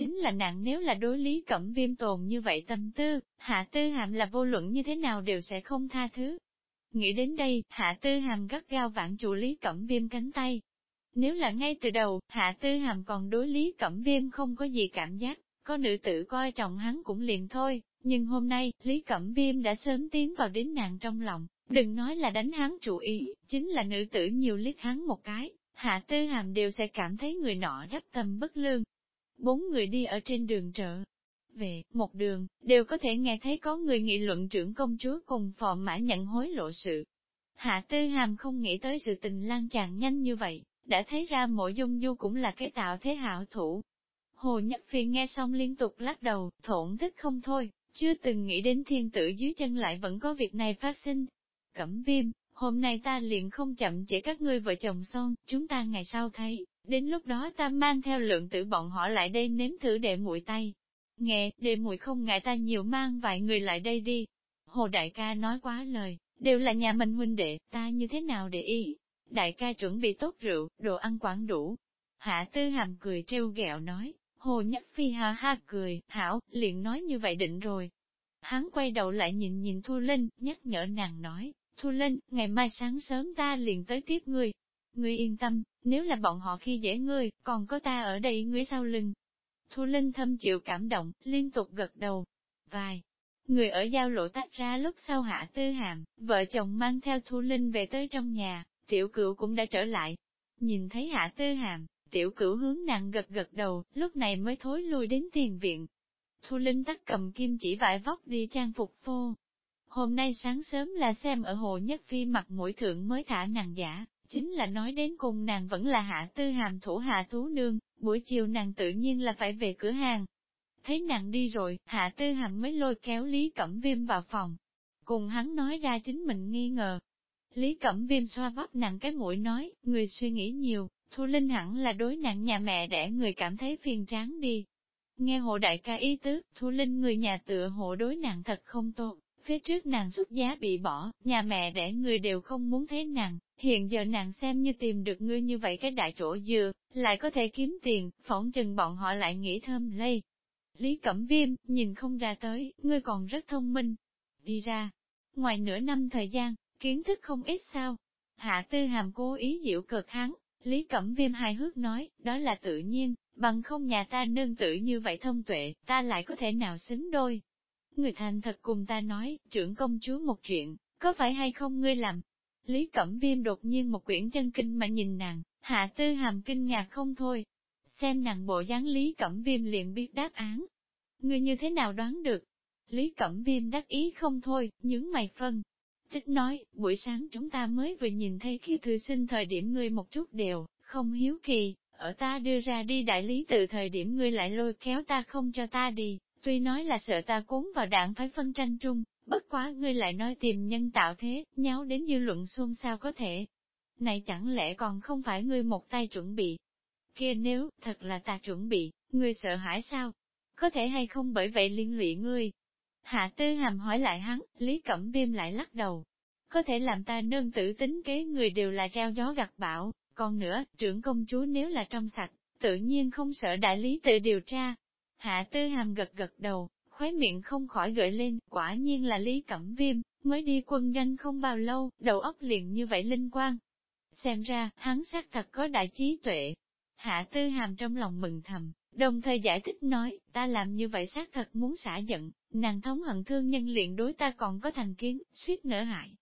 chính là nàng nếu là đối Lý Cẩm Viêm tồn như vậy tâm tư, Hạ Tư Hàm là vô luận như thế nào đều sẽ không tha thứ. Nghĩ đến đây, Hạ Tư Hàm gắt gao vãn trụ Lý Cẩm Viêm cánh tay. Nếu là ngay từ đầu, Hạ Tư Hàm còn đối Lý Cẩm Viêm không có gì cảm giác, có nữ tử coi trọng hắn cũng liền thôi, nhưng hôm nay, Lý Cẩm Viêm đã sớm tiến vào đến nàng trong lòng, đừng nói là đánh hắn chủ ý, chính là nữ tử nhiều liếc hắn một cái, Hạ Tư Hàm đều sẽ cảm thấy người nọ rắp tâm bất lương. 4 người đi ở trên đường chợ. Về, một đường, đều có thể nghe thấy có người nghị luận trưởng công chúa cùng phò mã nhận hối lộ sự. Hạ Tư Hàm không nghĩ tới sự tình lan tràn nhanh như vậy, đã thấy ra Mộ Dung Du cũng là cái tạo thế hảo thủ. Hồ Nhất Phi nghe xong liên tục lắc đầu, thổn thức không thôi, chưa từng nghĩ đến thiên tử dưới chân lại vẫn có việc này phát sinh. Cẩm Viêm, hôm nay ta liền không chậm trễ các ngươi vợ chồng son, chúng ta ngày sau thấy, đến lúc đó ta mang theo lượng tử bọn họ lại đây nếm thử đệ muội tay. Nghe, đệ muội không ngại ta nhiều mang vài người lại đây đi. Hồ đại ca nói quá lời, đều là nhà mình huynh đệ, ta như thế nào để ý. Đại ca chuẩn bị tốt rượu, đồ ăn quán đủ. Hạ Tư Hàm cười trêu ghẹo nói, Hồ Nhất Phi ha ha cười, hảo, liền nói như vậy định rồi. Hắn quay đầu lại nhìn Thu Linh, nhắc nhở nàng nói, Thu Linh, ngày mai sáng sớm ta liền tới tiếp ngươi. Ngươi yên tâm, nếu là bọn họ khi dễ ngươi, còn có ta ở đây ngươi sau lưng. Thu Linh thâm chịu cảm động, liên tục gật đầu. Vài người ở giao lộ tách ra lúc sau Hạ Tư Hàm, vợ chồng mang theo Thu Linh về tới trong nhà, Tiểu Cửu cũng đã trở lại. Nhìn thấy Hạ Tư Hàm, Tiểu Cửu hướng nàng gật gật đầu, lúc này mới thối lui đến tiền viện. Thu Linh tắt cầm kim chỉ vải vóc đi trang phục phô. Hôm nay sáng sớm là xem ở Hồ Nhất Phi mặt mũi thượng mới thả nàng giả, chính là nói đến cùng nàng vẫn là Hạ Tư Hàm thủ hạ thú nương, buổi chiều nàng tự nhiên là phải về cửa hàng. Thấy nàng đi rồi, Hạ Tư Hàm mới lôi kéo Lý Cẩm Viêm vào phòng. Cùng hắn nói ra chính mình nghi ngờ. Lý Cẩm Viêm xoa bóp nàng cái mũi nói, người suy nghĩ nhiều, Thu Linh hẳn là đối nặng nhà mẹ đẻ người cảm thấy phiền tráng đi. Nghe Hồ đại ca ý tứ, Thu Linh người nhà tựa hộ đối nàng thật không tốt, phía trước nàng xuất giá bị bỏ, nhà mẹ đẻ người đều không muốn thấy nàng, hiện giờ nàng xem như tìm được ngươi như vậy cái đại chỗ dừa, lại có thể kiếm tiền, phỏng chừng bọn họ lại nghĩ thơm lây. Lý Cẩm Viêm, nhìn không ra tới, ngươi còn rất thông minh. Đi ra, ngoài nửa năm thời gian, kiến thức không ít sao. Hạ Tư Hàm cố ý giễu cợt hắn, Lý Cẩm Viêm hài hước nói, đó là tự nhiên, bằng không nhà ta nương tử như vậy thông tuệ, ta lại có thể nào xứng đôi. Người thành thật cùng ta nói, trưởng công chúa một chuyện, có phải hay không ngươi làm? Lý Cẩm Viêm đột nhiên một quyển chân kinh mà nhìn nàng, Hạ Tư Hàm kinh ngạc không thôi. Xem nàng bộ dáng Lý Cẩm Viêm liền biết đáp án. Ngươi như thế nào đoán được? Lý Cẩm Viêm đắc ý không thôi, nhướng mày phân. Tích nói, buổi sáng chúng ta mới vừa nhìn thấy khi thư sinh thời điểm ngươi một chút đều, không hiếu kỳ, ở ta đưa ra đi đại lý từ thời điểm ngươi lại lôi kéo ta không cho ta đi, tuy nói là sợ ta cuốn vào đảng phải phân tranh trung, bất quá ngươi lại nói tìm nhân tạo thế, nháo đến dư luận xôn xao có thể. Này chẳng lẽ còn không phải ngươi một tay chuẩn bị? Kia nếu, thật là ta chuẩn bị, ngươi sợ hãi sao? Có thể hay không bởi vậy liên lụy ngươi? Hạ Tư Hàm hỏi lại hắn, Lý Cẩm Viêm lại lắc đầu. Có thể làm ta nương tử tính kế người đều là trao gió gặt bão, còn nữa, trưởng công chúa nếu là trong sạch, tự nhiên không sợ đại lý tự điều tra. Hạ Tư Hàm gật gật đầu, khóe miệng không khỏi gợi lên, quả nhiên là Lý Cẩm Viêm, mới đi quân doanh không bao lâu, đầu óc liền như vậy linh quang. Xem ra, hắn xác thật có đại trí tuệ. Hạ Tư Hàm trong lòng mừng thầm, đồng thời giải thích nói, ta làm như vậy xác thật muốn xả giận, nàng thống hận thương nhân liền đối ta còn có thành kiến, suýt nữa hại.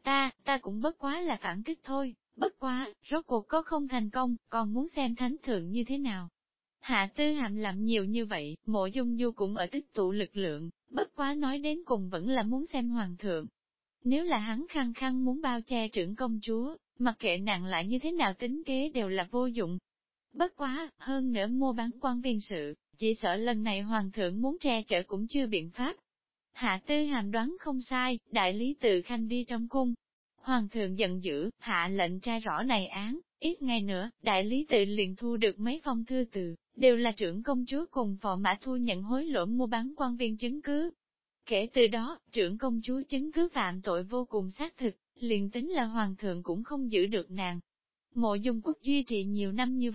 Ta cũng bất quá là phản kích thôi, bất quá, rốt cuộc có không thành công, còn muốn xem thánh thượng như thế nào. Hạ Tư Hàm làm nhiều như vậy, Mộ Dung Du cũng ở tích tụ lực lượng, bất quá nói đến cùng vẫn là muốn xem hoàng thượng. Nếu là hắn khăng khăng muốn bao che trưởng công chúa, mặc kệ nàng lại như thế nào tính kế đều là vô dụng. Bất quá, hơn nữa mua bán quan viên sự, chỉ sợ lần này hoàng thượng muốn che chở cũng chưa biện pháp. Hạ Tư Hàm đoán không sai, đại lý tự khanh đi trong cung. Hoàng thượng giận dữ, hạ lệnh tra rõ này án, ít ngày nữa, đại lý tự liền thu được mấy phong thư từ, đều là trưởng công chúa cùng phò mã thu nhận hối lộ mua bán quan viên chứng cứ. Kể từ đó, trưởng công chúa chứng cứ phạm tội vô cùng xác thực, liền tính là hoàng thượng cũng không giữ được nàng. Mộ Dung Quốc duy trì nhiều năm như vậy,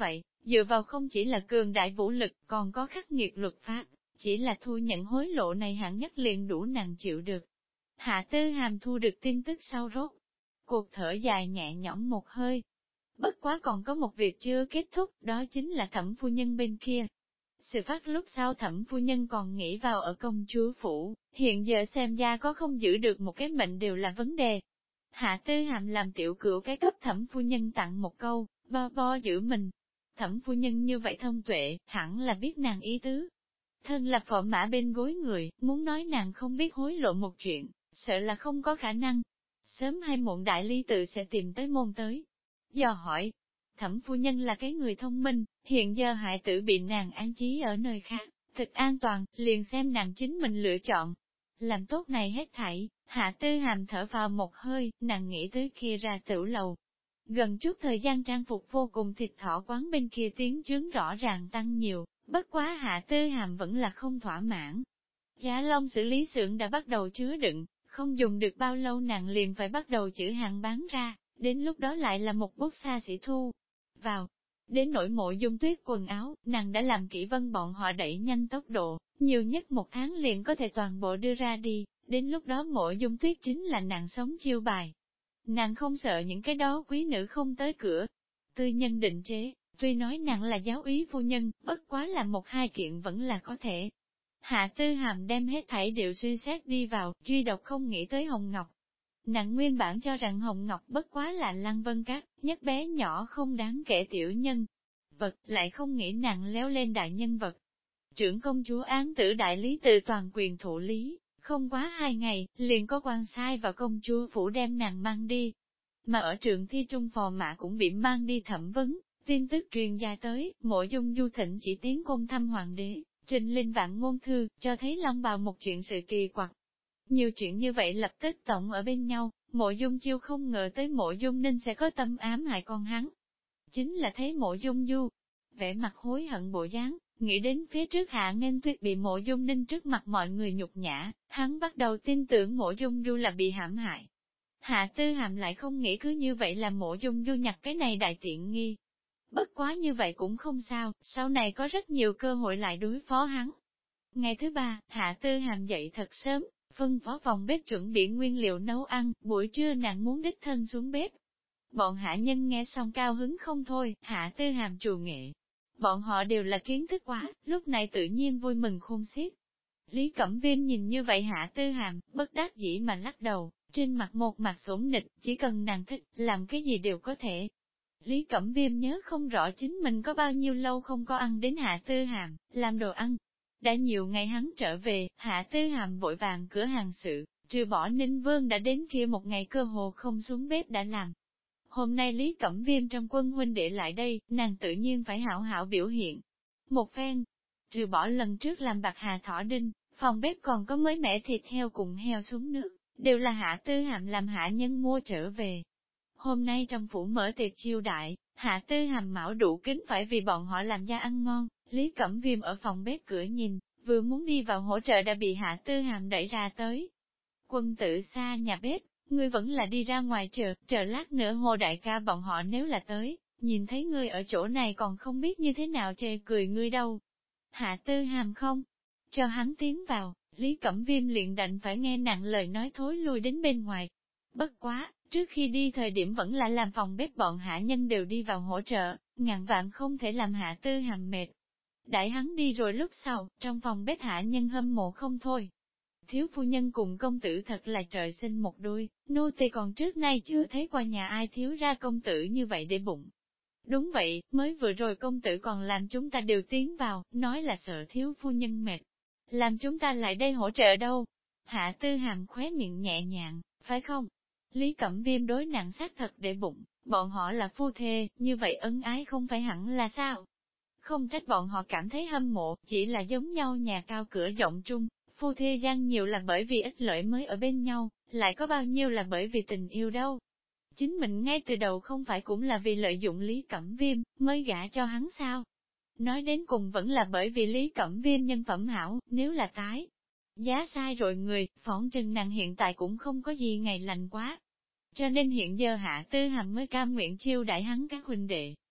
Dựa vào không chỉ là cường đại vũ lực, còn có khắc nghiệt luật pháp, chỉ là thu nhận hối lộ này hạng nhất liền đủ nàng chịu được. Hạ Tư Hàm thu được tin tức sau rốt, cuộc thở dài nhẹ nhõm một hơi. Bất quá còn có một việc chưa kết thúc, đó chính là Thẩm phu nhân bên kia. Sự phát lúc sau Thẩm phu nhân còn nghĩ vào ở công chúa phủ, hiện giờ xem ra có không giữ được một cái mệnh đều là vấn đề. Hạ Tư Hàm làm tiểu cửu cái cấp Thẩm phu nhân tặng một câu, bo bo giữ mình. Thẩm phu nhân như vậy thông tuệ, hẳn là biết nàng ý tứ. Thân là phò mã bên gối người, muốn nói nàng không biết hối lộ một chuyện, sợ là không có khả năng. Sớm hay muộn đại ly tự sẽ tìm tới môn tới. Do hỏi, Thẩm phu nhân là cái người thông minh, hiện giờ hại tử bị nàng an trí ở nơi khác, thực an toàn, liền xem nàng chính mình lựa chọn. Làm tốt này hết thảy, Hạ Tư Hàm thở vào một hơi, nàng nghĩ tới kia ra tửu lầu. Gần chút thời gian trang phục vô cùng thịt thỏ quán bên kia tiếng chướng rõ ràng tăng nhiều, bất quá Hạ Tư Hàm vẫn là không thỏa mãn. Giá Long xử lý xưởng đã bắt đầu chứa đựng, không dùng được bao lâu nàng liền phải bắt đầu chữ hàng bán ra, đến lúc đó lại là một bút xa xỉ thu vào. Đến nỗi Mộ Dung Tuyết quần áo, nàng đã làm kỹ vân bọn họ đẩy nhanh tốc độ, nhiều nhất một tháng liền có thể toàn bộ đưa ra đi, đến lúc đó Mộ Dung Tuyết chính là nàng sống chiêu bài. Nàng không sợ những cái đó quý nữ không tới cửa. Tư nhân định chế, tuy nói nàng là giáo úy phu nhân, bất quá là một hai kiện vẫn là có thể. Hạ Tư Hàm đem hết thảy đều suy xét đi vào, duy độc không nghĩ tới Hồng Ngọc. Nàng nguyên bản cho rằng Hồng Ngọc bất quá là Lăng Vân Các, nhất bé nhỏ không đáng kể tiểu nhân vật, lại không nghĩ nàng léo lên đại nhân vật. Trưởng công chúa án tử đại lý tự toàn quyền thụ lý, không quá 2 ngày, liền có quan sai vào công chúa phủ đem nàng mang đi. Mà ở trường thi trung phò mã cũng bị mang đi thẩm vấn, tin tức truyền ra tới, Mộ Dung Du thịnh chỉ tiến cung thăm hoàng đế, trình lên vạn ngôn thư, cho thấy Long Bào một chuyện sự kỳ quặc. Nhiều chuyện như vậy lập tức tổng ở bên nhau, Mộ Dung Chiêu không ngờ tới Mộ Dung Ninh sẽ có tâm ám hại con hắn. Chính là thấy Mộ Dung Du, vẻ mặt hối hận bộ dáng, nghĩ đến phía trước Hạ Nghênh Tuyết bị Mộ Dung Ninh trước mặt mọi người nhục nhã, hắn bắt đầu tin tưởng Mộ Dung Du là bị hãm hại. Hạ Tư Hàm lại không nghĩ cứ như vậy là Mộ Dung Du nhặt cái này đại tiện nghi. Bất quá như vậy cũng không sao, sau này có rất nhiều cơ hội lại đối phó hắn. Ngày thứ 3, Hạ Tư Hàm dậy thật sớm, phân phó phòng bếp chuẩn bị nguyên liệu nấu ăn, buổi trưa nàng muốn đích thân xuống bếp. Bọn hạ nhân nghe xong cao hứng không thôi, Hạ Tư Hàm trù nghệ. Bọn họ đều là kiến thức quá, lúc này tự nhiên vui mừng khôn xiết. Lý Cẩm Viêm nhìn như vậy Hạ Tư Hàm, bất đắc dĩ mà lắc đầu, trên mặt một mặt sủng nịch, chỉ cần nàng thích, làm cái gì đều có thể. Lý Cẩm Viêm nhớ không rõ chính mình có bao nhiêu lâu không có ăn đến Hạ Tư Hàm, làm đồ ăn. Đã nhiều ngày hắn trở về, Hạ Tư Hàm vội vàng cửa hàng sự, trừ bỏ Ninh Vương đã đến kia một ngày cơ hồ không xuống bếp đã làm. Hôm nay Lý Cẩm Viêm trong quân huynh đệ lại đây, nàng tự nhiên phải hảo hảo biểu hiện. Một phen, trừ bỏ lần trước làm bạc hà thỏ đinh, phòng bếp còn có mới mẻ thịt heo cùng heo xuống nước, đều là Hạ Tư Hàm làm hạ nhân mua trở về. Hôm nay trong phủ mở tiệc chiêu đại, Hạ Tư Hàm mão đủ kính phải vì bọn họ làm ra ăn ngon, Lý Cẩm Viêm ở phòng bếp cửa nhìn, vừa muốn đi vào hỗ trợ đã bị Hạ Tư Hàm đẩy ra tới. Quân tử xa nhà bếp, ngươi vẫn là đi ra ngoài chờ lát nữa Hồ đại ca bọn họ nếu là tới, nhìn thấy ngươi ở chỗ này còn không biết như thế nào chê cười ngươi đâu. Hạ Tư Hàm không cho hắn tiến vào, Lý Cẩm Viêm liền đành phải nghe nặng lời nói thối lui đến bên ngoài. Bất quá, trước khi đi thời điểm vẫn là làm phòng bếp bọn hạ nhân đều đi vào hỗ trợ, ngàn vạn không thể làm Hạ Tư Hàm mệt. Đại hắn đi rồi lúc sau, trong phòng bếp hạ nhân hâm mộ không thôi. Thiếu phu nhân cùng công tử thật là trời sinh một đôi, nô tỳ còn trước nay chưa thấy qua nhà ai thiếu ra công tử như vậy để bụng. Đúng vậy, mới vừa rồi công tử còn làm chúng ta đều tiến vào, nói là sợ thiếu phu nhân mệt. Làm chúng ta lại đây hỗ trợ đâu? Hạ Tư Hàm khóe miệng nhẹ nhàng, phải không? Lý Cẩm Viêm đối nặng xác thật để bụng, bọn họ là phu thê, như vậy ân ái không phải hẳn là sao? Không trách bọn họ cảm thấy hâm mộ, chỉ là giống nhau nhà cao cửa rộng trung, phu thê gian nhiều là bởi vì ích lợi mới ở bên nhau, lại có bao nhiêu là bởi vì tình yêu đâu. Chính mình ngay từ đầu không phải cũng là vì lợi dụng Lý Cẩm Viêm, mới gả cho hắn sao? Nói đến cùng vẫn là bởi vì Lý Cẩm Viêm nhân phẩm hảo, nếu là tái. Giá sai rồi người, phỏng chừng nàng hiện tại cũng không có gì ngày lành quá. Cho nên hiện giờ Hạ Tư Hàm mới cam nguyện chiêu đãi hắn các huynh đệ.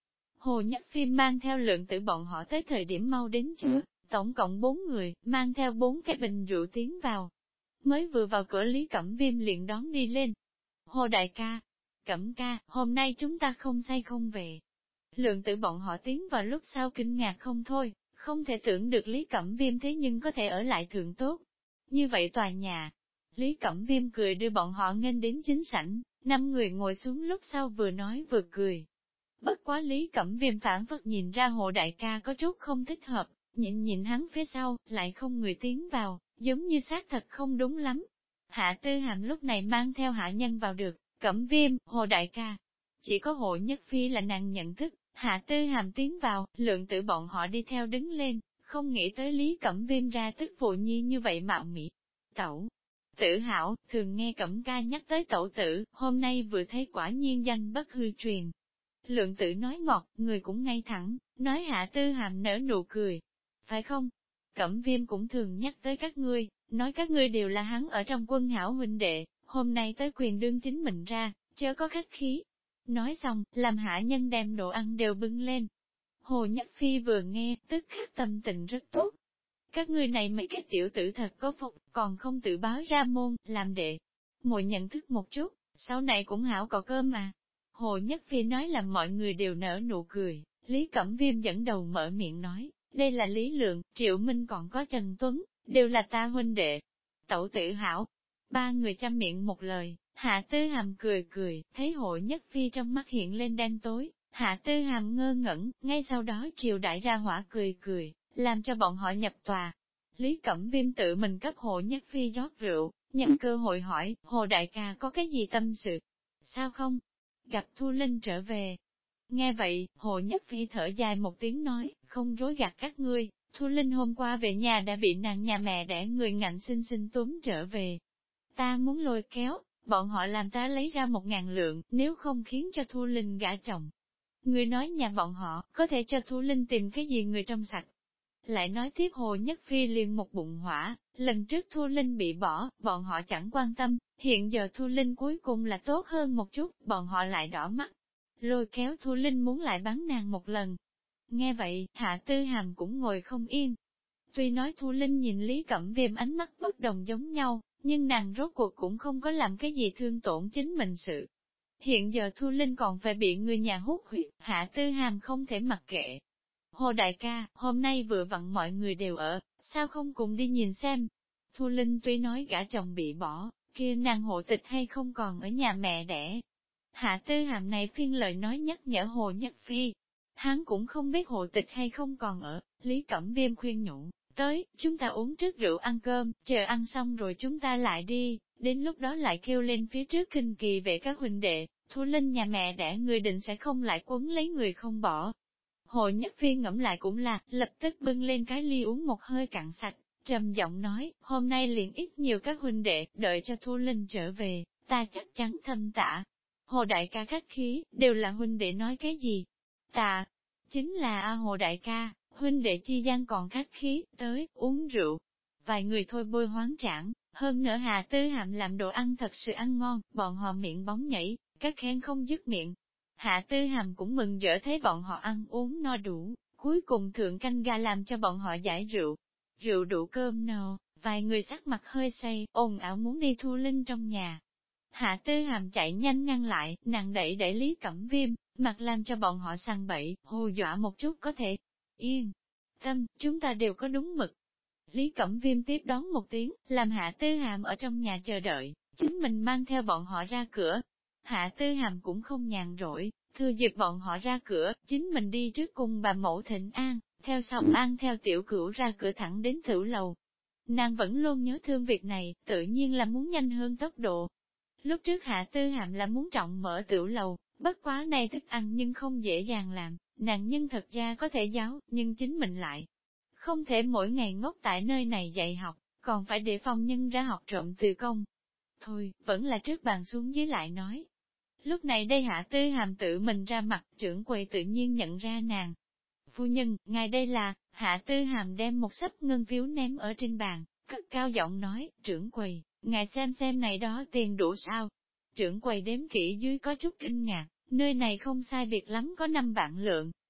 Hồ Nhất Phim mang theo Lượng Tử bọn họ tới thời điểm mau đến chưa, tổng cộng 4 người, mang theo 4 cái bình rượu tiến vào. Mới vừa vào cửa Lý Cẩm Viêm liền đón đi lên. Hồ đại ca, Cẩm ca, hôm nay chúng ta không say không về. Lượng Tử bọn họ tiến vào lúc sau kinh ngạc không thôi, không thể tưởng được Lý Cẩm Viêm thế nhưng có thể ở lại thượng tốt. Như vậy tòa nhà, Lý Cẩm Viêm cười đưa bọn họ nghênh đến chính sảnh, 5 người ngồi xuống lúc sau vừa nói vừa cười. Bất quá Lý Cẩm Viêm phản phất nhìn ra Hồ đại ca có chút không thích hợp, nhìn hắn phía sau, lại không người tiến vào, giống như xác thật không đúng lắm. Hạ Tư Hàm lúc này mang theo hạ nhân vào được, Cẩm Viêm, Hồ đại ca. Chỉ có Hồ Nhất Phi là nàng nhận thức, Hạ Tư Hàm tiến vào, Lượng Tử bọn họ đi theo đứng lên, không nghĩ tới Lý Cẩm Viêm ra tức phụ nhi như vậy mạo mị. Tẩu tử hảo, thường nghe Cẩm ca nhắc tới tẩu tử, hôm nay vừa thấy quả nhiên danh bất hư truyền. Lượng Tử nói ngọt, người cũng ngay thẳng, nói Hạ Tư Hàm nở nụ cười. Phải không? Cẩm Viêm cũng thường nhắc tới các ngươi, nói các ngươi đều là hắn ở trong quân hảo huynh đệ, hôm nay tới quyền đương chính mình ra, chớ có khách khí. Nói xong, làm hạ nhân đem đồ ăn đều bưng lên. Hồ Nhất Phi vừa nghe, tức khắc tâm tình rất tốt. Các ngươi này mấy cái tiểu tử thật có phục, còn không tự báo ra môn, làm đệ. Muội nhận thức một chút, sau này cũng hảo có cơm mà. Hồ Nhất Phi nói làm mọi người đều nở nụ cười, Lý Cẩm Viêm dẫn đầu mở miệng nói, đây là Lý Lượng, Triệu Minh còn có Trần Tuấn, đều là ta huynh đệ. Tẩu tử hảo, ba người chăm miệng một lời, Hạ Tư Hàm cười cười, thấy Hồ Nhất Phi trong mắt hiện lên đen tối, Hạ Tư Hàm ngơ ngẩn, ngay sau đó triều đại ra hỏa cười cười, làm cho bọn họ nhập tòa. Lý Cẩm Viêm tự mình cấp Hồ Nhất Phi rót rượu, nhân cơ hội hỏi, Hồ đại ca có cái gì tâm sự? Sao không? Gặp Thu Linh trở về. Nghe vậy, Hồ Nhất Phi thở dài một tiếng nói, không dối gạt các ngươi, Thu Linh hôm qua về nhà đã bị nàng nhà mẹ đẻ người ngạnh sinh sinh túm trở về. Ta muốn lôi kéo, bọn họ làm ta lấy ra 1.000 lượng, nếu không khiến cho Thu Linh gả chồng. Người nói nhà bọn họ, có thể cho Thu Linh tìm cái gì người trong sạch. Lại nói tiếp Hồ Nhất Phi liền một bụng hỏa, lần trước Thu Linh bị bỏ, bọn họ chẳng quan tâm, hiện giờ Thu Linh cuối cùng là tốt hơn một chút, bọn họ lại đỏ mắt. Lôi kéo Thu Linh muốn lại bắn nàng một lần. Nghe vậy, Hạ Tư Hàm cũng ngồi không yên. Tuy nói Thu Linh nhìn Lý Cẩm Viêm ánh mắt bất đồng giống nhau, nhưng nàng rốt cuộc cũng không có làm cái gì thương tổn chính mình sự. Hiện giờ Thu Linh còn phải bị người nhà hút huyết, Hạ Tư Hàm không thể mặc kệ. Hồ đại ca, hôm nay vừa vặn mọi người đều ở, sao không cùng đi nhìn xem? Thu Linh tuy nói gả chồng bị bỏ, kia nàng hộ tịch hay không còn ở nhà mẹ đẻ. Hạ Tư Hàm này phiên lời nói nhắc nhở Hồ Nhất Phi. Hắn cũng không biết hộ tịch hay không còn ở, Lý Cẩm Viêm khuyên nhủ, tới, chúng ta uống trước rượu ăn cơm, chờ ăn xong rồi chúng ta lại đi, đến lúc đó lại kêu lên phía trước kinh kỳ về các huynh đệ, Thu Linh nhà mẹ đẻ người định sẽ không lại quấn lấy người không bỏ. Hồ Nhất Phi ngẫm lại cũng là, lập tức bưng lên cái ly uống một hơi cạn sạch, trầm giọng nói, hôm nay liền ít nhiều các huynh đệ, đợi cho Thu Linh trở về, ta chắc chắn thâm tạ. Hồ đại ca khách khí, đều là huynh đệ nói cái gì? Tạ, chính là Hồ đại ca, huynh đệ chi gian còn khách khí, tới, uống rượu. Vài người thôi bôi hoáng trảng, hơn nữa Hà Tư Hàm làm đồ ăn thật sự ăn ngon, bọn họ miệng bóng nhảy, các khen không dứt miệng. Hạ Tư Hàm cũng mừng rỡ thấy bọn họ ăn uống no đủ, cuối cùng thượng canh gà làm cho bọn họ giải rượu. Rượu đủ cơm no, vài người sắc mặt hơi say, ồn ào muốn đi Thu Linh trong nhà. Hạ Tư Hàm chạy nhanh ngăn lại, nàng đẩy đẩy Lý Cẩm Viêm, mặt làm cho bọn họ săn bậy, hù dọa một chút có thể. Yên tâm, chúng ta đều có đúng mực. Lý Cẩm Viêm tiếp đón một tiếng, làm Hạ Tư Hàm ở trong nhà chờ đợi, chính mình mang theo bọn họ ra cửa. Hạ Tư Hàm cũng không nhàn rỗi, thừa dịp bọn họ ra cửa, chính mình đi trước cùng bà mẫu thịnh an, theo sau an theo tiểu cửu ra cửa thẳng đến thử lầu. Nàng vẫn luôn nhớ thương việc này, tự nhiên là muốn nhanh hơn tốc độ. Lúc trước Hạ Tư Hàm là muốn trọng mở tiểu lầu, bất quá này thức ăn nhưng không dễ dàng làm, nàng nhân thật ra có thể giáo, nhưng chính mình lại không thể mỗi ngày ngốc tại nơi này dạy học, còn phải để phong nhân ra học trộm từ công. Thôi, vẫn là trước bàn xuống dưới lại nói. Lúc này đây Hạ Tư Hàm tự mình ra mặt, trưởng quầy tự nhiên nhận ra nàng. Phu nhân, ngài đây là, Hạ Tư Hàm đem một sấp ngân phiếu ném ở trên bàn, cất cao giọng nói, trưởng quầy, ngài xem này đó tiền đủ sao? Trưởng quầy đếm kỹ dưới có chút kinh ngạc, nơi này không sai biệt lắm có 5 vạn lượng,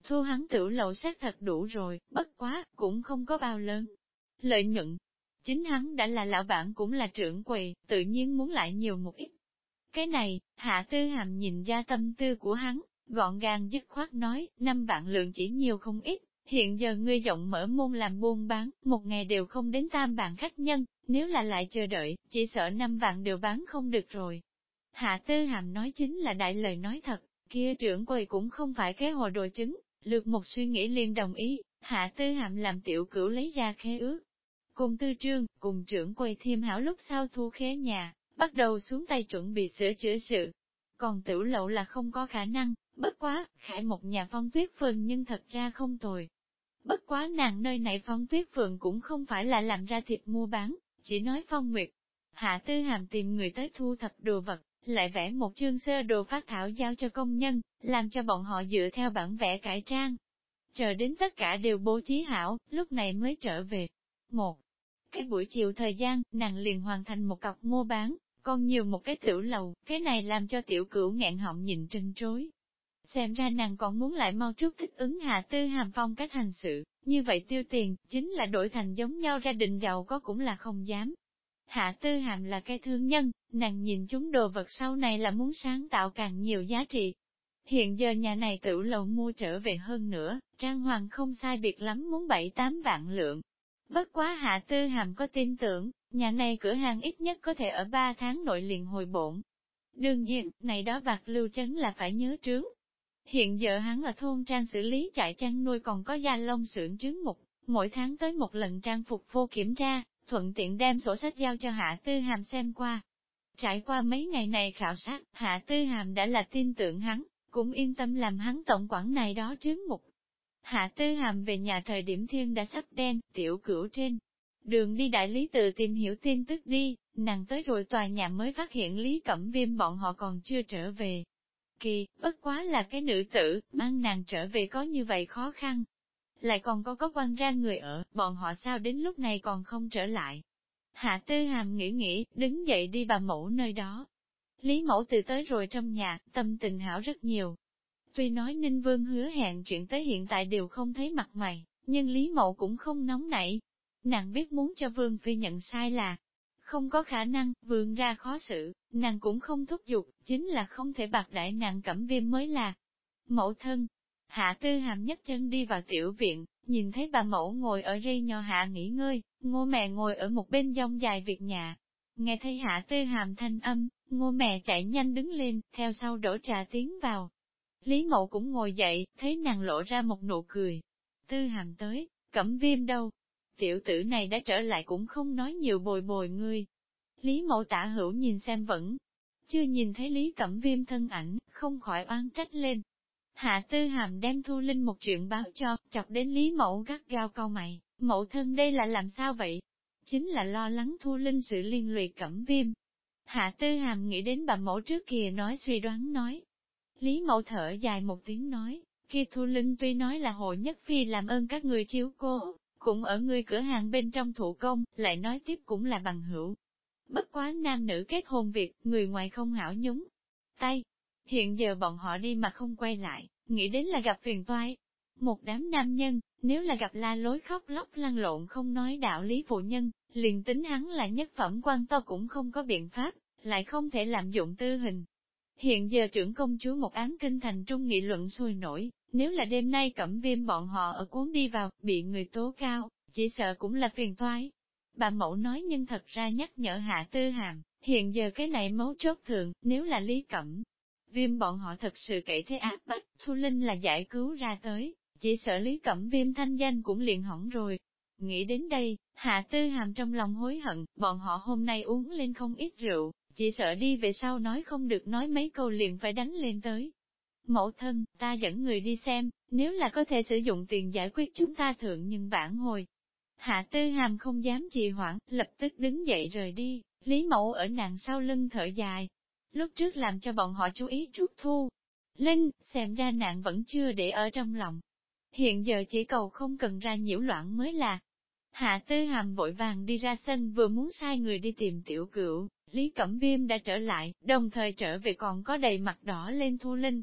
Thu hắn tiểu lậu xác thật đủ rồi, bất quá, cũng không có bao lớn. Lợi nhuận, chính hắn đã là lão bản cũng là trưởng quầy, tự nhiên muốn lại nhiều một ít. Cái này, Hạ Tư Hàm nhìn ra tâm tư của hắn, gọn gàng dứt khoát nói, 5 vạn lượng chỉ nhiều không ít, hiện giờ ngươi rộng mở môn làm buôn bán, một ngày đều không đến 3 vạn khách nhân, nếu là lại chờ đợi, chỉ sợ 5 vạn đều bán không được rồi. Hạ Tư Hàm nói chính là đại lời nói thật, kia trưởng quầy cũng không phải cái hồ đồ chứng, lược một suy nghĩ liền đồng ý, Hạ Tư Hàm làm tiểu cửu lấy ra khế ước. Cùng tư trương, cùng trưởng quầy thiêm hảo lúc sau thu khế nhà, bắt đầu xuống tay chuẩn bị sửa chữa sự. Còn tiểu lậu là không có khả năng, bất quá, khải một nhà Phong Tuyết Phường nhưng thật ra không tồi. Bất quá nàng nơi này Phong Tuyết Phường cũng không phải là làm ra thịt mua bán, chỉ nói Phong Nguyệt. Hạ Tư Hàm tìm người tới thu thập đồ vật, lại vẽ một chương sơ đồ phát thảo giao cho công nhân, làm cho bọn họ dựa theo bản vẽ cải trang. Chờ đến tất cả đều bố trí hảo, lúc này mới trở về. Một cái buổi chiều thời gian, nàng liền hoàn thành một cọc mua bán, còn nhiều một cái tiểu lầu, cái này làm cho tiểu cửu nghẹn họng nhìn trân trối. Xem ra nàng còn muốn lại mau chút thích ứng Hạ Tư Hàm phong cách hành sự, như vậy tiêu tiền, chính là đổi thành giống nhau gia đình giàu có cũng là không dám. Hạ Tư Hàm là cái thương nhân, nàng nhìn chúng đồ vật sau này là muốn sáng tạo càng nhiều giá trị. Hiện giờ nhà này tiểu lầu mua trở về hơn nữa, trang hoàng không sai biệt lắm muốn 7-8 vạn lượng. Bất quá Hạ Tư Hàm có tin tưởng, nhà này cửa hàng ít nhất có thể ở 3 tháng nội liền hồi bổn. Đương nhiên, này đó bạc lưu trấn là phải nhớ trướng. Hiện giờ hắn ở thôn trang xử lý trại chăn nuôi còn có gia lông xưởng trứng mục, mỗi tháng tới một lần trang phục vô kiểm tra, thuận tiện đem sổ sách giao cho Hạ Tư Hàm xem qua. Trải qua mấy ngày này khảo sát, Hạ Tư Hàm đã là tin tưởng hắn, cũng yên tâm làm hắn tổng quản này đó trứng mục. Hạ Tư Hàm về nhà thời điểm thiên đã sắp đen, tiểu cửu trên. Đường đi đại lý tự tìm hiểu tin tức đi, nàng tới rồi tòa nhà mới phát hiện Lý Cẩm Viêm bọn họ còn chưa trở về. Kỳ, bất quá là cái nữ tử, mang nàng trở về có như vậy khó khăn. Lại còn có quan ra người ở, bọn họ sao đến lúc này còn không trở lại. Hạ Tư Hàm nghĩ, đứng dậy đi bà mẫu nơi đó. Lý mẫu từ tới rồi trong nhà, tâm tình hảo rất nhiều. Tuy nói Ninh Vương hứa hẹn chuyện tới hiện tại đều không thấy mặt mày, nhưng Lý mẫu cũng không nóng nảy. Nàng biết muốn cho Vương Phi nhận sai là không có khả năng, Vương ra khó xử, nàng cũng không thúc giục, chính là không thể bạc đãi nàng Cẩm Viêm mới là. Mẫu thân, Hạ Tư Hàm nhấc chân đi vào tiểu viện, nhìn thấy bà mẫu ngồi ở rây nho hạ nghỉ ngơi, Ngô mẹ ngồi ở một bên dông dài việc nhà. Nghe thấy Hạ Tư Hàm thanh âm, Ngô mẹ chạy nhanh đứng lên, theo sau đổ trà tiến vào. Lý mẫu cũng ngồi dậy, thấy nàng lộ ra một nụ cười. Tư Hàm tới, Cẩm Viêm đâu? Tiểu tử này đã trở lại cũng không nói nhiều bồi bồi ngươi. Lý mẫu tả hữu nhìn xem vẫn chưa nhìn thấy Lý Cẩm Viêm thân ảnh, không khỏi oan trách lên. Hạ Tư Hàm đem Thu Linh một chuyện báo cho, chọc đến Lý mẫu gắt gao cau mày, mẫu thân đây là làm sao vậy? Chính là lo lắng Thu Linh sự liên lụy Cẩm Viêm. Hạ Tư Hàm nghĩ đến bà mẫu trước kia nói suy đoán nói. Lý mẫu thở dài một tiếng nói, kia Thu Linh tuy nói là hộ nhất phi làm ơn các người chiếu cô, cũng ở người cửa hàng bên trong thủ công, lại nói tiếp cũng là bằng hữu. Bất quá nam nữ kết hôn việc, người ngoài không hảo nhúng tay. Hiện giờ bọn họ đi mà không quay lại, nghĩ đến là gặp phiền toái. Một đám nam nhân, nếu là gặp la lối khóc lóc lăn lộn không nói đạo lý phụ nhân, liền tính hắn là nhất phẩm quan to cũng không có biện pháp, lại không thể lạm dụng tư hình. Hiện giờ trưởng công chúa một án kinh thành trung nghị luận sôi nổi, nếu là đêm nay Cẩm Viêm bọn họ ở cuốn đi vào, bị người tố cao, chỉ sợ cũng là phiền toái. Bà mẫu nói nhưng thật ra nhắc nhở Hạ Tư Hàm, hiện giờ cái này mấu chốt thượng, nếu là Lý Cẩm Viêm bọn họ thật sự cậy thế áp bách, Thu Linh là giải cứu ra tới, chỉ sợ Lý Cẩm Viêm thanh danh cũng liền hỏng rồi. Nghĩ đến đây, Hạ Tư Hàm trong lòng hối hận, bọn họ hôm nay uống lên không ít rượu, chỉ sợ đi về sau nói không được nói mấy câu liền phải đánh lên tới. Mẫu thân, ta dẫn người đi xem, nếu là có thể sử dụng tiền giải quyết chúng ta thượng nhưng vãn hồi. Hạ Tư Hàm không dám trì hoãn, lập tức đứng dậy rời đi, Lý Mẫu ở nàng sau lưng thở dài. Lúc trước làm cho bọn họ chú ý chút Thu Linh, xem ra nàng vẫn chưa để ở trong lòng. Hiện giờ chỉ cầu không cần ra nhiễu loạn mới là. Hạ Tư Hàm vội vàng đi ra sân vừa muốn sai người đi tìm tiểu cửu, Lý Cẩm Viêm đã trở lại, đồng thời trở về còn có đầy mặt đỏ lên Thu Linh.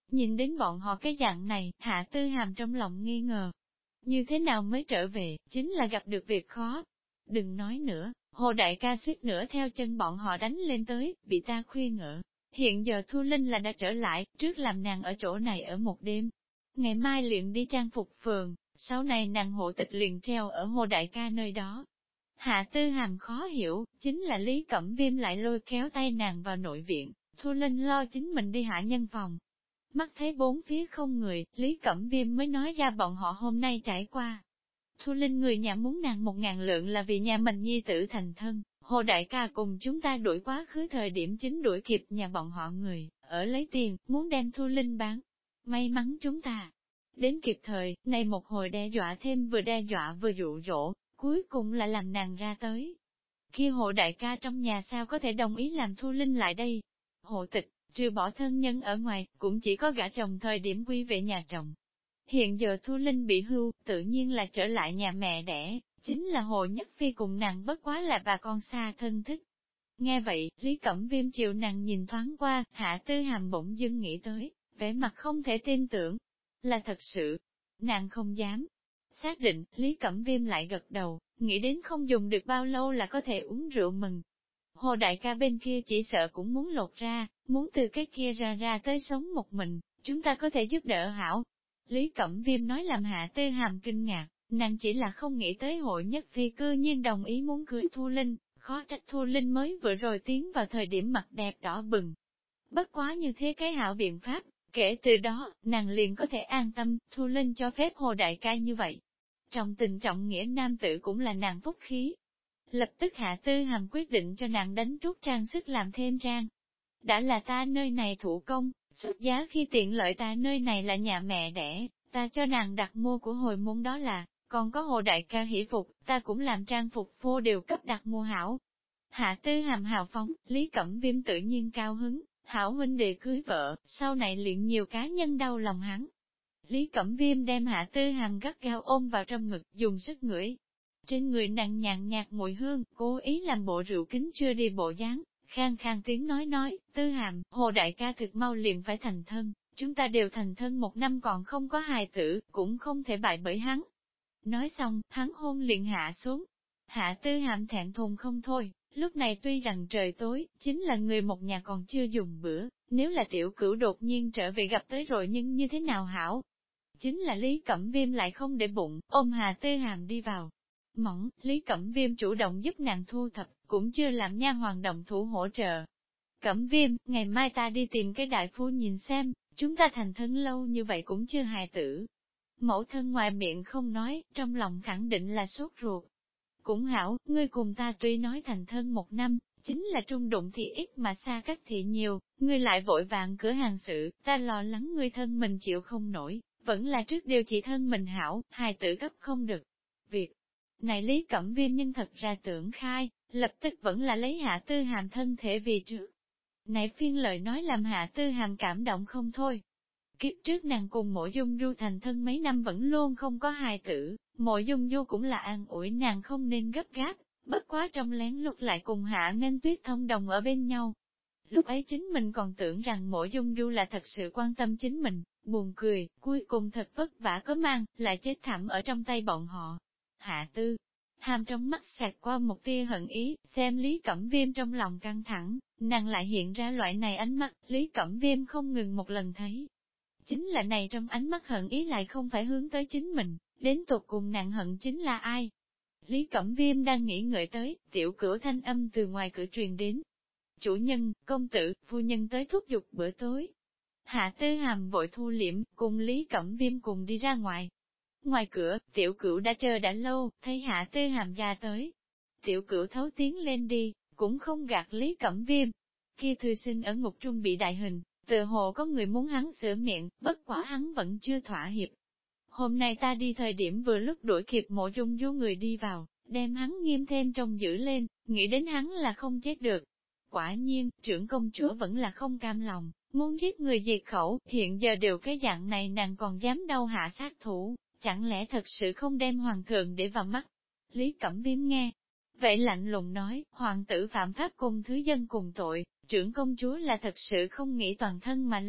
Nhìn đến bọn họ cái dạng này, Hạ Tư Hàm trong lòng nghi ngờ. Như thế nào mới trở về, chính là gặp được việc khó. Đừng nói nữa, Hồ đại ca suýt nữa theo chân bọn họ đánh lên tới, bị ta khuyên ngỡ. Hiện giờ Thu Linh là đã trở lại, trước làm nàng ở chỗ này ở một đêm. Ngày mai liền đi trang phục phường, sau này nàng hộ tịch liền treo ở Hồ đại ca nơi đó. Hạ Tư Hàm khó hiểu, chính là Lý Cẩm Viêm lại lôi kéo tay nàng vào nội viện, Thu Linh lo chính mình đi hạ nhân phòng. Mắt thấy bốn phía không người, Lý Cẩm Viêm mới nói ra bọn họ hôm nay trải qua. Thu Linh người nhà muốn nàng 1.000 lượng là vì nhà mình nhi tử thành thân, Hồ đại ca cùng chúng ta đuổi quá khứ thời điểm chính đuổi kịp nhà bọn họ người, ở lấy tiền, muốn đem Thu Linh bán. May mắn chúng ta đến kịp thời, này một hồi đe dọa thêm vừa đe dọa vừa dụ dỗ, cuối cùng là làm nàng ra tới. Kia Hồ đại ca trong nhà sao có thể đồng ý làm Thu Linh lại đây? Hộ tịch, trừ bỏ thân nhân ở ngoài, cũng chỉ có gả chồng thời điểm quy về nhà chồng. Hiện giờ Thu Linh bị hưu, tự nhiên là trở lại nhà mẹ đẻ, chính là Hồ Nhất Phi cùng nàng bất quá là bà con xa thân thích. Nghe vậy, Lý Cẩm Viêm chiều nàng nhìn thoáng qua, Hạ Tư Hàm bỗng dưng nghĩ tới, vẻ mặt không thể tin tưởng. Là thật sự, nàng không dám. Xác định, Lý Cẩm Viêm lại gật đầu, nghĩ đến không dùng được bao lâu là có thể uống rượu mừng. Hồ đại ca bên kia chỉ sợ cũng muốn lột ra, muốn từ cái kia ra tới sống một mình, chúng ta có thể giúp đỡ hảo. Lý Cẩm Viêm nói làm Hạ Tư Hàm kinh ngạc, nàng chỉ là không nghĩ tới Hội Nhất Phi cư nhiên đồng ý muốn cưới Thu Linh, khó trách Thu Linh mới vừa rồi tiến vào thời điểm mặt đẹp đỏ bừng. Bất quá như thế cái hảo biện pháp, kể từ đó, nàng liền có thể an tâm, Thu Linh cho phép Hồ đại ca như vậy. Trong tình trọng nghĩa nam tử cũng là nàng phúc khí. Lập tức Hạ Tư Hàm quyết định cho nàng đánh trút trang sức làm thêm trang. Đã là ta nơi này thủ công, xuất giá khi tiện lợi ta nơi này là nhà mẹ đẻ, ta cho nàng đặt mua của hồi môn đó là, còn có Hồ đại ca hỷ phục, ta cũng làm trang phục phô đều cấp đặt mua hảo. Hạ Tư Hàm hào phóng, Lý Cẩm Viêm tự nhiên cao hứng, hảo huynh đệ cưới vợ, sau này luyện nhiều cá nhân đau lòng hắn. Lý Cẩm Viêm đem Hạ Tư Hàm gắt gao ôm vào trong ngực, dùng sức ngửi. Trên người nàng nhàn nhạt mùi hương, cố ý làm bộ rượu kính chưa đi bộ dáng, khang khang tiếng nói, Tư Hàm, Hồ đại ca thực mau liền phải thành thân, chúng ta đều thành thân 1 năm còn không có hài tử, cũng không thể bại bởi hắn. Nói xong, hắn hôn liền hạ xuống. Hạ Tư Hàm thẹn thùng không thôi, lúc này tuy rằng trời tối, chính là người một nhà còn chưa dùng bữa, nếu là tiểu cửu đột nhiên trở về gặp tới rồi nhưng như thế nào hảo? Chính là Lý Cẩm Viêm lại không để bụng, ôm Hạ Tư Hàm đi vào. Mỏng, Lý Cẩm Viêm chủ động giúp nàng thu thập, cũng chưa làm nha hoàng động thủ hỗ trợ. Cẩm Viêm, ngày mai ta đi tìm cái đại phu nhìn xem, chúng ta thành thân lâu như vậy cũng chưa hài tử. Mẫu thân ngoài miệng không nói, trong lòng khẳng định là sốt ruột. Cũng hảo, ngươi cùng ta tuy nói thành thân 1 năm, chính là trung đụng thì ít mà xa cách thì nhiều, ngươi lại vội vàng cửa hàng sự, ta lo lắng ngươi thân mình chịu không nổi, vẫn là trước điều trị thân mình hảo, hài tử cấp không được. Việc này Lý Cẩm Viêm nhân thật ra tưởng khai, lập tức vẫn là lấy Hạ Tư Hàm thân thể vì trước. Này phiên lời nói làm Hạ Tư Hàm cảm động không thôi. Kiếp trước nàng cùng Mộ Dung Du thành thân mấy năm vẫn luôn không có hài tử, Mộ Dung Du cũng là an ủi nàng không nên gấp gáp, bất quá trong lén lút lại cùng Hạ Nghênh Tuyết thông đồng ở bên nhau. Lúc ấy chính mình còn tưởng rằng Mộ Dung Du là thật sự quan tâm chính mình, buồn cười, cuối cùng thật vất vả có mang, lại chết thảm ở trong tay bọn họ. Hạ Tư Hàm trong mắt xẹt qua một tia hận ý, xem Lý Cẩm Viêm trong lòng căng thẳng, nàng lại hiện ra loại này ánh mắt, Lý Cẩm Viêm không ngừng một lần thấy. Chính là này trong ánh mắt hận ý lại không phải hướng tới chính mình, đến tột cùng nàng hận chính là ai? Lý Cẩm Viêm đang nghĩ ngợi tới, tiểu cửu thanh âm từ ngoài cửa truyền đến. Chủ nhân, công tử, phu nhân tới thúc giục bữa tối. Hạ Tư Hàm vội thu liễm, cùng Lý Cẩm Viêm cùng đi ra ngoài. Ngoài cửa, tiểu cửu đã chờ đã lâu, thấy Hạ Tư Hàm ra tới. Tiểu cửu thấu tiến lên đi, cũng không gạt Lý Cẩm Viêm. Khi thư sinh ở ngục trung bị đại hình, tựa hồ có người muốn hắn sửa miệng, bất quả hắn vẫn chưa thỏa hiệp. Hôm nay ta đi thời điểm vừa lúc đuổi kịp Mộ Dung Du người đi vào, đem hắn nghiêm thêm trông giữ lên, nghĩ đến hắn là không chết được. Quả nhiên, trưởng công chúa vẫn là không cam lòng, muốn giết người diệt khẩu, hiện giờ đều cái dạng này nàng còn dám đâu hạ sát thủ, chẳng lẽ thật sự không đem hoàng thượng để vào mắt. Lý Cẩm Viêm nghe, vậy lạnh lùng nói, hoàng tử phạm pháp cùng thứ dân cùng tội, trưởng công chúa là thật sự không nghĩ toàn thân mà lui,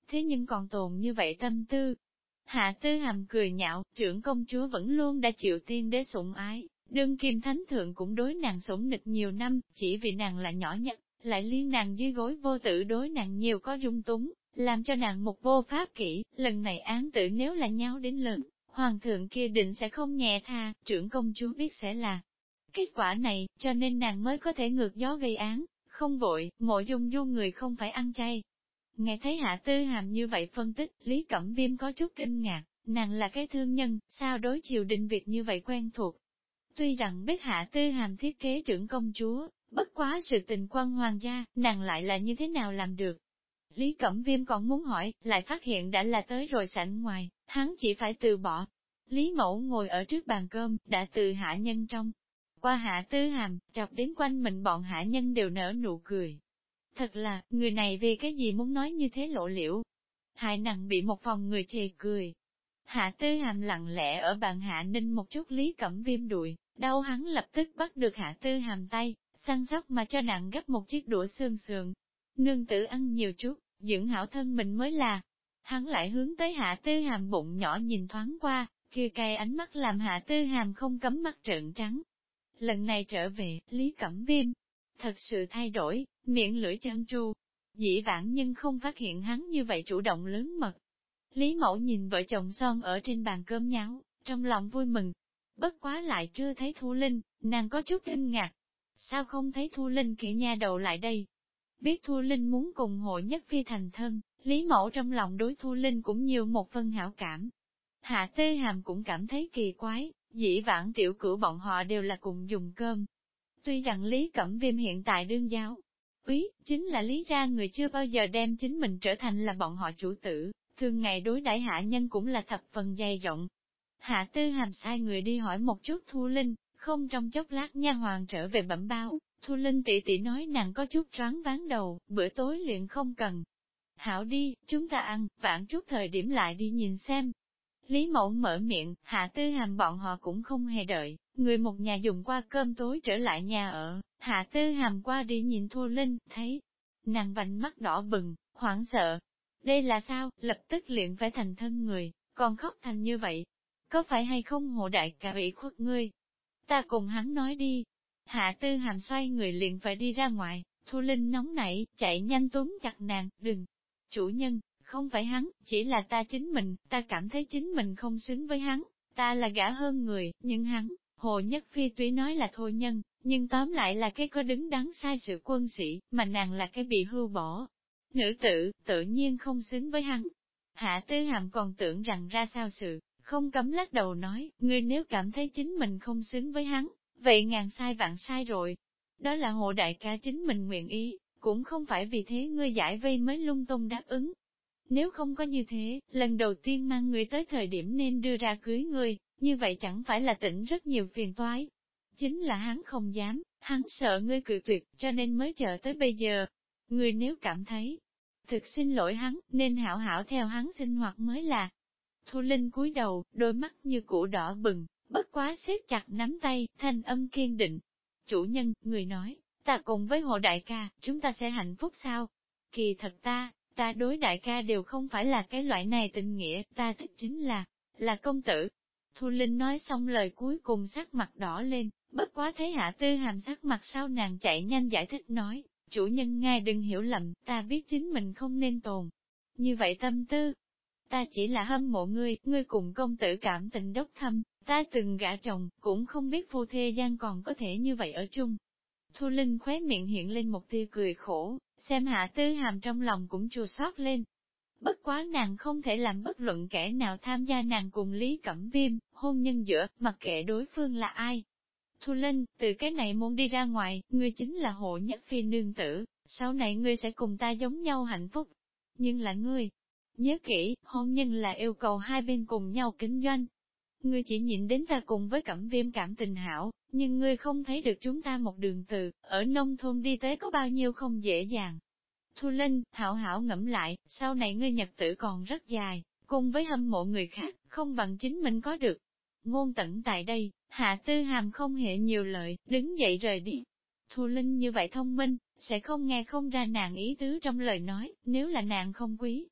thế nhưng còn tồn như vậy tâm tư. Hạ Tư Hàm cười nhạo, trưởng công chúa vẫn luôn đã chịu tiên đế sủng ái, đương kim thánh thượng cũng đối nàng sủng nịch nhiều năm, chỉ vì nàng là nhỏ nhất, lại liên nàng dưới gối vô tử đối nàng nhiều có dung túng, làm cho nàng một vô pháp kỹ, lần này án tử nếu là nhau đến lần, hoàng thượng kia định sẽ không nhẹ tha, trưởng công chúa biết sẽ là kết quả này, cho nên nàng mới có thể ngược gió gây án, không vội, Mộ Dung Du người không phải ăn chay. Nghe thấy Hạ Tư Hàm như vậy phân tích, Lý Cẩm Viêm có chút kinh ngạc, nàng là cái thương nhân, sao đối triều đình việc như vậy quen thuộc. Tuy rằng biết Hạ Tư Hàm thiết kế trưởng công chúa, bất quá sự tình quan hoàng gia, nàng lại là như thế nào làm được. Lý Cẩm Viêm còn muốn hỏi, lại phát hiện đã là tới rồi sảnh ngoài, hắn chỉ phải từ bỏ. Lý Mẫu ngồi ở trước bàn cơm, đã từ hạ nhân trong. Qua Hạ Tư Hàm, chọc đến quanh mình bọn hạ nhân đều nở nụ cười. Thật là, người này vì cái gì muốn nói như thế lộ liễu. Hại nặng bị một phòng người chê cười. Hạ Tư Hàm lặng lẽ ở bàn hạ ninh một chút Lý Cẩm Viêm đùi, đau hắn lập tức bắt được Hạ Tư Hàm tay, săn sóc mà cho nặng gấp một chiếc đũa xương sườn. Nương tử ăn nhiều chút, dưỡng hảo thân mình mới là. Hắn lại hướng tới Hạ Tư Hàm bụng nhỏ nhìn thoáng qua, kia cay ánh mắt làm Hạ Tư Hàm không cấm mắt trợn trắng. Lần này trở về, Lý Cẩm Viêm thật sự thay đổi, miệng lưỡi trơn tru. Dĩ vãng nhưng không phát hiện hắn như vậy chủ động lớn mật. Lý Mẫu nhìn vợ chồng son ở trên bàn cơm nháo, trong lòng vui mừng. Bất quá lại chưa thấy Thu Linh, nàng có chút kinh ngạc. Sao không thấy Thu Linh kỹ nha đầu lại đây? Biết Thu Linh muốn cùng Hội Nhất Phi thành thân, Lý Mẫu trong lòng đối Thu Linh cũng nhiều một phần hảo cảm. Hạ Tư Hàm cũng cảm thấy kỳ quái, dĩ vãng tiểu cửu bọn họ đều là cùng dùng cơm. Tuy rằng Lý Cẩm Viêm hiện tại đương giáo, úy, chính là lý ra người chưa bao giờ đem chính mình trở thành là bọn họ chủ tử, thường ngày đối đãi hạ nhân cũng là thập phần dày rộng. Hạ Tư Hàm sai người đi hỏi một chút Thu Linh, không trong chốc lát nha hoàng trở về bẩm báo, Thu Linh tỷ tỷ nói nàng có chút choáng váng đầu, bữa tối liền không cần. Hảo đi, chúng ta ăn, vãn chút thời điểm lại đi nhìn xem. Lý Mẫu mở miệng, Hạ Tư Hàm bọn họ cũng không hề đợi, người một nhà dùng qua cơm tối trở lại nhà ở, Hạ Tư Hàm qua đi nhìn Thu Linh, thấy nàng vành mắt đỏ bừng, hoảng sợ. Đây là sao, lập tức liền phải thành thân người, còn khóc thành như vậy. Có phải hay không Hộ đại ca ủy khuất ngươi? Ta cùng hắn nói đi. Hạ Tư Hàm xoay người liền phải đi ra ngoài, Thu Linh nóng nảy, chạy nhanh túm chặt nàng, đừng. Chủ nhân, không phải hắn, chỉ là ta chính mình, ta cảm thấy chính mình không xứng với hắn, ta là gã hơn người, nhưng hắn, Hồ Nhất Phi tuy nói là thôi nhân, nhưng tóm lại là cái có đứng đắn sai sự quân sĩ, mà nàng là cái bị hưu bỏ. Nữ tử, tự nhiên không xứng với hắn. Hạ Tư Hàm còn tưởng rằng ra sao sự, không cấm lắc đầu nói, ngươi nếu cảm thấy chính mình không xứng với hắn, vậy ngàn sai vạn sai rồi. Đó là Hộ đại ca chính mình nguyện ý, cũng không phải vì thế ngươi giải vây mới lung tung đáp ứng. Nếu không có như thế, lần đầu tiên mang người tới thời điểm nên đưa ra cưới ngươi, như vậy chẳng phải là tỉnh rất nhiều phiền toái. Chính là hắn không dám, hắn sợ ngươi cự tuyệt, cho nên mới chờ tới bây giờ. Ngươi nếu cảm thấy thực xin lỗi hắn, nên hảo hảo theo hắn sinh hoạt mới là. Thu Linh cúi đầu, đôi mắt như củ đỏ bừng, bất quá siết chặt nắm tay, thanh âm kiên định. Chủ nhân, người nói, ta cùng với Hồ đại ca, chúng ta sẽ hạnh phúc sao? Kỳ thật ta đối đại ca đều không phải là cái loại này tình nghĩa, ta thích chính là công tử. Thu Linh nói xong lời cuối cùng sắc mặt đỏ lên, bất quá thấy Hạ Tư Hàm sắc mặt sau nàng chạy nhanh giải thích nói, chủ nhân ngài đừng hiểu lầm, ta biết chính mình không nên tồn. Như vậy tâm tư, ta chỉ là hâm mộ ngươi cùng công tử cảm tình đốc thâm, ta từng gả chồng, cũng không biết phu thê gian còn có thể như vậy ở chung. Thu Linh khóe miệng hiện lên một tia cười khổ, xem Hạ Tư Hàm trong lòng cũng chua xót lên. Bất quá nàng không thể làm bất luận kẻ nào tham gia nàng cùng Lý Cẩm Viêm, hôn nhân giữa, mặc kệ đối phương là ai. Thu Linh, từ cái này muốn đi ra ngoài, ngươi chính là Hộ Nhất Phi nương tử, sau này ngươi sẽ cùng ta giống nhau hạnh phúc. Nhưng là ngươi, nhớ kỹ, hôn nhân là yêu cầu hai bên cùng nhau kinh doanh. Ngươi chỉ nhìn đến ta cùng với Cẩm Viêm cảm tình hảo, nhưng ngươi không thấy được chúng ta một đường từ, ở nông thôn đi tới có bao nhiêu không dễ dàng. Thu Linh, hảo hảo ngẫm lại, sau này ngươi nhật tử còn rất dài, cùng với hâm mộ người khác, không bằng chính mình có được. Ngôn tận tại đây, Hạ Tư Hàm không hề nhiều lời, đứng dậy rời đi. Thu Linh như vậy thông minh, sẽ không nghe không ra nàng ý tứ trong lời nói, nếu là nàng không quý.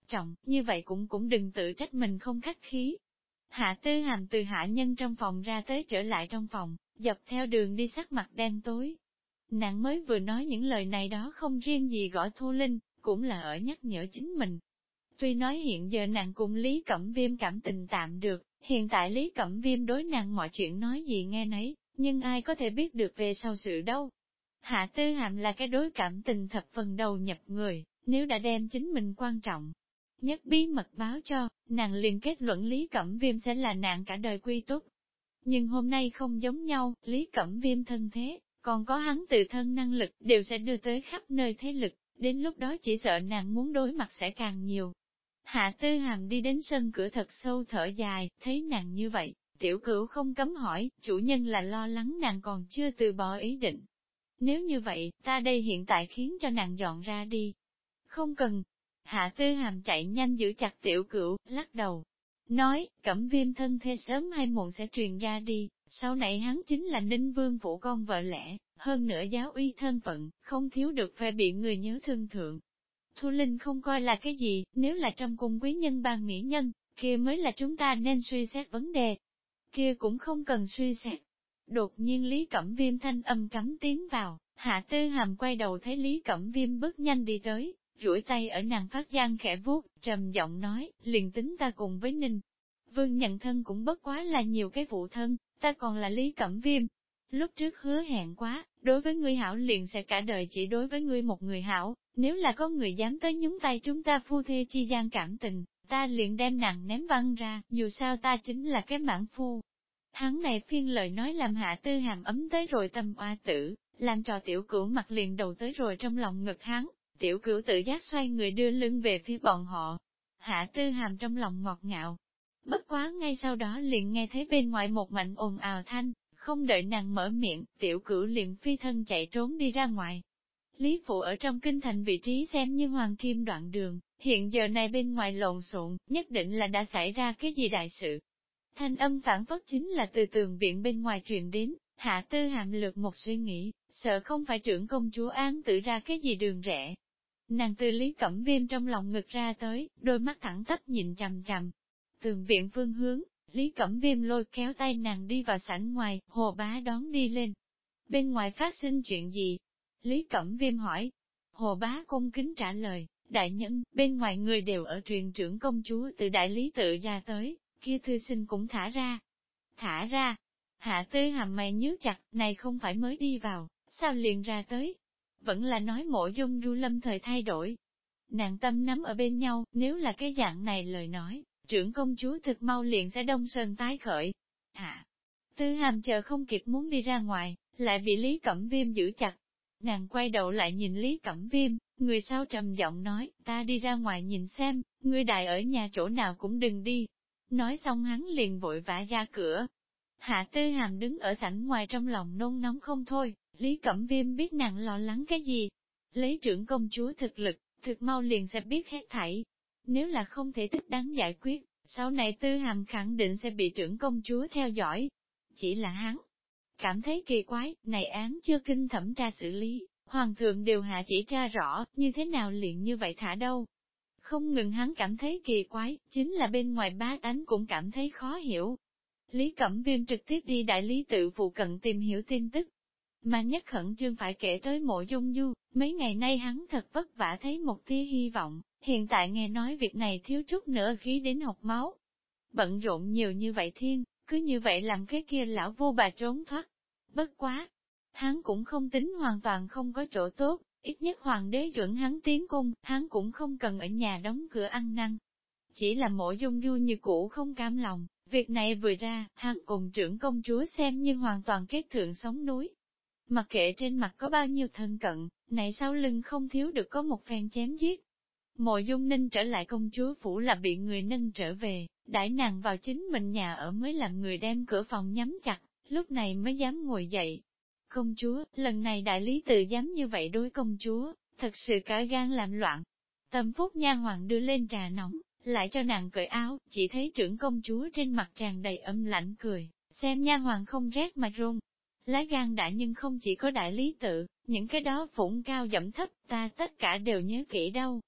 trọng, như vậy cũng đừng tự trách mình không khách khí. Hạ Tư Hàm từ hạ nhân trong phòng ra tới trở lại trong phòng, dọc theo đường đi sắc mặt đen tối. Nàng mới vừa nói những lời này đó không riêng gì gõ Thu Linh, cũng là ở nhắc nhở chính mình. Tuy nói hiện giờ nàng cùng Lý Cẩm Viêm cảm tình tạm được, hiện tại Lý Cẩm Viêm đối nàng mọi chuyện nói gì nghe nấy, nhưng ai có thể biết được về sau sự đâu. Hạ Tư Hàm là cái đối cảm tình thập phần đầu nhập người, nếu đã đem chính mình quan trọng nhất bí mật báo cho, nàng liền kết luận Lý Cẩm Viêm sẽ là nàng cả đời quy túc. Nhưng hôm nay không giống nhau, Lý Cẩm Viêm thân thế, còn có hắn tự thân năng lực, đều sẽ đưa tới khắp nơi thế lực, đến lúc đó chỉ sợ nàng muốn đối mặt sẽ càng nhiều. Hạ Tư Hàm đi đến sân cửa thật sâu thở dài, thấy nàng như vậy, tiểu cửu không cấm hỏi, chủ nhân là lo lắng nàng còn chưa từ bỏ ý định. Nếu như vậy, ta đây hiện tại khiến cho nàng dọn ra đi. Không cần. Hạ Tư Hàm chạy nhanh giữ chặt tiểu cửu, lắc đầu. Nói, Cẩm Viêm thân thê sớm hay muộn sẽ truyền ra đi, sau này hắn chính là Ninh Vương phủ con vợ lẽ, hơn nữa giáo uy thân phận, không thiếu được phải bị người nhớ thương thượng. Thu Linh không coi là cái gì, nếu là trong cung quý nhân ban mỹ nhân, kia mới là chúng ta nên suy xét vấn đề. Kia cũng không cần suy xét. Đột nhiên Lý Cẩm Viêm thanh âm cắm tiến vào, Hạ Tư Hàm quay đầu thấy Lý Cẩm Viêm bước nhanh đi tới, duỗi tay ở nàng phát gian khẽ vuốt, trầm giọng nói, liền tính ta cùng với Ninh Vương nhận thân cũng bất quá là nhiều cái phụ thân, ta còn là Lý Cẩm Viêm. Lúc trước hứa hẹn quá, đối với ngươi hảo liền sẽ cả đời chỉ đối với ngươi một người hảo, nếu là có người dám tới nhúng tay chúng ta phu thê chi gian cảm tình, ta liền đem nàng ném văng ra, dù sao ta chính là cái mãn phu. Hắn này phiên lời nói làm Hạ Tư Hàm ấm tới rồi tâm oa tử, làm trò tiểu cửu mặt liền đầu tới rồi trong lòng ngực hắn, tiểu cửu tự giác xoay người đưa lưng về phía bọn họ. Hạ Tư Hàm trong lòng ngọt ngạo. Bất quá ngay sau đó liền nghe thấy bên ngoài một mảnh ồn ào thanh, không đợi nàng mở miệng, tiểu cửu liền phi thân chạy trốn đi ra ngoài. Lý Phụ ở trong kinh thành vị trí xem như hoàng kim đoạn đường, hiện giờ này bên ngoài lộn xộn, nhất định là đã xảy ra cái gì đại sự. Thanh âm phản phất chính là từ tường viện bên ngoài truyền đến, Hạ Tư Hàm lược một suy nghĩ, sợ không phải trưởng công chúa án tự ra cái gì đường rẽ. Nàng từ Lý Cẩm Viêm trong lòng ngực ra tới, đôi mắt thẳng tắp nhìn chằm chằm. Tường viện phương hướng, Lý Cẩm Viêm lôi kéo tay nàng đi vào sảnh ngoài, Hồ Bá đón đi lên. Bên ngoài phát sinh chuyện gì? Lý Cẩm Viêm hỏi. Hồ Bá cung kính trả lời, đại nhân, bên ngoài người đều ở truyền trưởng công chúa từ đại lý tự ra tới, kia thư sinh cũng thả ra. Thả ra? Hạ Tư Hàm mày nhíu chặt, này không phải mới đi vào, sao liền ra tới? Vẫn là nói Mộ Dung Du lâm thời thay đổi. Nàng tâm nắm ở bên nhau, nếu là cái dạng này lời nói, trưởng công chúa thực mau liền sẽ đông sơn tái khởi. Hạ Tư Hàm chờ không kịp muốn đi ra ngoài, lại bị Lý Cẩm Viêm giữ chặt. Nàng quay đầu lại nhìn Lý Cẩm Viêm, người sau trầm giọng nói, ta đi ra ngoài nhìn xem, ngươi đại ở nhà chỗ nào cũng đừng đi. Nói xong hắn liền vội vã ra cửa. Hạ Tư Hàm đứng ở sảnh ngoài trong lòng nôn nóng không thôi, Lý Cẩm Viêm biết nàng lo lắng cái gì. Lấy trưởng công chúa thực lực, thực mau liền sẽ biết hết thảy. Nếu là không thể thích đáng giải quyết, sau này Tư Hàm khẳng định sẽ bị trưởng công chúa theo dõi. Chỉ là hắn cảm thấy kỳ quái, này án chưa kinh thẩm tra xử lý, hoàng thượng đều hạ chỉ tra rõ, như thế nào liền như vậy thả đâu. Không ngừng hắn cảm thấy kỳ quái, chính là bên ngoài bá tánh cũng cảm thấy khó hiểu. Lý Cẩm Viêm trực tiếp đi đại lý tự phụ cận tìm hiểu tin tức. Mà nhất khẩn trương phải kể tới Mộ Dung Du, mấy ngày nay hắn thật vất vả thấy một tia hy vọng, hiện tại nghe nói việc này thiếu chút nữa khí đến học máu. Bận rộn nhiều như vậy thiên, cứ như vậy làm cái kia lão vô bà trốn thoát. Bất quá, hắn cũng không tính hoàn toàn không có chỗ tốt, ít nhất hoàng đế chuẩn hắn tiến cung, hắn cũng không cần ở nhà đóng cửa ăn năn. Chỉ là Mộ Dung Du như cũ không cam lòng, việc này vừa ra, hắn cùng trưởng công chúa xem như hoàn toàn kết thượng sống núi. Mặc kệ trên mặt có bao nhiêu thân cận, này sau lưng không thiếu được có một phen chém giết. Mộ Dung Ninh trở lại công chúa phủ là bị người nâng trở về, đãi nàng vào chính mình nhà ở mới làm người đem cửa phòng nhắm chặt, lúc này mới dám ngồi dậy. Công chúa, lần này đại lý tự dám như vậy đối công chúa, thật sự cả gan làm loạn. Tâm phúc nha hoàng đưa lên trà nóng, lại cho nàng cởi áo, chỉ thấy trưởng công chúa trên mặt tràn đầy âm lãnh cười, xem nha hoàng không rét mà run. Lá gan đại nhưng không chỉ có đại lý tự, những cái đó phụng cao dẫm thấp, ta tất cả đều nhớ kỹ đâu.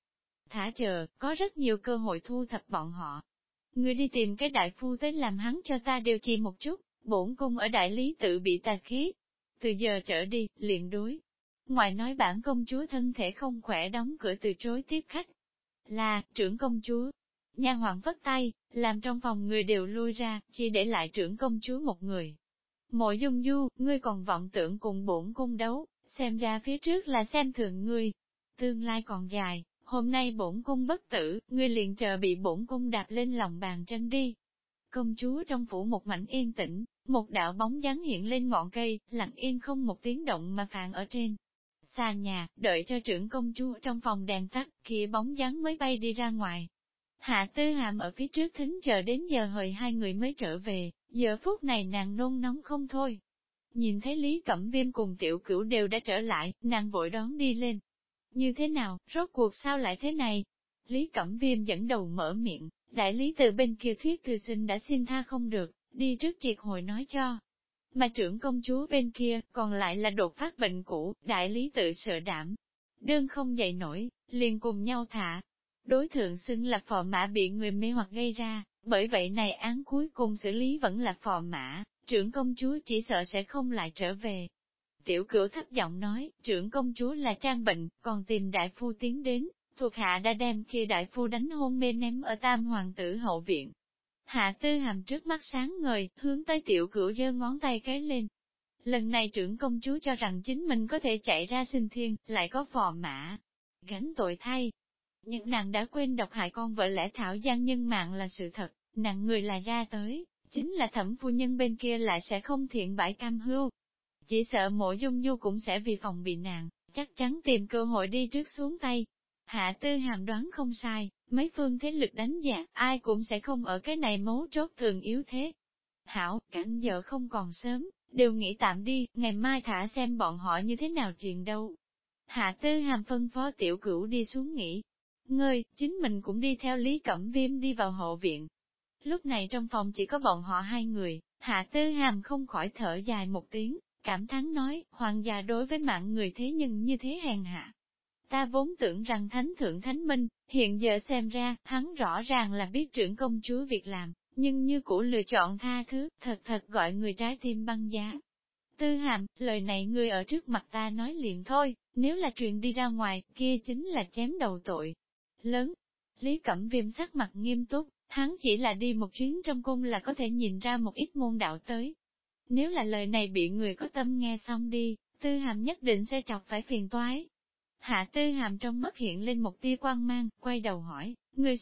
thả chờ, có rất nhiều cơ hội thu thập bọn họ. Ngươi đi tìm cái đại phu tới làm hắn cho ta điều trị một chút, bổn cung ở đại lý tự bị tà khí. Từ giờ trở đi, liền đối. Ngoài nói bản công chúa thân thể không khỏe đóng cửa từ chối tiếp khách. Là, trưởng công chúa. Nha hoàng vất tay, làm trong phòng người đều lui ra, chỉ để lại trưởng công chúa một người. Mộ Dung Du, ngươi còn vọng tưởng cùng bổn cung đấu, xem ra phía trước là xem thường ngươi. Tương lai còn dài, hôm nay bổn cung bất tử, ngươi liền chờ bị bổn cung đạp lên lòng bàn chân đi. Công chúa trong phủ một mảnh yên tĩnh, một đạo bóng dáng hiện lên ngọn cây, lặng yên không một tiếng động mà phàn ở trên sàn nhà, đợi cho trưởng công chúa trong phòng đèn tắt, kia bóng dáng mới bay đi ra ngoài. Hạ Tư Hàm ở phía trước thính chờ đến giờ hời hai người mới trở về, giờ phút này nàng nôn nóng không thôi. Nhìn thấy Lý Cẩm Viêm cùng Tiểu Cửu đều đã trở lại, nàng vội đón đi lên. Như thế nào, rốt cuộc sao lại thế này? Lý Cẩm Viêm dẫn đầu mở miệng, đại lý từ bên kia thuyết thư sinh đã xin tha không được, đi trước triệt hồi nói cho. Mà trưởng công chúa bên kia, còn lại là đột phát bệnh cũ, đại lý tự sợ đảm. Đơn không dậy nổi, liền cùng nhau thả. Đối thượng xưng là phò mã bị người mê hoặc gây ra, bởi vậy này án cuối cùng xử lý vẫn là phò mã, trưởng công chúa chỉ sợ sẽ không lại trở về. Tiểu Cửu thấp giọng nói, trưởng công chúa là trang bệnh, còn tìm đại phu tiến đến, thuộc hạ đã đem kia đại phu đánh hôn mê ném ở Tam hoàng tử hậu viện. Hạ Tư Hàm trước mắt sáng ngời, hướng tới Tiểu Cửu giơ ngón tay cái lên. Lần này trưởng công chúa cho rằng chính mình có thể chạy ra sinh thiên, lại có phò mã, gánh tội thay. Nhưng nàng đã quên độc hại con vợ lẽ thảo gian nhân mạng là sự thật, nàng người là ra tới, chính là thẩm phu nhân bên kia lại sẽ không thiện bãi cam hưu. Chỉ sợ Mộ Dung Du cũng sẽ vì phòng bị nàng, chắc chắn tìm cơ hội đi trước xuống tay. Hạ Tư Hàm đoán không sai, mấy phương thế lực đánh giá, ai cũng sẽ không ở cái này mấu chốt thường yếu thế. Hảo, cảnh giờ không còn sớm, đều nghĩ tạm đi, ngày mai thả xem bọn họ như thế nào chuyện đâu. Hạ Tư Hàm phân phó Tiểu Cửu đi xuống nghỉ. Ngươi, chính mình cũng đi theo Lý Cẩm Viêm đi vào hậu viện. Lúc này trong phòng chỉ có bọn họ hai người, Hạ Tư Hàm không khỏi thở dài một tiếng, cảm thán nói, hoàng gia đối với mạng người thế nhưng như thế hèn hạ. Ta vốn tưởng rằng thánh thượng thánh minh, hiện giờ xem ra, hắn rõ ràng là biết trưởng công chúa việc làm, nhưng như cũ lựa chọn tha thứ, thật gọi người trái tim băng giá. Tư Hàm, lời này ngươi ở trước mặt ta nói liền thôi, nếu là truyền đi ra ngoài, kia chính là chém đầu tội. Lớn, Lý Cẩm Viêm sắc mặt nghiêm túc, hắn chỉ là đi một chuyến trong cung là có thể nhìn ra một ít môn đạo tới. Nếu là lời này bị người có tâm nghe xong đi, Tư Hàm nhất định sẽ chọc phải phiền toái. Hạ Tư Hàm trong mắt hiện lên một tia quang mang, quay đầu hỏi, ngươi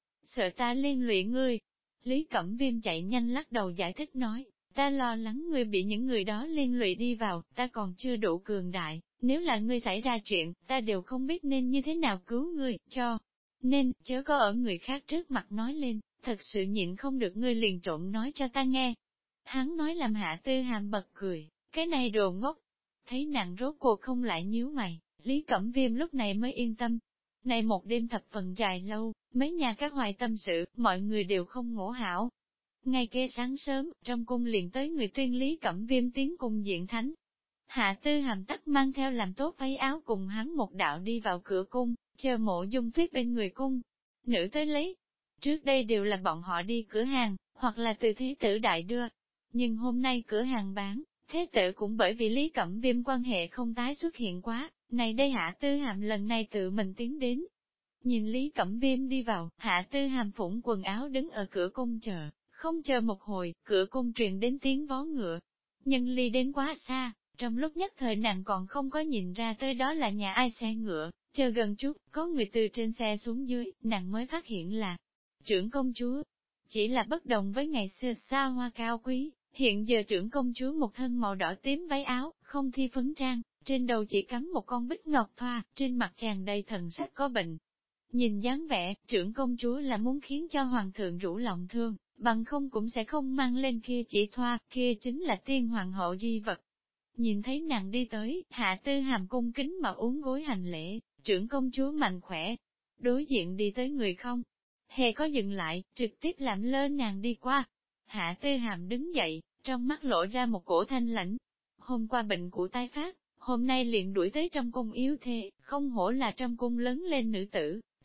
sợ ta liên lụy ngươi. Lý Cẩm Viêm chạy nhanh lắc đầu giải thích nói, ta lo lắng ngươi bị những người đó liên lụy đi vào, ta còn chưa đủ cường đại, nếu là ngươi xảy ra chuyện, ta đều không biết nên như thế nào cứu ngươi, cho nên, chớ có ở người khác trước mặt nói lên, thật sự nhịn không được ngươi liền trộm nói cho ta nghe. Hắn nói làm Hạ Tư Hàm bật cười, cái này đồ ngốc. Thấy nàng rốt cuộc không lại nhíu mày, Lý Cẩm Viêm lúc này mới yên tâm. Này một đêm thập phần dài lâu, mấy nhà các hoài tâm sự, mọi người đều không ngủ hảo. Ngay kế sáng sớm, trong cung liền tới người tuyên Lý Cẩm Viêm tiến cung diện thánh. Hạ Tư Hàm tắc mang theo làm tốt váy áo cùng hắn một đạo đi vào cửa cung, chờ Mộ Dung Tuyết bên người cung. Nữ tới lấy. Trước đây đều là bọn họ đi cửa hàng, hoặc là từ thế tử đại đưa. Nhưng hôm nay cửa hàng bán, thế tử cũng bởi vì Lý Cẩm Viêm quan hệ không tái xuất hiện quá, này đây Hạ Tư Hàm lần này tự mình tiến đến. Nhìn Lý Cẩm Viêm đi vào, Hạ Tư Hàm phủng quần áo đứng ở cửa cung chờ, không chờ một hồi, cửa cung truyền đến tiếng vó ngựa. Nhân ly đến quá xa, trong lúc nhất thời nàng còn không có nhìn ra tới đó là nhà ai xe ngựa, chờ gần chút, có người từ trên xe xuống dưới, nàng mới phát hiện là trưởng công chúa. Chỉ là bất đồng với ngày xưa xa hoa cao quý, hiện giờ trưởng công chúa một thân màu đỏ tím váy áo, không thi phấn trang, trên đầu chỉ cắm một con bích ngọc thoa, trên mặt tràn đầy thần sắc có bệnh. Nhìn dáng vẻ, trưởng công chúa là muốn khiến cho hoàng thượng rủ lòng thương, bằng không cũng sẽ không mang lên kia chỉ thoa, kia chính là tiên hoàng hậu di vật. Nhìn thấy nàng đi tới, Hạ Tư Hàm cung kính mà uốn gối hành lễ, trưởng công chúa mạnh khỏe. Đối diện đi tới người không hề có dừng lại, trực tiếp làm lơ nàng đi qua. Hạ Tư Hàm đứng dậy, trong mắt lộ ra một cổ thanh lãnh. Hôm qua bệnh cũ tái phát, hôm nay liền đuổi tới trong cung yếu thê, không hổ là trong cung lớn lên nữ tử,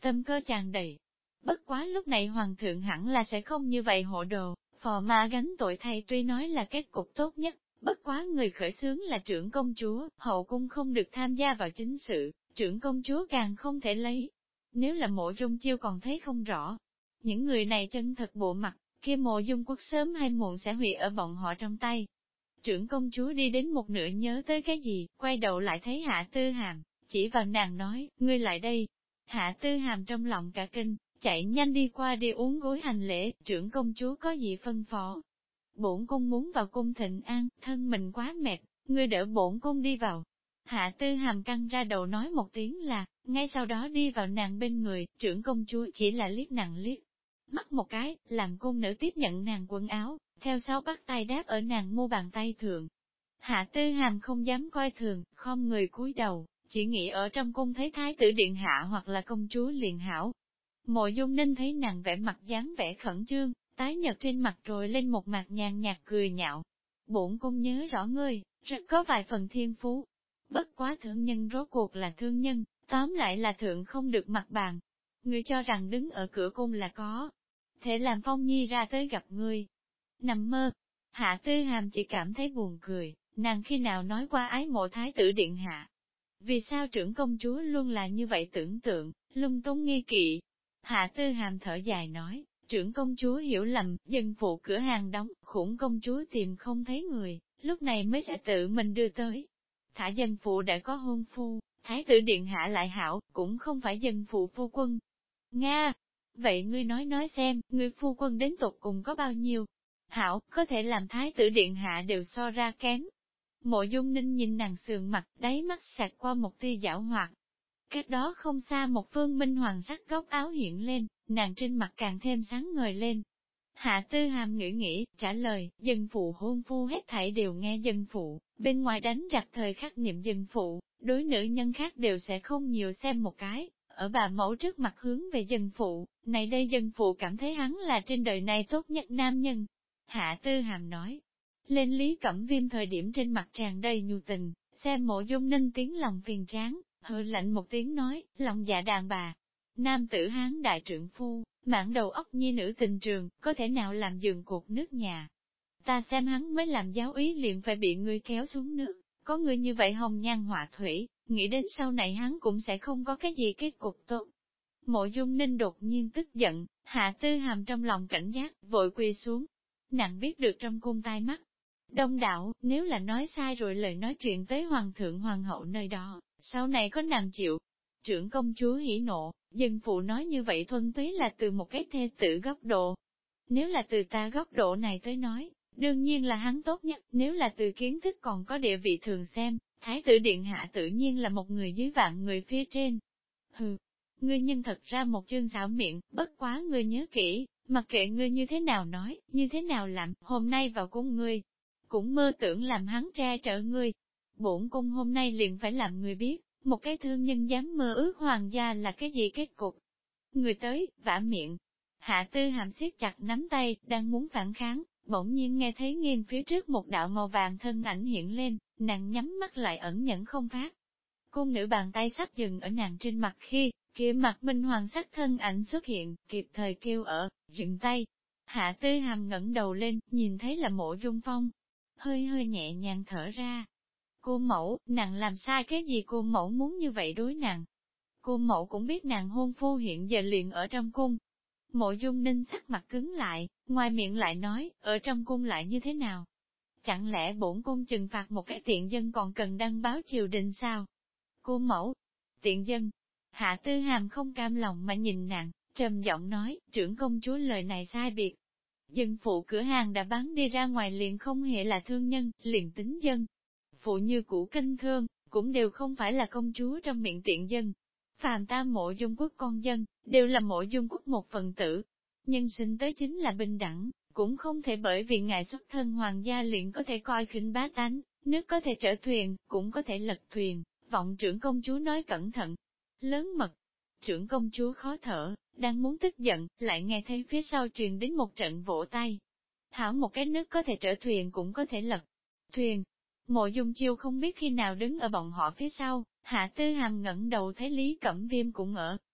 tâm cơ tràn đầy. Bất quá lúc này hoàng thượng hẳn là sẽ không như vậy hộ đồ, phò mã gánh tội thay tuy nói là kết cục tốt nhất, bất quá người khởi xướng là trưởng công chúa, hậu cung không được tham gia vào chính sự, trưởng công chúa càng không thể lấy. Nếu là Mộ Dung Chiêu còn thấy không rõ, những người này chân thật bộ mặt, kia Mộ Dung Quốc sớm hay muộn sẽ hủy ở bọn họ trong tay. Trưởng công chúa đi đến một nửa nhớ tới cái gì, quay đầu lại thấy Hạ Tư Hàm, chỉ vào nàng nói, ngươi lại đây. Hạ Tư Hàm trong lòng cả kinh, chạy nhanh đi qua đi uống gối hành lễ, trưởng công chúa có gì phân phó. Bổn cung muốn vào cung thịnh an, thân mình quá mệt, ngươi đỡ bổn cung đi vào. Hạ Tư Hàm căng ra đầu nói một tiếng là, ngay sau đó đi vào nàng bên người, trưởng công chúa chỉ là liếc nàng liếc. Mắt một cái, làm cung nữ tiếp nhận nàng quần áo, theo sau bắt tay đáp ở nàng mu bàn tay thượng. Hạ Tư Hàm không dám coi thường, khom người cúi đầu, chỉ nghĩ ở trong cung thấy thái tử điện hạ hoặc là công chúa liền hảo. Mộ Dung Ninh thấy nàng vẻ mặt dáng vẻ khẩn trương, tái nhợt trên mặt rồi lên một mặt nhàn nhạt cười nhạo. Bổn cung nhớ rõ ngươi, rất có vài phần thiên phú. Bất quá thượng nhân rốt cuộc là thương nhân, tóm lại là thượng không được mặt bàn. Ngươi cho rằng đứng ở cửa cung là có thể làm Phong Nhi ra tới gặp ngươi. Nằm mơ, Hạ Tư Hàm chỉ cảm thấy buồn cười, nàng khi nào nói qua ái mộ thái tử điện hạ. Vì sao trưởng công chúa luôn là như vậy tưởng tượng, lung tung nghi kỵ? Hạ Tư Hàm thở dài nói, trưởng công chúa hiểu lầm, dân phụ cửa hàng đóng, khủng công chúa tìm không thấy người, lúc này mới sẽ tự mình đưa tới. Thả dân phụ đã có hôn phu, thái tử điện hạ lại hảo, cũng không phải dân phụ phu quân. Nga! Vậy ngươi nói xem, ngươi phu quân đến tột cùng có bao nhiêu? Hảo, có thể làm thái tử điện hạ đều so ra kém. Mộ Dung Ninh nhìn nàng sườn mặt, đáy mắt sạc qua một tia giảo hoạt. Cách đó không xa một phương minh hoàng sắc góc áo hiện lên, nàng trên mặt càng thêm sáng ngời lên. Hạ Tư Hàm nghĩ, trả lời, dân phụ hôn phu hết thảy đều nghe dân phụ, bên ngoài đánh giặc thời khắc niệm dân phụ, đối nữ nhân khác đều sẽ không nhiều xem một cái, ở bà mẫu trước mặt hướng về dân phụ, này đây dân phụ cảm thấy hắn là trên đời này tốt nhất nam nhân. Hạ Tư Hàm nói, lên Lý Cẩm Viêm thời điểm trên mặt tràn đầy nhu tình, xem Mộ Dung Ninh tiếng lòng phiền chán, hừ lạnh một tiếng nói, lòng dạ đàn bà. Nam tử Hán đại trượng phu, mãn đầu óc nhi nữ tình trường, có thể nào làm giường cột nước nhà. Ta xem hắn mới làm giáo úy liền phải bị ngươi kéo xuống nước, có người như vậy hồng nhan họa thủy, nghĩ đến sau này hắn cũng sẽ không có cái gì kết cục tốt. Mộ Dung Ninh đột nhiên tức giận, Hạ Tư Hàm trong lòng cảnh giác, vội quỳ xuống. Nàng biết được trong cung tai mắt. Đông đảo, nếu là nói sai rồi lời nói chuyện tới hoàng thượng hoàng hậu nơi đó, sau này có nàng chịu. Trưởng công chúa hỉ nộ, dân phụ nói như vậy thuần túy là từ một cái thê tử góc độ. Nếu là từ ta góc độ này tới nói, đương nhiên là hắn tốt nhất, nếu là từ kiến thức còn có địa vị thường xem, thái tử điện hạ tự nhiên là một người dưới vạn người phía trên. Hừ, ngươi nhân thật ra một chương xảo miệng, bất quá ngươi nhớ kỹ, mặc kệ ngươi như thế nào nói, như thế nào làm, hôm nay vào cung ngươi, cũng mơ tưởng làm hắn tre trở ngươi. Bổn cung hôm nay liền phải làm ngươi biết, một cái thương nhân dám mơ ước hoàng gia là cái gì kết cục. Người tới, vả miệng. Hạ Tư Hàm siết chặt nắm tay, đang muốn phản kháng, bỗng nhiên nghe thấy nghiêng phía trước một đạo màu vàng thân ảnh hiện lên, nàng nhắm mắt lại ẩn nhẫn không phát. Cung nữ bàn tay sắp dừng ở nàng trên mặt khi, kia mặt minh hoàng sắc thân ảnh xuất hiện, kịp thời kêu ở, dừng tay. Hạ Tư Hàm ngẩng đầu lên, nhìn thấy là Mộ Dung Phong, hơi hơi nhẹ nhàng thở ra. Cô mẫu, nàng làm sai cái gì cô mẫu muốn như vậy đối nàng? Cô mẫu cũng biết nàng hôn phu hiện giờ liền ở trong cung. Mộ Dung Ninh sắc mặt cứng lại, ngoài miệng lại nói, ở trong cung lại như thế nào? Chẳng lẽ bổn cung trừng phạt một cái tiện dân còn cần đăng báo triều đình sao? Cô mẫu, tiện dân. Hạ Tư Hàm không cam lòng mà nhìn nàng, trầm giọng nói, trưởng công chúa lời này sai biệt. Dân phụ cửa hàng đã bán đi ra ngoài liền không hề là thương nhân, liền tính dân. Phụ như cũ kinh thương, cũng đều không phải là công chúa trong miệng tiện dân. Phàm ta Mộ Dung Quốc con dân, đều là Mộ Dung Quốc một phần tử. Nhân sinh tới chính là bình đẳng, cũng không thể bởi vì ngài xuất thân hoàng gia liền có thể coi khinh bá tánh, nước có thể trở thuyền, cũng có thể lật thuyền, vọng trưởng công chúa nói cẩn thận. Lớn mật, trưởng công chúa khó thở, đang muốn tức giận, lại nghe thấy phía sau truyền đến một trận vỗ tay. Thảo một cái nước có thể trở thuyền cũng có thể lật thuyền. Mộ Dung Chiêu không biết khi nào đứng ở bọn họ phía sau, Hạ Tư Hàm ngẩng đầu thấy Lý Cẩm Viêm cũng ở,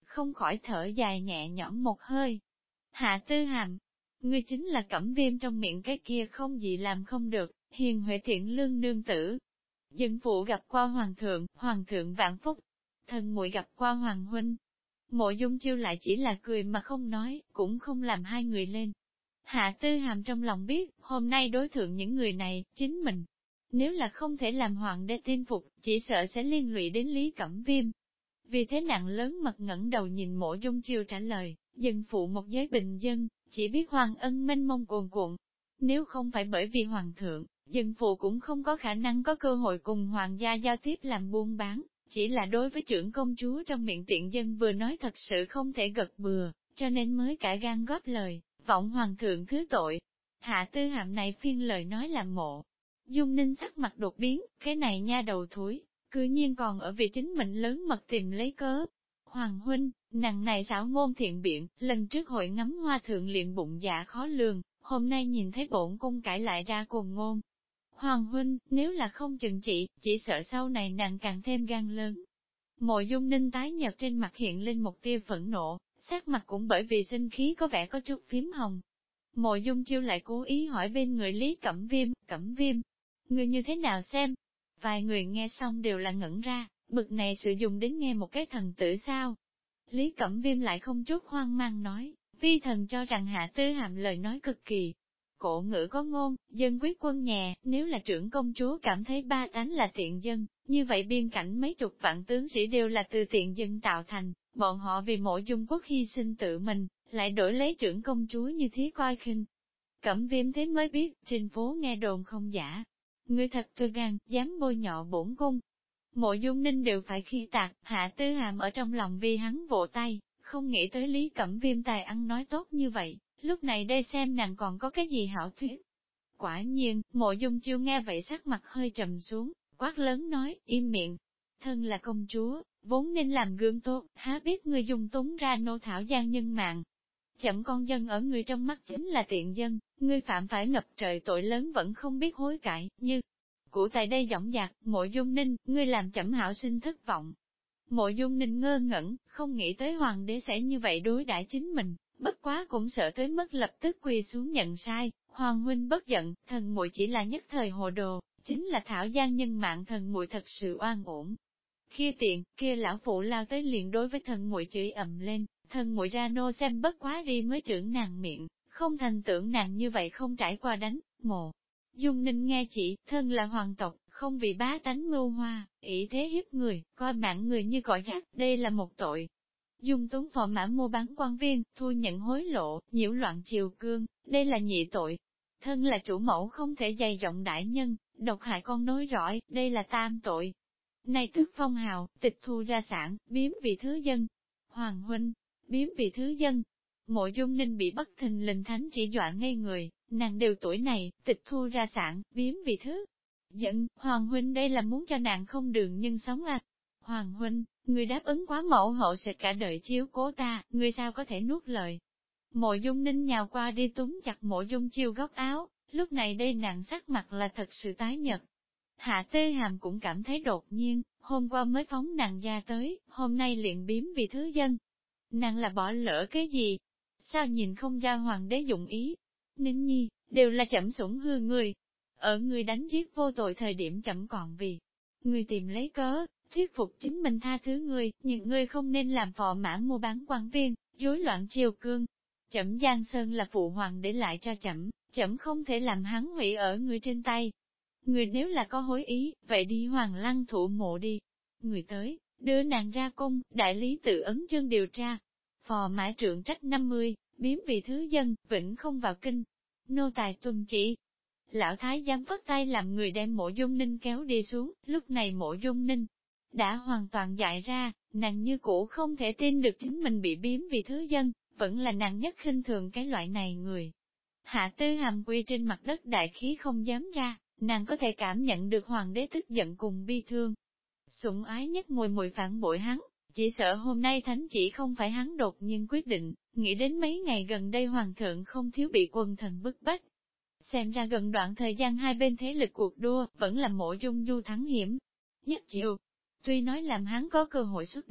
không khỏi thở dài nhẹ nhõm một hơi. Hạ Tư Hàm, ngươi chính là Cẩm Viêm trong miệng cái kia không gì làm không được, hiền huệ thiện lương nương tử. Dân phụ gặp qua hoàng thượng vạn phúc, thần muội gặp qua hoàng huynh. Mộ Dung Chiêu lại chỉ là cười mà không nói, cũng không làm hai người lên. Hạ Tư Hàm trong lòng biết, hôm nay đối thượng những người này, chính mình. Nếu là không thể làm hoàng đế tin phục, chỉ sợ sẽ liên lụy đến Lý Cẩm Viêm. Vì thế nặng lớn mật ngẩng đầu nhìn Mộ Dung Chiêu trả lời, dân phụ một giới bình dân, chỉ biết hoàng ân mênh mông cuồn cuộn. Nếu không phải bởi vì hoàng thượng, dân phụ cũng không có khả năng có cơ hội cùng hoàng gia giao tiếp làm buôn bán, chỉ là đối với trưởng công chúa trong miệng tiện dân vừa nói thật sự không thể gật bừa, cho nên mới cả gan góp lời, vọng hoàng thượng thứ tội. Hạ Tư Hàm này phiên lời nói làm Mộ Dung Ninh sắc mặt đột biến, cái này nha đầu thúi, cư nhiên còn ở vì chính mình lớn mật tìm lấy cớ. Hoàng huynh, nàng này xảo ngôn thiện biện, lần trước hội ngắm hoa thượng liền bụng dạ khó lường, hôm nay nhìn thấy bổn cung cãi lại ra cuồng ngôn. Hoàng huynh, nếu là không chừng trị, chỉ sợ sau này nàng càng thêm gan lớn. Mộ Dung Ninh tái nhợt trên mặt hiện lên một tia phẫn nộ, sắc mặt cũng bởi vì sinh khí có vẻ có chút phím hồng. Mộ Dung Chiêu lại cố ý hỏi bên người Lý Cẩm Viêm, người như thế nào xem? Vài người nghe xong đều là ngẩn ra, bực này sử dụng đến nghe một cái thần tử sao? Lý Cẩm Viêm lại không chút hoang mang nói, vi thần cho rằng Hạ Tư Hàm lời nói cực kỳ. Cổ ngữ có ngôn, dân quyết quân nhà, nếu là trưởng công chúa cảm thấy ba tánh là tiện dân, như vậy biên cảnh mấy chục vạn tướng sĩ đều là từ tiện dân tạo thành, bọn họ vì Mộ Dung quốc hy sinh tự mình, lại đổi lấy trưởng công chúa như thế coi khinh. Cẩm Viêm thế mới biết, trên phố nghe đồn không giả. Ngươi thật tư gan, dám bôi nhọ bổn cung. Mộ Dung Ninh đều phải khi tạc, Hạ Tư Hàm ở trong lòng vì hắn vỗ tay, không nghĩ tới Lý Cẩm Viêm tài ăn nói tốt như vậy, lúc này đây xem nàng còn có cái gì hảo thuyết. Quả nhiên, Mộ Dung Chiêu nghe vậy sắc mặt hơi trầm xuống, quát lớn nói, im miệng. Thân là công chúa, vốn nên làm gương tốt, há biết ngươi dùng túng ra nô thảo gian nhân mạng. Chậm con dân ở người trong mắt chính là tiện dân, ngươi phạm phải ngập trời tội lớn vẫn không biết hối cải, như của tại đây dõng dạc, Mộ Dung Ninh, ngươi làm Chẩm hảo sinh thất vọng. Mộ Dung Ninh ngơ ngẩn, không nghĩ tới hoàng đế sẽ như vậy đối đãi chính mình, bất quá cũng sợ tới mức lập tức quỳ xuống nhận sai, hoàng huynh bất giận, thần muội chỉ là nhất thời hồ đồ, chính là thảo gian nhân mạng thần muội thật sự oan ổn. Kia lão phụ lao tới liền đối với thần muội chửi ầm lên, thần muội ra nô xem bất quá đi mới trưởng nàng miệng, không thành tưởng nàng như vậy không trải qua đánh, Mộ Dung Ninh nghe chỉ, thân là hoàng tộc, không vì bá tánh mưu hoa, ỷ thế hiếp người, coi mạng người như cỏ rác, đây là một tội. Dung túng phò mã mua bán quan viên, thu nhận hối lộ, nhiễu loạn triều cương, đây là nhị tội. Thân là chủ mẫu không thể dày rộng đại nhân, độc hại con nối rõi, đây là tam tội. Này tức phong hào, tịch thu gia sản, biếm vị thứ dân. Hoàng huynh, biếm vị thứ dân. Mộ Dung Ninh bị bất thình lình thánh chỉ dọa ngây người, nàng đều tuổi này, tịch thu ra sản, biếm vị thứ. Giận, Hoàng huynh đây là muốn cho nàng không đường nhưng sống à. Hoàng huynh, người đáp ứng quá mẫu hậu sẽ cả đời chiếu cố ta, người sao có thể nuốt lời. Mộ Dung Ninh nhào qua đi túm chặt Mộ Dung Chiêu góc áo, lúc này đây nàng sắc mặt là thật sự tái nhợt. Hạ Tư Hàm cũng cảm thấy đột nhiên, hôm qua mới phóng nàng ra tới, hôm nay liền biếm vì thứ dân. Nàng là bỏ lỡ cái gì? Sao nhìn không ra hoàng đế dụng ý? Ninh nhi, đều là Chẩm sủng hư người. Ở người đánh giết vô tội thời điểm Chẩm còn vì người tìm lấy cớ, thuyết phục chính mình tha thứ người, nhưng người không nên làm phò mã mua bán quan viên, rối loạn triều cương. Chẩm Giang Sơn là phụ hoàng để lại cho Chẩm, Chẩm không thể làm hắn hủy ở người trên tay. Người nếu là có hối ý, vậy đi Hoàng Lăng thủ mộ đi. Người tới, đưa nàng ra cung, đại lý tự ấn chương điều tra. Phò mã trượng trách 50, biếm vị thứ dân, vĩnh không vào kinh. Nô tài tuân chỉ. Lão thái giám phất tay làm người đem Mộ Dung Ninh kéo đi xuống, lúc này Mộ Dung Ninh đã hoàn toàn dại ra, nàng như cũ không thể tin được chính mình bị biếm vì thứ dân, vẫn là nàng nhất khinh thường cái loại này người. Hạ Tư Hàm quy trên mặt đất đại khí không dám ra, nàng có thể cảm nhận được hoàng đế tức giận cùng bi thương. Sủng ái nhất mùi mùi phản bội hắn, chỉ sợ hôm nay thánh chỉ không phải hắn đột nhiên quyết định, nghĩ đến mấy ngày gần đây hoàng thượng không thiếu bị quân thần bức bách. Xem ra gần đoạn thời gian hai bên thế lực cuộc đua, vẫn là Mộ Dung Du thắng hiểm. Nhất chịu, tuy nói làm hắn có cơ hội xuất đầu,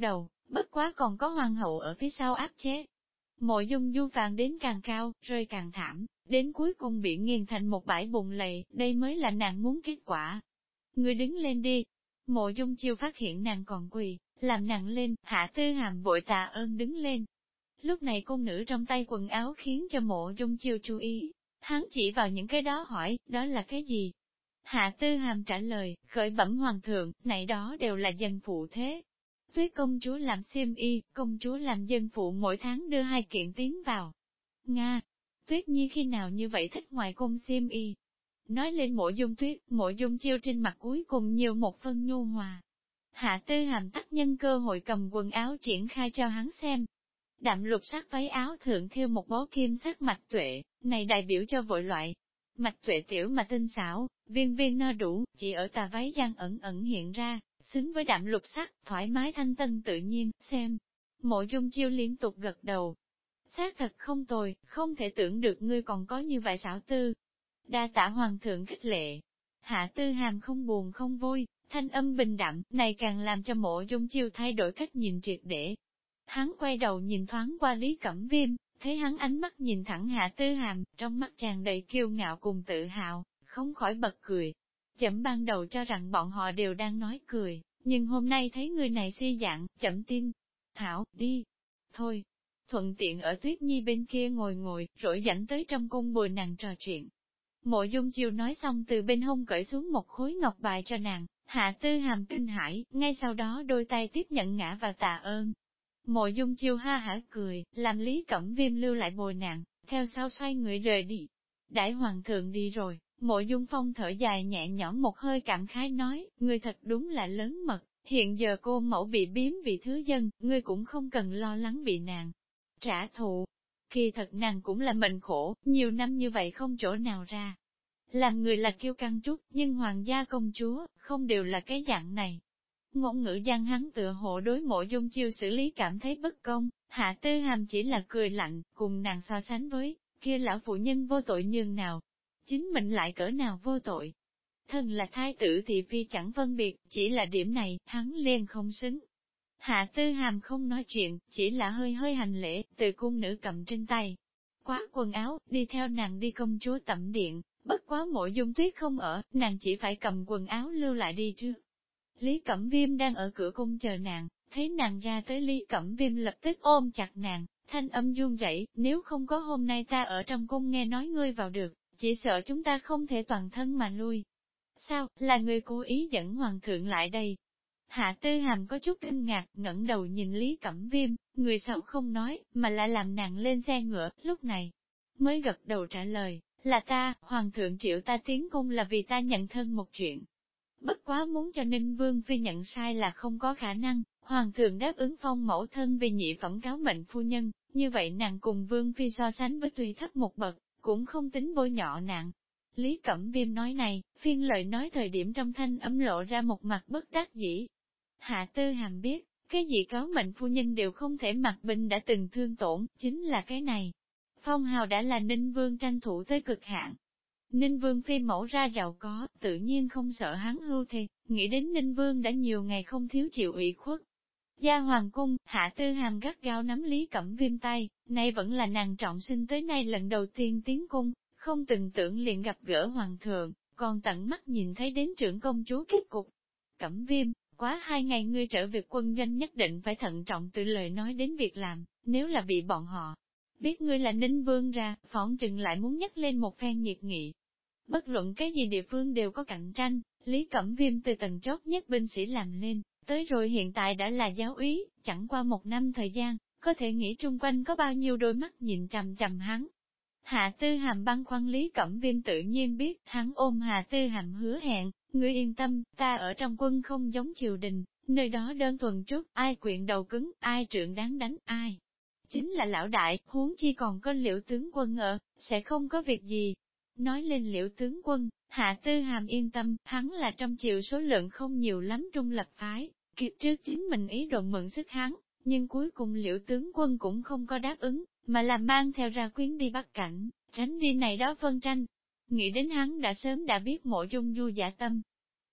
Bất quá còn có hoàng hậu ở phía sau áp chế. Mộ Dung Du vàng đến càng cao, rơi càng thảm, đến cuối cùng bị nghiền thành một bãi bùn lầy, đây mới là nàng muốn kết quả. Ngươi đứng lên đi. Mộ Dung Chiêu phát hiện nàng còn quỳ, làm nàng lên, Hạ Tư Hàm vội tạ ơn đứng lên. Lúc này cung nữ trong tay quần áo khiến cho Mộ Dung Chiêu chú ý. Hắn chỉ vào những cái đó hỏi, đó là cái gì? Hạ Tư Hàm trả lời, khởi bẩm hoàng thượng, này đó đều là dân phụ thế. Tuyết công chúa làm xiêm y, công chúa làm dân phụ mỗi tháng đưa 2 kiện tiến vào. Nga, Tuyết Nhi khi nào như vậy thích ngoài cung xiêm y? Nói lên Mộ Dung Tuyết, Mộ Dung Chiêu trên mặt cuối cùng nhiều một phân nhu hòa. Hạ Tư Hàm tắc nhân cơ hội cầm quần áo triển khai cho hắn xem. Đạm lục sắc váy áo thượng thêu một bó kim sắc mạch tuệ, này đại biểu cho vội loại. Mạch tuệ tiểu mà tinh xảo, viên viên no đủ, chỉ ở tà váy gian ẩn ẩn hiện ra, xứng với đạm lục sắc, thoải mái thanh tân tự nhiên, xem. Mộ Dung Chiêu liên tục gật đầu. Xác thật không tồi, không thể tưởng được ngươi còn có như vậy xảo tư. Đa tạ hoàng thượng khích lệ. Hạ Tư Hàm không buồn không vui, thanh âm bình đạm, này càng làm cho Mộ Dung Chiêu thay đổi cách nhìn triệt để. Hắn quay đầu nhìn thoáng qua Lý Cẩm Viêm, thấy hắn ánh mắt nhìn thẳng Hạ Tư Hàm, trong mắt tràn đầy kiêu ngạo cùng tự hào, không khỏi bật cười. Chậm ban đầu cho rằng bọn họ đều đang nói cười, nhưng hôm nay thấy người này si dạng, chậm tin. Hảo, đi. Thôi. Thuận tiện ở Tuyết Nhi bên kia ngồi, rồi dẫn tới trong cung bồi nàng trò chuyện. Mộ Dung Chiêu nói xong từ bên hông cởi xuống một khối ngọc bài cho nàng, Hạ Tư Hàm kinh hãi, ngay sau đó đôi tay tiếp nhận ngã vào tạ ơn. Mộ Dung Chiêu ha hả cười, làm Lý Cẩm Viêm lưu lại bồi nàng, theo sau xoay người rời đi. Đãi hoàng thượng đi rồi, Mộ Dung Phong thở dài nhẹ nhõm một hơi cảm khái nói, ngươi thật đúng là lớn mật, hiện giờ cô mẫu bị biếm vị thứ dân, ngươi cũng không cần lo lắng bị nàng trả thù. Kỳ thật nàng cũng là mệnh khổ, nhiều năm như vậy không chỗ nào ra. Làm người là kiêu căng chút, nhưng hoàng gia công chúa, không đều là cái dạng này. Ngôn ngữ gian hắn tựa hộ đối Mộ Dung Chiêu xử lý cảm thấy bất công, Hạ Tư Hàm chỉ là cười lạnh, cùng nàng so sánh với, kia lão phụ nhân vô tội nhường nào. Chính mình lại cỡ nào vô tội. Thân là thái tử thị phi chẳng phân biệt, chỉ là điểm này, hắn liền không xứng. Hạ Tư Hàm không nói chuyện, chỉ là hơi hơi hành lễ, từ cung nữ cầm trên tay. Quá quần áo, đi theo nàng đi công chúa tẩm điện, bất quá Mộ Dung Tuyết không ở, nàng chỉ phải cầm quần áo lưu lại đi trước. Lý Cẩm Viêm đang ở cửa cung chờ nàng, thấy nàng ra tới Lý Cẩm Viêm lập tức ôm chặt nàng, thanh âm run rẩy, nếu không có hôm nay ta ở trong cung nghe nói ngươi vào được, chỉ sợ chúng ta không thể toàn thân mà lui. Sao, là người cố ý dẫn hoàng thượng lại đây? Hạ Tư Hàm có chút kinh ngạc, ngẩng đầu nhìn Lý Cẩm Viêm, người sau không nói, mà lại làm nàng lên xe ngựa, lúc này mới gật đầu trả lời, là ta, hoàng thượng triệu ta tiến cung là vì ta nhận thân một chuyện. Bất quá muốn cho Ninh Vương Phi nhận sai là không có khả năng, hoàng thượng đáp ứng phong mẫu thân vì nhị phẩm cáo mệnh phu nhân, như vậy nàng cùng Vương Phi so sánh với tuy thấp một bậc, cũng không tính bôi nhọ nàng. Lý Cẩm Viêm nói này, phiên lời nói thời điểm trong thanh âm lộ ra một mặt bất đắc dĩ. Hạ Tư Hàm biết, cái gì cáo mệnh phu nhân đều không thể mặc binh đã từng thương tổn, chính là cái này. Phong hào đã là Ninh Vương tranh thủ tới cực hạn. Ninh Vương phi mẫu ra giàu có, tự nhiên không sợ hắn hưu thề, nghĩ đến Ninh Vương đã nhiều ngày không thiếu chịu ủy khuất. Gia Hoàng cung, Hạ Tư Hàm gắt gao nắm Lý Cẩm Viêm tay, nay vẫn là nàng trọng sinh tới nay lần đầu tiên tiến cung, không từng tưởng liền gặp gỡ Hoàng thượng, còn tận mắt nhìn thấy đến trưởng công chúa kết cục. Cẩm Viêm, quá 2 ngày ngươi trở về quân doanh nhất định phải thận trọng từ lời nói đến việc làm, nếu là bị bọn họ biết ngươi là Ninh Vương ra, phỏng chừng lại muốn nhắc lên một phen nhiệt nghị. Bất luận cái gì địa phương đều có cạnh tranh, Lý Cẩm Viêm từ tầng chót nhất binh sĩ làm lên, tới rồi hiện tại đã là giáo úy, chẳng qua 1 năm thời gian, có thể nghĩ trung quanh có bao nhiêu đôi mắt nhìn chằm chằm hắn. Hạ Tư Hàm băn khoăn Lý Cẩm Viêm tự nhiên biết, hắn ôm Hạ Tư Hàm hứa hẹn, ngươi yên tâm, ta ở trong quân không giống triều đình, nơi đó đơn thuần chút, ai quyện đầu cứng, ai trượng đáng đánh, ai. Chính là lão đại, huống chi còn có Liễu tướng quân ở, sẽ không có việc gì. Nói lên Liễu tướng quân, Hạ Tư Hàm yên tâm, hắn là trong triều số lượng không nhiều lắm trung lập phái, kiếp trước chính mình ý đồ mượn sức hắn, nhưng cuối cùng Liễu tướng quân cũng không có đáp ứng, mà là mang theo ra quyến đi Bắc Cảnh, tránh đi này đó phân tranh. Nghĩ đến hắn đã sớm đã biết Mộ Dung Du dạ tâm.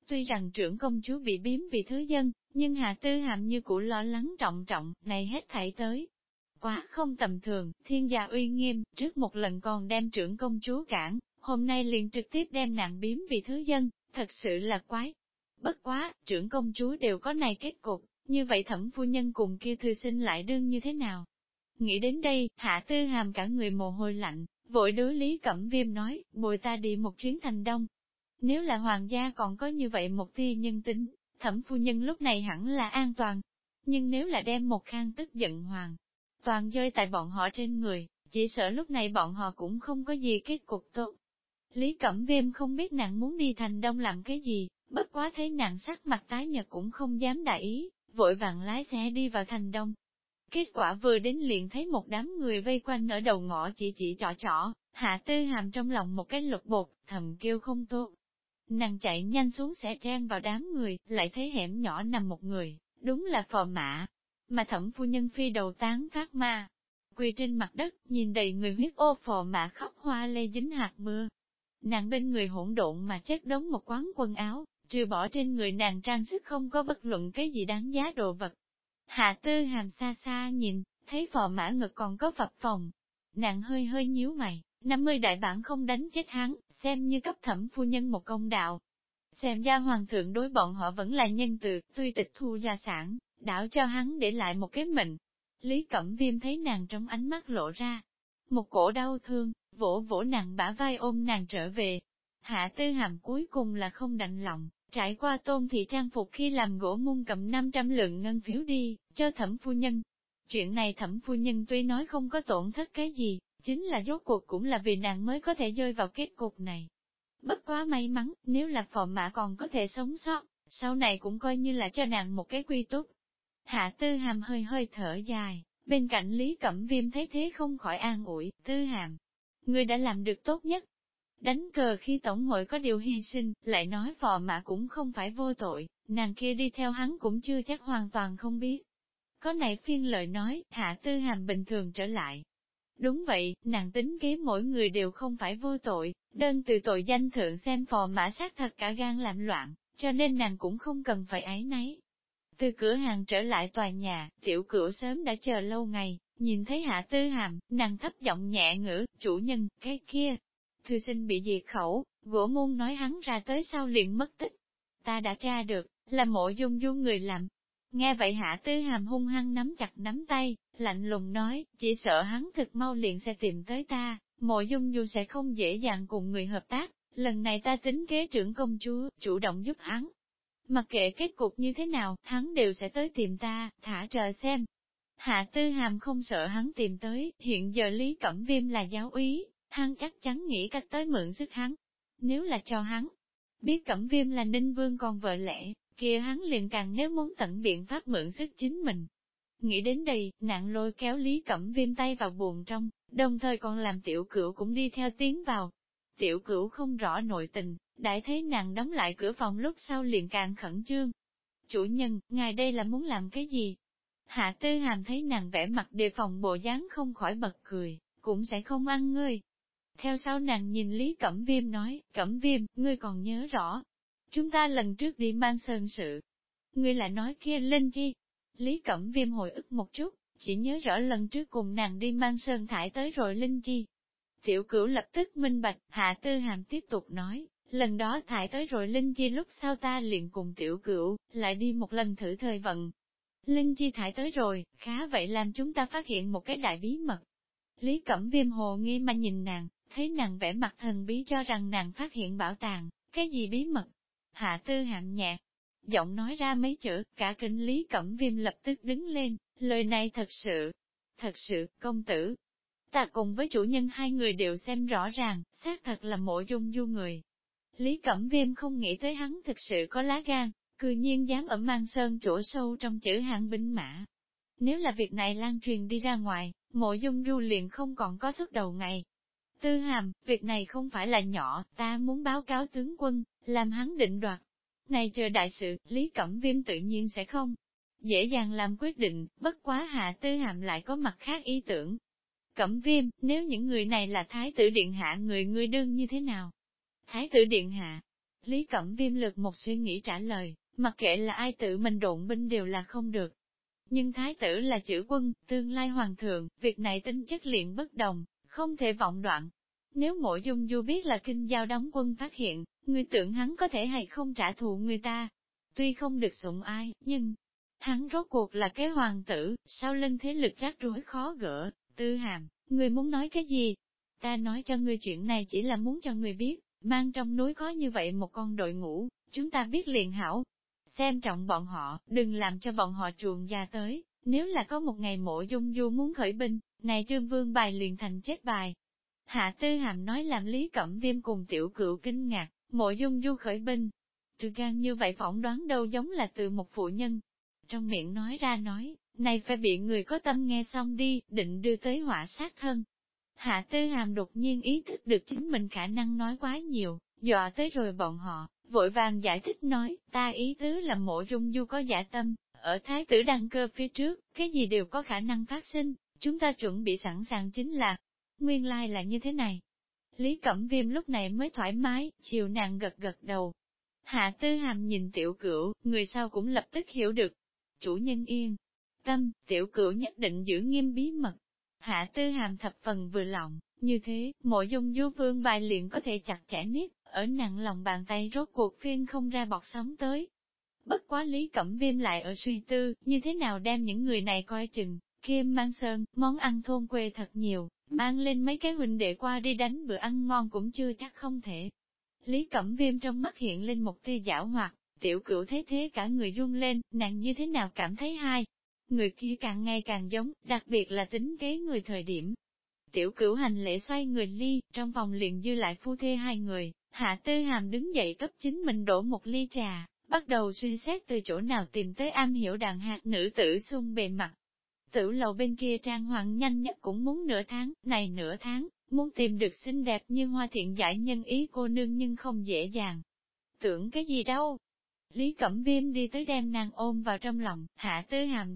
Tuy rằng trưởng công chúa bị biếm vì thứ dân, nhưng Hạ Tư Hàm như cũ lo lắng trọng trọng, này hết thảy tới. Quá không tầm thường, thiên gia uy nghiêm, trước một lần còn đem trưởng công chúa cản, hôm nay liền trực tiếp đem nàng biếm vì thứ dân, thật sự là quái. Bất quá, trưởng công chúa đều có này kết cục, như vậy Thẩm phu nhân cùng kia thư sinh lại đương như thế nào? Nghĩ đến đây, Hạ Tư Hàm cả người mồ hôi lạnh, vội đối Lý Cẩm Viêm nói, bồi ta đi một chuyến thành đông. Nếu là hoàng gia còn có như vậy một tia nhân tính, Thẩm phu nhân lúc này hẳn là an toàn. Nhưng nếu là đem một khang tức giận hoàng, toàn rơi tại bọn họ trên người, chỉ sợ lúc này bọn họ cũng không có gì kết cục tốt. Lý Cẩm Viêm không biết nàng muốn đi thành đông làm cái gì, bất quá thấy nàng sắc mặt tái nhợt cũng không dám đại ý, vội vàng lái xe đi vào thành đông. Kết quả vừa đến liền thấy một đám người vây quanh ở đầu ngõ chỉ trỏ trỏ, Hạ Tư Hàm trong lòng một cái lục bột, thầm kêu không tốt. Nàng chạy nhanh xuống sẽ chen vào đám người, lại thấy hẻm nhỏ nằm một người, đúng là Phò Mã. Mà Thẩm phu nhân phi đầu tán phát ma, quỳ trên mặt đất, nhìn đầy người huyết ô Phò Mã khóc hoa lê dính hạt mưa. Nàng bên người hỗn độn mà chất đống một quán quần áo, trừ bỏ trên người nàng trang sức không có bất luận cái gì đáng giá đồ vật. Hạ Tư Hàm xa xa nhìn, thấy Phò Mã ngực còn có phập phồng. Nàng hơi hơi nhíu mày, 50 đại bản không đánh chết hắn, xem như cấp Thẩm phu nhân một công đạo. Xem ra hoàng thượng đối bọn họ vẫn là nhân từ, tuy tịch thu gia sản, đảo cho hắn để lại một cái mệnh. Lý Cẩm Viêm thấy nàng trong ánh mắt lộ ra một cổ đau thương, vỗ vỗ nàng bả vai ôm nàng trở về. Hạ Tư Hàm cuối cùng là không đành lòng, trải qua Tôn thị trang phục khi làm gỗ mung cầm 500 lượng ngân phiếu đi, cho Thẩm phu nhân. Chuyện này Thẩm phu nhân tuy nói không có tổn thất cái gì, chính là rốt cuộc cũng là vì nàng mới có thể rơi vào kết cục này. Bất quá may mắn, nếu là Phò Mã còn có thể sống sót, sau này cũng coi như là cho nàng một cái quy túc. Hạ Tư Hàm hơi hơi thở dài, bên cạnh Lý Cẩm Viêm thấy thế không khỏi an ủi, Tư Hàm, ngươi đã làm được tốt nhất. Đánh cờ khi tổng hội có điều hy sinh, lại nói Phò Mã cũng không phải vô tội, nàng kia đi theo hắn cũng chưa chắc hoàn toàn không biết. Có này phiên lời nói, Hạ Tư Hàm bình thường trở lại. Đúng vậy, nàng tính kế mỗi người đều không phải vô tội, đơn từ tội danh thượng xem Phò Mã sát thật cả gan làm loạn, cho nên nàng cũng không cần phải áy náy. Từ cửa hàng trở lại tòa nhà, tiểu cửu sớm đã chờ lâu ngày, nhìn thấy Hạ Tư Hàm, nàng thấp giọng nhẹ ngữ, chủ nhân, cái kia. Thư sinh bị diệt khẩu, gỗ môn nói hắn ra tới sau liền mất tích. Ta đã tra được, là Mộ Dung Du người làm. Nghe vậy Hạ Tư Hàm hung hăng nắm chặt nắm tay, lạnh lùng nói, chỉ sợ hắn thực mau liền sẽ tìm tới ta, Mộ Dung Du sẽ không dễ dàng cùng người hợp tác, lần này ta tính kế trưởng công chúa, chủ động giúp hắn. Mặc kệ kết cục như thế nào, hắn đều sẽ tới tìm ta, thả chờ xem. Hạ Tư Hàm không sợ hắn tìm tới, hiện giờ Lý Cẩm Viêm là giáo úy, hắn chắc chắn nghĩ cách tới mượn sức hắn. Nếu là cho hắn, biết Cẩm Viêm là Ninh Vương còn vợ lẽ, kia hắn liền càng nếu muốn tận biện pháp mượn sức chính mình. Nghĩ đến đây, nạn lôi kéo Lý Cẩm Viêm tay vào buồng trong, đồng thời còn làm tiểu cửu cũng đi theo tiến vào. Tiểu cửu không rõ nội tình, đại thấy nàng đóng lại cửa phòng lúc sau liền càng khẩn trương. Chủ nhân, ngài đây là muốn làm cái gì? Hạ Tư Hàm thấy nàng vẻ mặt đề phòng bộ dáng không khỏi bật cười, cũng sẽ không ăn ngươi. Theo sau nàng nhìn Lý Cẩm Viêm nói, Cẩm Viêm, ngươi còn nhớ rõ. Chúng ta lần trước đi mang sơn sự. Ngươi lại nói kia Linh Chi. Lý Cẩm Viêm hồi ức một chút, chỉ nhớ rõ lần trước cùng nàng đi mang sơn thải tới rồi Linh Chi. Tiểu cửu lập tức minh bạch, Hạ Tư Hàm tiếp tục nói, lần đó thải tới rồi Linh Chi lúc sau ta liền cùng tiểu cửu, lại đi một lần thử thời vận. Linh Chi thải tới rồi, khá vậy làm chúng ta phát hiện một cái đại bí mật. Lý Cẩm Viêm hồ nghi mà nhìn nàng, thấy nàng vẻ mặt thần bí cho rằng nàng phát hiện bảo tàng, cái gì bí mật. Hạ Tư Hàm nhạt, giọng nói ra mấy chữ, cả kinh Lý Cẩm Viêm lập tức đứng lên, lời này thật sự, công tử. Ta cùng với chủ nhân hai người đều xem rõ ràng, xác thật là Mộ Dung Du người. Lý Cẩm Viêm không nghĩ tới hắn thực sự có lá gan, cư nhiên dám ở Mang Sơn chỗ sâu trong chữ hạng binh mã. Nếu là việc này lan truyền đi ra ngoài, Mộ Dung Du liền không còn có xuất đầu ngày. Tư Hàm, việc này không phải là nhỏ, ta muốn báo cáo tướng quân, làm hắn định đoạt. Này chờ đại sự, Lý Cẩm Viêm tự nhiên sẽ không dễ dàng làm quyết định, bất quá Hạ Tư Hàm lại có mặt khác ý tưởng. Cẩm Viêm, nếu những người này là Thái tử Điện Hạ người ngươi đương như thế nào? Thái tử Điện Hạ. Lý Cẩm Viêm lược một suy nghĩ trả lời, mặc kệ là ai tự mình độn binh đều là không được. Nhưng thái tử là chữ quân, tương lai hoàng thượng, việc này tính chất liền bất đồng, không thể vọng đoạn. Nếu Mộ Dung Du biết là kinh giao đóng quân phát hiện, người tưởng hắn có thể hay không trả thù người ta. Tuy không được sủng ai, nhưng hắn rốt cuộc là cái hoàng tử, sau lưng thế lực rắc rối khó gỡ. Tư Hàm, người muốn nói cái gì? Ta nói cho ngươi chuyện này chỉ là muốn cho ngươi biết, mang trong núi có như vậy một con đội ngũ, chúng ta biết liền hảo. Xem trọng bọn họ, đừng làm cho bọn họ truồng già tới, nếu là có một ngày Mộ Dung Du muốn khởi binh, này Trương Vương bài liền thành chết bài. Hạ Tư Hàm nói làm Lý Cẩm Viêm cùng Tiểu Cựu kinh ngạc, Mộ Dung Du khởi binh. Trừ gan như vậy phỏng đoán đâu giống là từ một phụ nhân. Trong miệng nói ra nói, này phải bị người có tâm nghe xong đi, định đưa tới họa sát thân. Hạ Tư Hàm đột nhiên ý thức được chính mình khả năng nói quá nhiều, dọa tới rồi bọn họ, vội vàng giải thích nói, ta ý tứ là Mộ Dung Du có dạ tâm, ở thái tử đăng cơ phía trước, cái gì đều có khả năng phát sinh, chúng ta chuẩn bị sẵn sàng chính là, nguyên lai là như thế này. Lý Cẩm Viêm lúc này mới thoải mái, chiều nàng gật gật đầu. Hạ Tư Hàm nhìn Tiểu Cửu, người sau cũng lập tức hiểu được. Chủ nhân yên tâm, Tiểu Cửu nhất định giữ nghiêm bí mật. Hạ Tư Hàm thập phần vừa lòng, như thế, Mộ Dung Du vương bài liền có thể chặt chẽ niết, ở nặng lòng bàn tay rốt cuộc phiên không ra bọt sóng tới. Bất quá Lý Cẩm Viêm lại ở suy tư, như thế nào đem những người này coi chừng, Kim Mang Sơn, món ăn thôn quê thật nhiều, mang lên mấy cái huynh đệ qua đi đánh bữa ăn ngon cũng chưa chắc không thể. Lý Cẩm Viêm trong mắt hiện lên một tia giảo hoạt, Tiểu Cửu thấy thế cả người run lên, nàng như thế nào cảm thấy hai. Người kia càng ngày càng giống, đặc biệt là tính kế người thời điểm. Tiểu Cửu hành lễ xoay người ly, trong phòng liền dư lại phu thê hai người, Hạ Tư Hàm đứng dậy cấp chính mình đổ một ly trà, bắt đầu suy xét từ chỗ nào tìm tới am hiểu đàn hạt nữ tử xung bề mặt. Tử lầu bên kia trang hoàng nhanh nhất cũng muốn nửa tháng, này nửa tháng, muốn tìm được xinh đẹp như hoa thiện giải nhân ý cô nương nhưng không dễ dàng. Tưởng cái gì đâu? Lý Cẩm Viêm đi tới đem nàng ôm vào trong lòng, Hạ Tư Hàm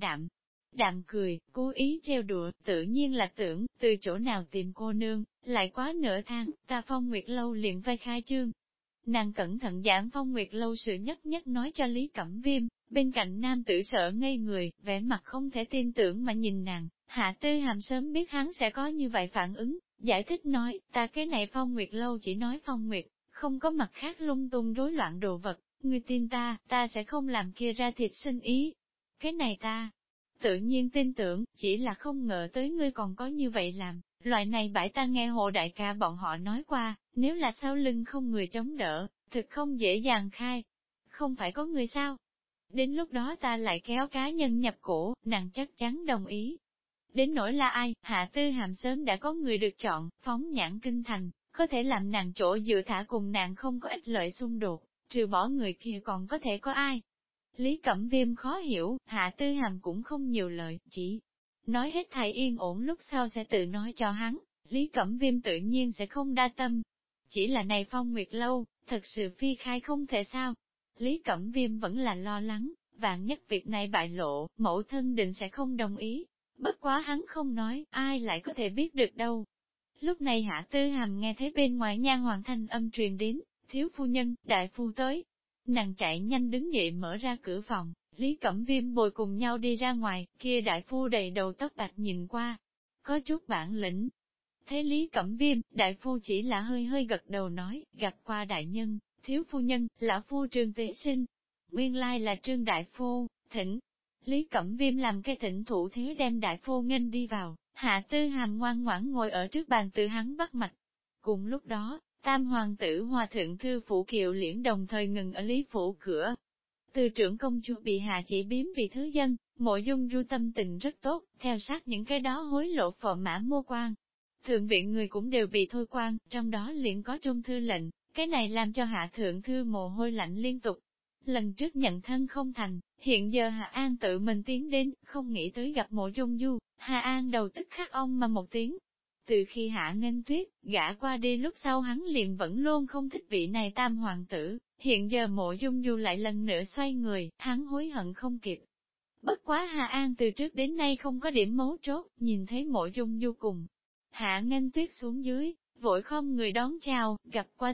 đạm cười, cố ý trêu đùa, tự nhiên là tưởng, từ chỗ nào tìm cô nương, lại quá nửa tháng, ta Phong Nguyệt Lâu liền vai khai trương. Nàng cẩn thận giảng Phong Nguyệt Lâu sự nhất nhất nói cho Lý Cẩm Viêm, bên cạnh nam tử sợ ngây người, vẻ mặt không thể tin tưởng mà nhìn nàng, Hạ Tư Hàm sớm biết hắn sẽ có như vậy phản ứng, giải thích nói, ta cái này Phong Nguyệt Lâu chỉ nói Phong Nguyệt, không có mặt khác lung tung rối loạn đồ vật, ngươi tin ta sẽ không làm kia ra thịt sinh ý. Cái này ta tự nhiên tin tưởng, chỉ là không ngờ tới ngươi còn có như vậy làm, loại này bãi ta nghe hộ đại ca bọn họ nói qua, nếu là sau lưng không người chống đỡ, thực không dễ dàng khai. Không phải có người sao? Đến lúc đó ta lại kéo cá nhân nhập cổ, nàng chắc chắn đồng ý. Đến nỗi là ai, Hạ Tư Hàm sớm đã có người được chọn, phóng nhãn kinh thành, có thể làm nàng chỗ dựa thả cùng nàng không có ích lợi xung đột, trừ bỏ người kia còn có thể có ai. Lý Cẩm Viêm khó hiểu, Hạ Tư Hàm cũng không nhiều lời, chỉ nói hết thảy yên ổn lúc sau sẽ tự nói cho hắn, Lý Cẩm Viêm tự nhiên sẽ không đa tâm. Chỉ là này Phong Nguyệt Lâu, thật sự phi khai không thể sao. Lý Cẩm Viêm vẫn là lo lắng, vạn nhất việc này bại lộ, mẫu thân định sẽ không đồng ý. Bất quá hắn không nói, ai lại có thể biết được đâu. Lúc này Hạ Tư Hàm nghe thấy bên ngoài nha hoàn thanh âm truyền đến, thiếu phu nhân, đại phu tới. Nàng chạy nhanh đứng dậy mở ra cửa phòng, Lý Cẩm Viêm bồi cùng nhau đi ra ngoài, kia đại phu đầy đầu tóc bạc nhìn qua, có chút bản lĩnh. Thế Lý Cẩm Viêm, đại phu chỉ là hơi hơi gật đầu nói, gặp qua đại nhân, thiếu phu nhân, lão phu Trương Tế Sinh. Nguyên lai là Trương đại phu, thỉnh. Lý Cẩm Viêm làm cái thỉnh thủ thiếu đem đại phu nghênh đi vào, Hạ Tư Hàm ngoan ngoãn ngồi ở trước bàn từ hắn bắt mạch. Cùng lúc đó, Tam hoàng tử Hòa thượng thư phủ Kiều Liễn đồng thời ngừng ở Lý phủ cửa. Từ trưởng công chúa bị hạ chỉ biếm vì thứ dân, Mộ Dung Du tâm tình rất tốt, theo sát những cái đó hối lộ phò mã mua quan. Thượng viện người cũng đều bị thôi quan, trong đó liền có trung thư lệnh, cái này làm cho hạ thượng thư mồ hôi lạnh liên tục. Lần trước nhận thân không thành, hiện giờ Hạ An tự mình tiến đến, không nghĩ tới gặp Mộ Dung Du, Hạ An đầu tức khắc ông mà một tiếng. Từ khi Hạ Nghênh Tuyết, gả qua đi lúc sau hắn liền vẫn luôn không thích vị này tam hoàng tử, hiện giờ Mộ Dung Du lại lần nữa xoay người, hắn hối hận không kịp. Bất quá Hạ An từ trước đến nay không có điểm mấu chốt, nhìn thấy Mộ Dung Du cùng Hạ Nghênh Tuyết xuống dưới, vội không người đón chào, gặp qua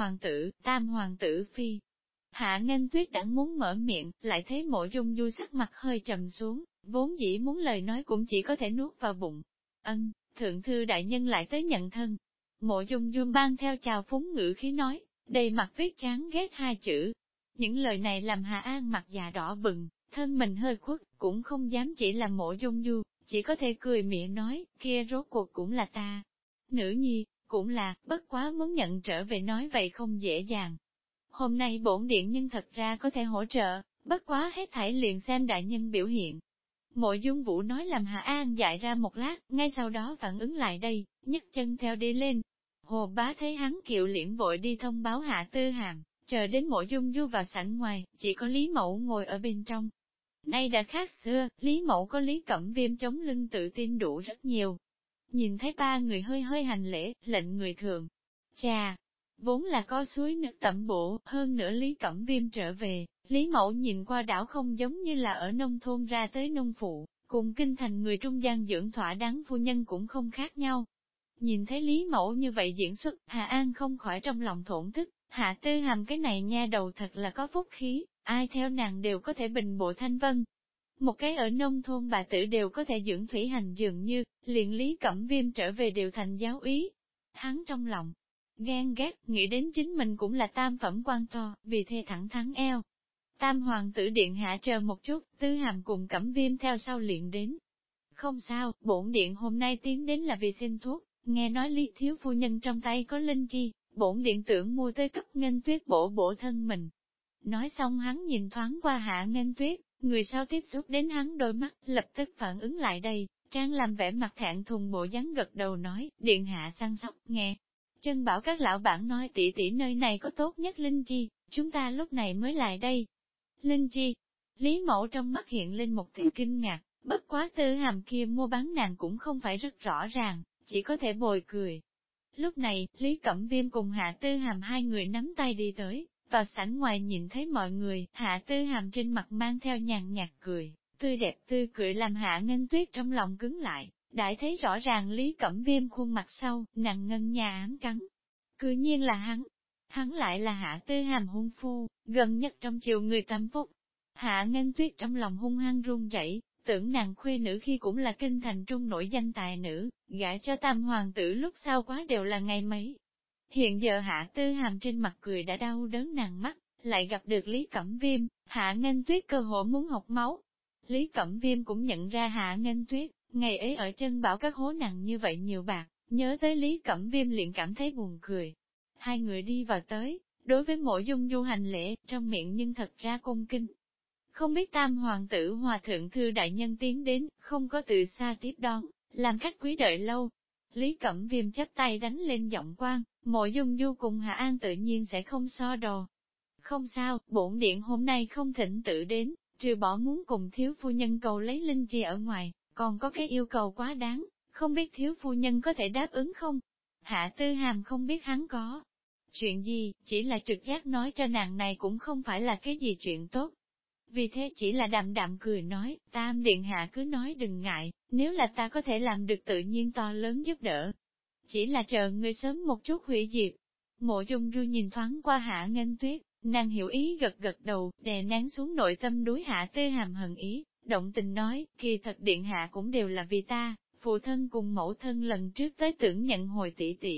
tam hoàng tử phi. Hạ Nghênh Tuyết đã muốn mở miệng, lại thấy Mộ Dung Du sắc mặt hơi trầm xuống, vốn dĩ muốn lời nói cũng chỉ có thể nuốt vào bụng. Thượng thư đại nhân lại tới nhận thân. Mộ Dung Du mang theo chào phúng ngữ khí nói, đầy mặt viết chán ghét hai chữ. Những lời này làm Hạ An mặt già đỏ bừng, thân mình hơi khuất, cũng không dám chỉ là Mộ Dung Du, chỉ có thể cười miệng nói, kia rốt cuộc cũng là ta. Nữ nhi, cũng là, bất quá muốn nhận trở về nói vậy không dễ dàng. Hôm nay bổn điện nhân thật ra có thể hỗ trợ, bất quá hết thảy liền xem đại nhân biểu hiện. Mộ Dung Vũ nói làm Hạ An dại ra một lát, ngay sau đó phản ứng lại đây, nhấc chân theo đi lên. Hồ Bá thấy hắn kiệu liễn vội đi thông báo Hạ Tư Hàm, chờ đến Mộ Dung Du vào sảnh ngoài, chỉ có Lý Mẫu ngồi ở bên trong. Nay đã khác xưa, Lý Mẫu có Lý Cẩm Viêm chống lưng tự tin đủ rất nhiều. Nhìn thấy ba người hơi hơi hành lễ, lệnh người thường. Chà, vốn là có suối nước tẩm bổ, hơn nữa Lý Cẩm Viêm trở về, Lý Mẫu nhìn qua đảo không giống như là ở nông thôn ra tới nông phụ, cùng kinh thành người trung gian dưỡng thỏa đáng phu nhân cũng không khác nhau. Nhìn thấy Lý Mẫu như vậy diễn xuất, Hà An không khỏi trong lòng thổn thức, Hạ Tư Hàm cái này nha đầu thật là có phúc khí, ai theo nàng đều có thể bình bộ thanh vân. Một cái ở nông thôn bà tử đều có thể dưỡng thủy hành dường như, liền Lý Cẩm Viêm trở về đều thành giáo úy. Hắn trong lòng, ghen ghét, nghĩ đến chính mình cũng là tam phẩm quan to, vì thế thẳng thắn eo. Tam hoàng tử điện hạ chờ một chút, Tư Hàm cùng Cẩm Viêm theo sau liền đến. Không sao, bổn điện hôm nay tiến đến là vì xin thuốc, nghe nói Lý thiếu phu nhân trong tay có linh chi, bổn điện tưởng mua tới cấp Nghênh Tuyết bổ bổ thân mình. Nói xong hắn nhìn thoáng qua Hạ Nghênh Tuyết, người sau tiếp xúc đến hắn đôi mắt, lập tức phản ứng lại đây, trang làm vẻ mặt thẹn thùng bộ dáng gật đầu nói, điện hạ săn sóc, nghe. Chân bảo các lão bản nói tỷ tỷ nơi này có tốt nhất linh chi, chúng ta lúc này mới lại đây. Linh chi, Lý Mẫu trong mắt hiện lên một tia kinh ngạc, bất quá Tư Hàm kia mua bán nàng cũng không phải rất rõ ràng, chỉ có thể bồi cười. Lúc này, Lý Cẩm Viêm cùng Hạ Tư Hàm hai người nắm tay đi tới, vào sảnh ngoài nhìn thấy mọi người, Hạ Tư Hàm trên mặt mang theo nhàn nhạt cười, tươi đẹp tươi cười làm Hạ Nghênh Tuyết trong lòng cứng lại, đại thấy rõ ràng Lý Cẩm Viêm khuôn mặt sau, nàng ngân nhà ám cắn. Cư nhiên là hắn lại là Hạ Tư Hàm hôn phu, gần nhất trong chiều người tâm phúc. Hạ Nghênh Tuyết trong lòng hung hăng run rẩy, tưởng nàng khuê nữ khi cũng là kinh thành trung nổi danh tài nữ, gả cho tam hoàng tử lúc sau quá đều là ngày mấy. Hiện giờ Hạ Tư Hàm trên mặt cười đã đau đớn nàng mắt, lại gặp được Lý Cẩm Viêm, Hạ Nghênh Tuyết cơ hội muốn học máu. Lý Cẩm Viêm cũng nhận ra Hạ Nghênh Tuyết, ngày ấy ở chân bảo các hố nặng như vậy nhiều bạc, nhớ tới Lý Cẩm Viêm liền cảm thấy buồn cười. Hai người đi vào tới, đối với Mộ Dung Du hành lễ, trong miệng nhưng thật ra cung kinh. Không biết tam hoàng tử hòa thượng thư đại nhân tiến đến, không có từ xa tiếp đón, làm khách quý đợi lâu. Lý Cẩm Viêm chắp tay đánh lên giọng quan, Mộ Dung Du cùng Hạ An tự nhiên sẽ không so đồ. Không sao, bổn điện hôm nay không thỉnh tự đến, trừ bỏ muốn cùng thiếu phu nhân cầu lấy linh chi ở ngoài, còn có cái yêu cầu quá đáng, không biết thiếu phu nhân có thể đáp ứng không? Hạ Tư Hàm không biết hắn có chuyện gì, chỉ là trực giác nói cho nàng này cũng không phải là cái gì chuyện tốt. Vì thế chỉ là đạm đạm cười nói, tam điện hạ cứ nói đừng ngại, nếu là ta có thể làm được tự nhiên to lớn giúp đỡ. Chỉ là chờ người sớm một chút hủy diệt. Mộ Dung Du nhìn thoáng qua Hạ Nghênh Tuyết, nàng hiểu ý gật gật đầu, đè nén xuống nội tâm đối Hạ Tư Hàm hận ý, động tình nói, kỳ thật điện hạ cũng đều là vì ta, phụ thân cùng mẫu thân lần trước tới tưởng nhận hồi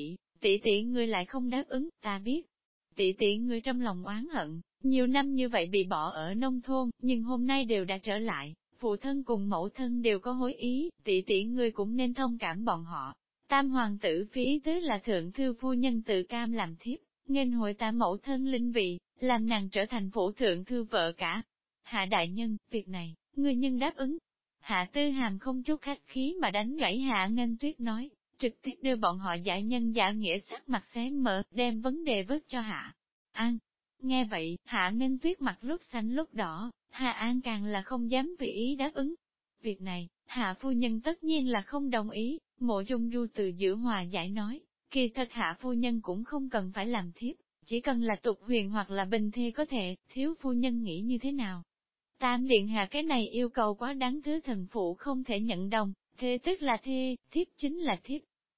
tỷ tỷ ngươi lại không đáp ứng, ta biết. Tỷ tỷ ngươi trong lòng oán hận, nhiều năm như vậy bị bỏ ở nông thôn, nhưng hôm nay đều đã trở lại, phụ thân cùng mẫu thân đều có hối ý, tỷ tỷ ngươi cũng nên thông cảm bọn họ. Tam hoàng tử phi ý tứ là thượng thư phu nhân tự cam làm thiếp, nghênh hội ta mẫu thân linh vị, làm nàng trở thành phủ thượng thư vợ cả. Hạ đại nhân, việc này, ngươi nhân đáp ứng. Hạ Tư Hàm không chút khách khí mà đánh gãy Hạ Nghênh Tuyết nói, trực tiếp đưa bọn họ giải nhân giả nghĩa sắc mặt xé mở, đem vấn đề vớt cho Hạ An. Nghe vậy, Hạ Nghênh Tuyết mặt lúc xanh lúc đỏ, Hạ An càng là không dám vì ý đáp ứng. Việc này, Hạ phu nhân tất nhiên là không đồng ý, Mộ Dung Du từ giữa hòa giải nói, kỳ thật Hạ phu nhân cũng không cần phải làm thiếp, chỉ cần là tục huyền hoặc là bình thê có thể, thiếu phu nhân nghĩ như thế nào. Tam điện hạ cái này yêu cầu quá đáng, thứ thần phụ không thể nhận đồng, thê tức là thê, thiếp chính là thiếp.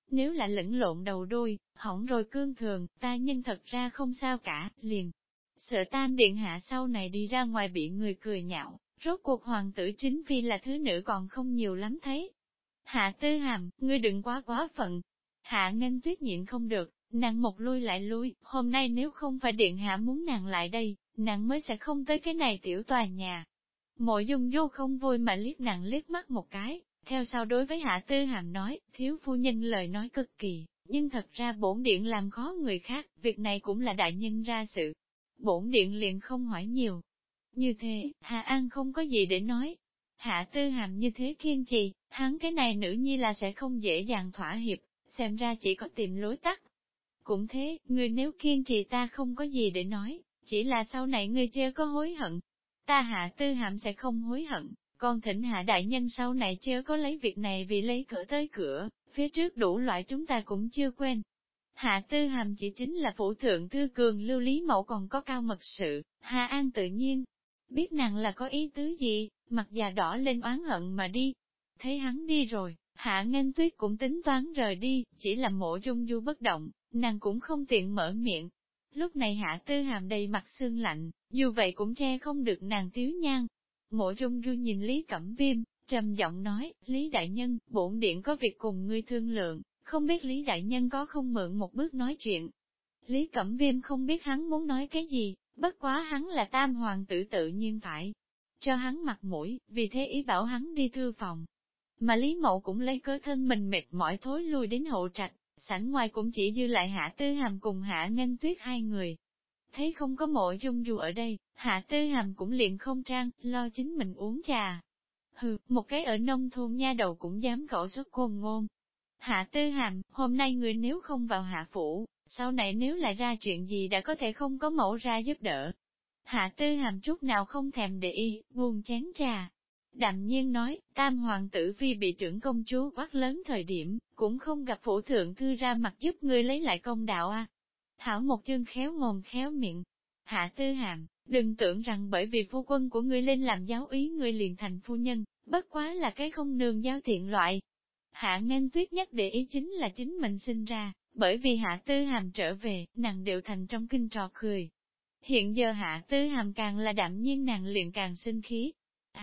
Nếu là lẫn lộn đầu đuôi, hỏng rồi cương thường, ta nhân thật ra không sao cả, liền. Sợ Tam Điện Hạ sau này đi ra ngoài bị người cười nhạo, rốt cuộc hoàng tử chính phi là thứ nữ còn không nhiều lắm thấy. Hạ Tư Hàm, ngươi đừng quá phận. Hạ Nghênh Tuyết nhịn không được, nàng một lui lại lui, hôm nay nếu không phải Điện Hạ muốn nàng lại đây, nàng mới sẽ không tới cái này tiểu tòa nhà. Mộ Dung Du không vui mà liếc nàng liếc mắt một cái, theo sau đối với Hạ Tư Hàm nói, thiếu phu nhân lời nói cực kỳ, nhưng thật ra bổn điện làm khó người khác, việc này cũng là đại nhân ra sự. Bổn điện liền không hỏi nhiều. Như thế, Hạ An không có gì để nói. Hạ Tư Hàm như thế kiên trì, hắn cái này nữ nhi là sẽ không dễ dàng thỏa hiệp, xem ra chỉ có tìm lối tắt. Cũng thế, ngươi nếu kiên trì ta không có gì để nói, chỉ là sau này ngươi chưa có hối hận. Ta Hạ Tư Hàm sẽ không hối hận, còn thỉnh Hạ đại nhân sau này chưa có lấy việc này vì lấy cửa tới cửa, phía trước đủ loại chúng ta cũng chưa quên. Hạ Tư Hàm chỉ chính là phủ thượng thư cường lưu lý mẫu còn có cao mật sự, Hạ An tự nhiên biết nàng là có ý tứ gì, mặt già đỏ lên oán hận mà đi. Thấy hắn đi rồi, Hạ Nghênh Tuyết cũng tính toán rời đi, chỉ là Mộ Dung Du bất động, nàng cũng không tiện mở miệng. Lúc này Hạ Tư Hàm đầy mặt sương lạnh, dù vậy cũng che không được nàng tiếu nhan. Mộ Dung Du nhìn Lý Cẩm Viêm, trầm giọng nói, Lý Đại Nhân, bổn điện có việc cùng ngươi thương lượng, không biết Lý Đại Nhân có không mượn một bước nói chuyện. Lý Cẩm Viêm không biết hắn muốn nói cái gì, bất quá hắn là tam hoàng tử tự nhiên phải cho hắn mặt mũi, vì thế ý bảo hắn đi thư phòng. Mà Lý Mậu cũng lấy cớ thân mình mệt mỏi thối lui đến hậu trạch, sảnh ngoài cũng chỉ dư lại Hạ Tư Hàm cùng Hạ Nghênh Tuyết hai người. Thấy không có Mộ Dung Du ở đây, Hạ Tư Hàm cũng liền không trang, lo chính mình uống trà. Hừ, một cái ở nông thôn nha đầu cũng dám khẩu xuất côn ngôn. Hạ Tư Hàm, hôm nay người nếu không vào hạ phủ, sau này nếu lại ra chuyện gì đã có thể không có mẫu ra giúp đỡ. Hạ Tư Hàm chút nào không thèm để ý, buông chén trà. Đạm nhiên nói, tam hoàng tử phi bị trưởng công chúa quát lớn thời điểm, cũng không gặp phủ thượng thư ra mặt giúp ngươi lấy lại công đạo à. Thảo một chương khéo mồm khéo miệng. Hạ Tư Hàm, đừng tưởng rằng bởi vì phu quân của ngươi lên làm giáo úy ngươi liền thành phu nhân, bất quá là cái không nương giáo thiện loại. Hạ Nghênh Tuyết nhất để ý chính là chính mình sinh ra, bởi vì Hạ Tư Hàm trở về, nàng đều thành trong kinh trò cười. Hiện giờ Hạ Tư Hàm càng là đạm nhiên nàng liền càng sinh khí.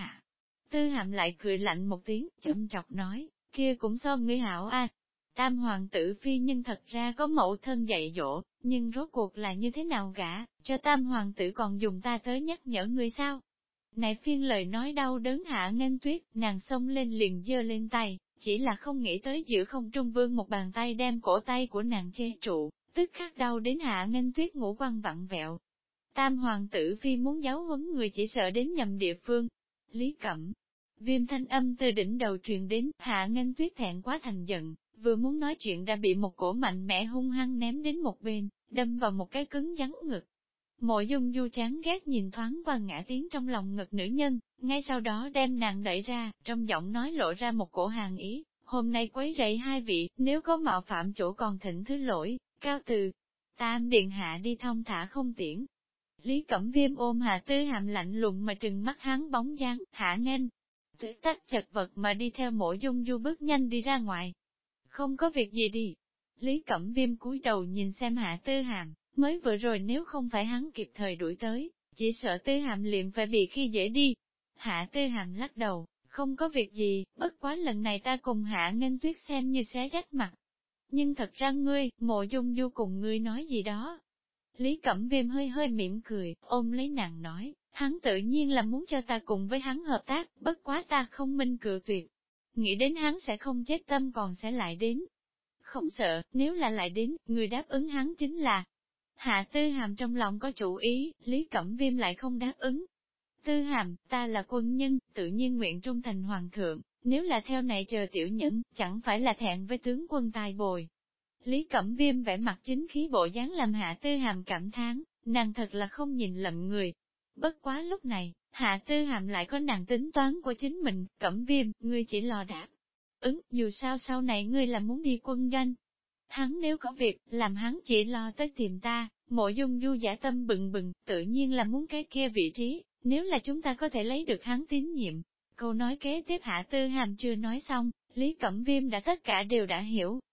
Tư Hàm lại cười lạnh một tiếng, châm trọc nói, kia cũng so ngươi hảo a. Tam hoàng tử phi nhân thật ra có mẫu thân dạy dỗ, nhưng rốt cuộc là như thế nào gả, cho tam hoàng tử còn dùng ta tới nhắc nhở ngươi sao? Này phiên lời nói đau đớn Hạ Nghênh Tuyết, nàng xông lên liền giơ lên tay, chỉ là không nghĩ tới giữa không trung vương một bàn tay đem cổ tay của nàng che trụ, tức khắc đau đến Hạ Nghênh Tuyết ngũ quan vặn vẹo. Tam hoàng tử phi muốn giáo huấn người chỉ sợ đến nhầm địa phương. Lý Cẩm Viêm thanh âm từ đỉnh đầu truyền đến, Hạ Nghênh Tuyết thẹn quá thành giận, vừa muốn nói chuyện đã bị một cổ mạnh mẽ hung hăng ném đến một bên, đâm vào một cái cứng rắn ngực. Mộ Dung Du chán ghét nhìn thoáng qua ngã tiếng trong lòng ngực nữ nhân, ngay sau đó đem nàng đẩy ra, trong giọng nói lộ ra một cổ hàng ý, hôm nay quấy rầy hai vị, nếu có mạo phạm chỗ còn thỉnh thứ lỗi, cao từ. Tam điện hạ đi thông thả không tiễn. Lý Cẩm Viêm ôm Hạ Tư Hàm lạnh lùng mà trừng mắt hắn bóng dáng, Hạ Nghênh Tuyết tách chật vật mà đi theo Mộ Dung Du bước nhanh đi ra ngoài. Không có việc gì đi. Lý Cẩm Viêm cúi đầu nhìn xem Hạ Tư Hàm, mới vừa rồi nếu không phải hắn kịp thời đuổi tới, chỉ sợ Tư Hàm liền phải bị khi dễ đi. Hạ Tư Hàm lắc đầu, không có việc gì, bất quá lần này ta cùng Hạ Nghênh Tuyết xem như xé rách mặt. Nhưng thật ra ngươi, Mộ Dung Du cùng ngươi nói gì đó. Lý Cẩm Viêm hơi hơi mỉm cười, ôm lấy nàng nói, hắn tự nhiên là muốn cho ta cùng với hắn hợp tác, bất quá ta không minh cự tuyệt. Nghĩ đến hắn sẽ không chết tâm còn sẽ lại đến. Không sợ, nếu là lại đến, người đáp ứng hắn chính là. Hạ Tư Hàm trong lòng có chủ ý, Lý Cẩm Viêm lại không đáp ứng. Tư Hàm, ta là quân nhân, tự nhiên nguyện trung thành hoàng thượng, nếu là theo này chờ tiểu nhẫn, chẳng phải là thẹn với tướng quân tài bồi. Lý Cẩm Viêm vẻ mặt chính khí bộ dáng làm Hạ Tư Hàm cảm thán, nàng thật là không nhìn lầm người. Bất quá lúc này, Hạ Tư Hàm lại có nàng tính toán của chính mình, Cẩm Viêm, ngươi chỉ lo đáp ứng, dù sao sau này ngươi là muốn đi quân doanh. Hắn nếu có việc, làm hắn chỉ lo tới tìm ta, Mộ Dung Du giả tâm bừng bừng, tự nhiên là muốn cái kia vị trí, nếu là chúng ta có thể lấy được hắn tín nhiệm. Câu nói kế tiếp Hạ Tư Hàm chưa nói xong, Lý Cẩm Viêm đã tất cả đều đã hiểu.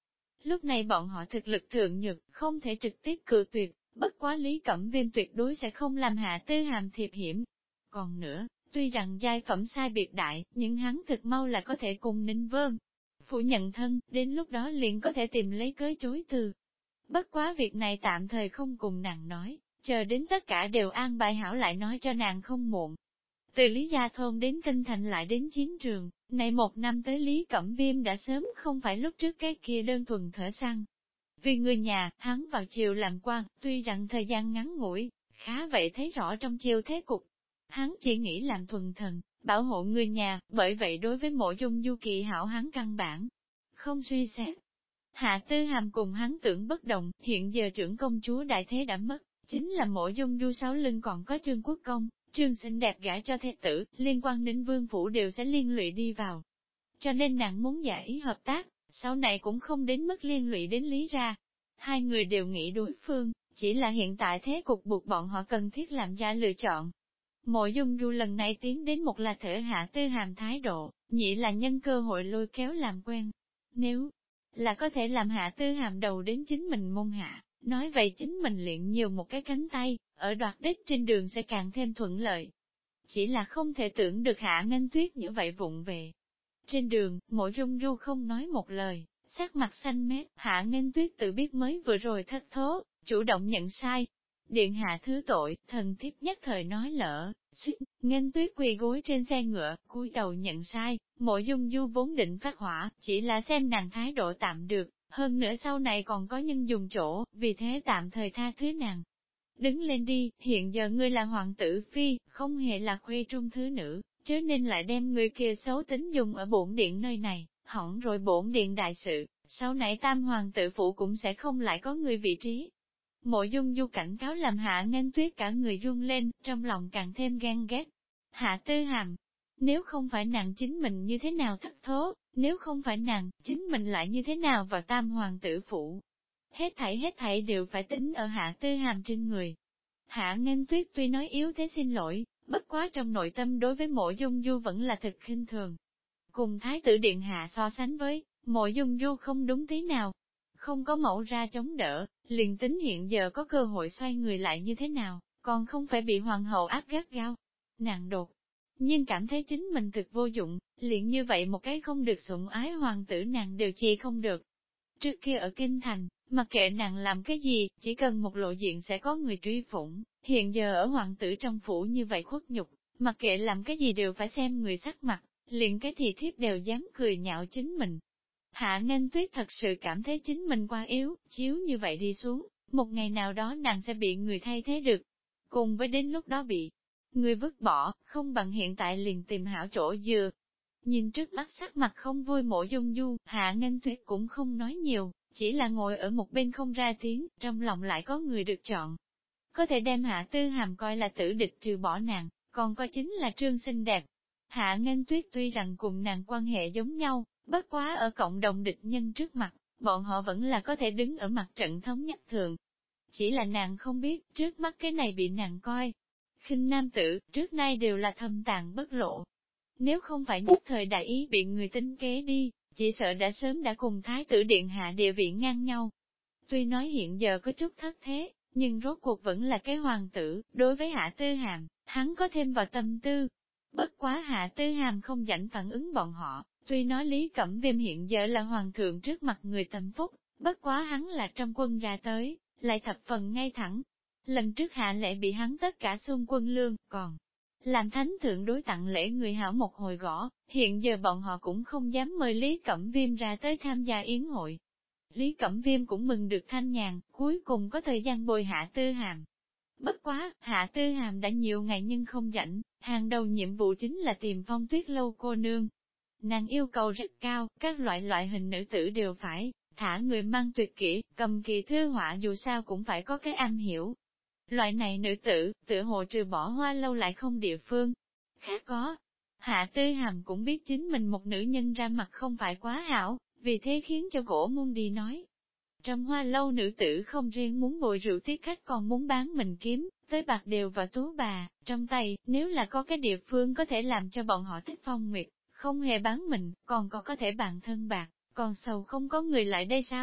Lúc này bọn họ thực lực thượng nhược, không thể trực tiếp cự tuyệt, bất quá Lý Cẩm Viêm tuyệt đối sẽ không làm Hạ Tư Hàm thiệp hiểm. Còn nữa, tuy rằng giai phẩm sai biệt đại, nhưng hắn thực mau là có thể cùng Ninh Vân phủ nhận thân, đến lúc đó liền có thể tìm lấy cớ chối từ. Bất quá việc này tạm thời không cùng nàng nói, chờ đến tất cả đều an bài hảo lại nói cho nàng không muộn. Từ Lý Gia Thôn đến Kinh Thành lại đến chiến trường, này một năm tới Lý Cẩm Viêm đã sớm không phải lúc trước cái kia đơn thuần thở săn. Vì người nhà, hắn vào triều làm quan, tuy rằng thời gian ngắn ngủi, khá vậy thấy rõ trong triều thế cục. Hắn chỉ nghĩ làm thuần thần, bảo hộ người nhà, bởi vậy đối với Mộ Dung Du Kỵ hảo hắn căn bản, không suy xét. Hạ Tư Hàm cùng hắn tưởng bất động, hiện giờ trưởng công chúa đại thế đã mất, chính là Mộ Dung Du sau lưng còn có Trương Quốc Công, Trương xinh đẹp gả cho thế tử, liên quan đến vương phủ đều sẽ liên lụy đi vào. Cho nên nàng muốn giả ý hợp tác, sau này cũng không đến mức liên lụy đến Lý ra. Hai người đều nghĩ đối phương, chỉ là hiện tại thế cục buộc bọn họ cần thiết làm ra lựa chọn. Mộ Dung Du lần này tiến đến một là thể Hạ Tư Hàm thái độ, nhị là nhân cơ hội lôi kéo làm quen. Nếu là có thể làm Hạ Tư Hàm đầu đến chính mình môn hạ, nói vậy chính mình luyện nhiều một cái cánh tay, ở đoạt đích trên đường sẽ càng thêm thuận lợi. Chỉ là không thể tưởng được Hạ Nghênh Tuyết như vậy vụng về. Trên đường, Mộ Dung Du không nói một lời, sắc mặt xanh mét, Hạ Nghênh Tuyết tự biết mới vừa rồi thất thố, chủ động nhận sai. Điện hạ thứ tội, thần thiếp nhất thời nói lỡ, suýt, Nghênh Tuyết quỳ gối trên xe ngựa, cúi đầu nhận sai. Mộ Dung Du vốn định phát hỏa, chỉ là xem nàng thái độ tạm được, hơn nữa sau này còn có nhân dùng chỗ, vì thế tạm thời tha thứ nàng. Đứng lên đi, hiện giờ ngươi là hoàng tử phi, không hề là khuê trung thứ nữ, chớ nên lại đem người kia xấu tính dùng ở bổn điện nơi này, hỏng rồi bổn điện đại sự, sau này tam hoàng tử phủ cũng sẽ không lại có người vị trí. Mộ Dung Du cảnh cáo làm Hạ Nghênh Tuyết cả người run lên, trong lòng càng thêm ghen ghét. Hạ Tư Hàm, nếu không phải nàng chính mình như thế nào thất thố, nếu không phải nàng, chính mình lại như thế nào vào tam hoàng tử phủ. Hết thảy đều phải tính ở Hạ Tư Hàm trên người. Hạ Nghênh Tuyết tuy nói yếu thế xin lỗi, bất quá trong nội tâm đối với Mộ Dung Du vẫn là thực khinh thường. Cùng Thái tử Điện Hạ so sánh với, Mộ Dung Du không đúng tí nào. Không có mẫu ra chống đỡ, liền tính hiện giờ có cơ hội xoay người lại như thế nào, còn không phải bị hoàng hậu áp gắt gao. Nàng đột nhưng cảm thấy chính mình thực vô dụng, liền như vậy một cái không được sủng ái hoàng tử nàng đều chì không được. Trước kia ở Kinh Thành, mặc kệ nàng làm cái gì, chỉ cần một lộ diện sẽ có người truy phủng, hiện giờ ở hoàng tử trong phủ như vậy khuất nhục, mặc kệ làm cái gì đều phải xem người sắc mặt, liền cái thì thiếp đều dám cười nhạo chính mình. Hạ Nghênh Tuyết thật sự cảm thấy chính mình quá yếu, chiếu như vậy đi xuống, một ngày nào đó nàng sẽ bị người thay thế được. Cùng với đến lúc đó bị người vứt bỏ, không bằng hiện tại liền tìm hảo chỗ dừa. Nhìn trước mắt sắc mặt không vui Mộ Dung Du, Hạ Nghênh Tuyết cũng không nói nhiều, chỉ là ngồi ở một bên không ra tiếng, trong lòng lại có người được chọn. Có thể đem Hạ Tư Hàm coi là tử địch trừ bỏ nàng, còn coi chính là Trương xinh đẹp. Hạ Nghênh Tuyết tuy rằng cùng nàng quan hệ giống nhau, bất quá ở cộng đồng địch nhân trước mặt, bọn họ vẫn là có thể đứng ở mặt trận thống nhất thường. Chỉ là nàng không biết, trước mắt cái này bị nàng coi. Khinh nam tử, trước nay đều là thâm tàn bất lộ. Nếu không phải nhất thời đại ý bị người tính kế đi, chỉ sợ đã sớm đã cùng Thái tử Điện Hạ địa vị ngang nhau. Tuy nói hiện giờ có chút thất thế, nhưng rốt cuộc vẫn là cái hoàng tử, đối với Hạ Tư Hàm, hắn có thêm vào tâm tư. Bất quá Hạ Tư Hàm không rảnh phản ứng bọn họ, tuy nói Lý Cẩm Viêm hiện giờ là hoàng thượng trước mặt người tâm phúc, bất quá hắn là trong quân ra tới, lại thập phần ngay thẳng. Lần trước hạ lễ bị hắn tất cả xung quân lương, còn làm thánh thượng đối tặng lễ người hảo một hồi gõ, hiện giờ bọn họ cũng không dám mời Lý Cẩm Viêm ra tới tham gia yến hội. Lý Cẩm Viêm cũng mừng được thanh nhàn, cuối cùng có thời gian bồi Hạ Tư Hàm. Bất quá, Hạ Tư Hàm đã nhiều ngày nhưng không rảnh, hàng đầu nhiệm vụ chính là tìm Phong Tuyết Lâu cô nương. Nàng yêu cầu rất cao, các loại hình nữ tử đều phải, thả người mang tuyệt kỹ, cầm kỳ thư họa dù sao cũng phải có cái am hiểu. Loại này nữ tử, tựa hồ trừ bỏ Hoa Lâu lại không địa phương khác có. Hạ Tư Hàm cũng biết chính mình một nữ nhân ra mặt không phải quá hảo, vì thế khiến cho gỗ muôn đi nói. Trong Hoa Lâu nữ tử không riêng muốn bồi rượu tiết khách còn muốn bán mình kiếm, tới bạc đều và tú bà, trong tay, nếu là có cái địa phương có thể làm cho bọn họ thích phong nguyệt, không hề bán mình, còn có thể bàn thân bạc, còn sầu không có người lại đây sao?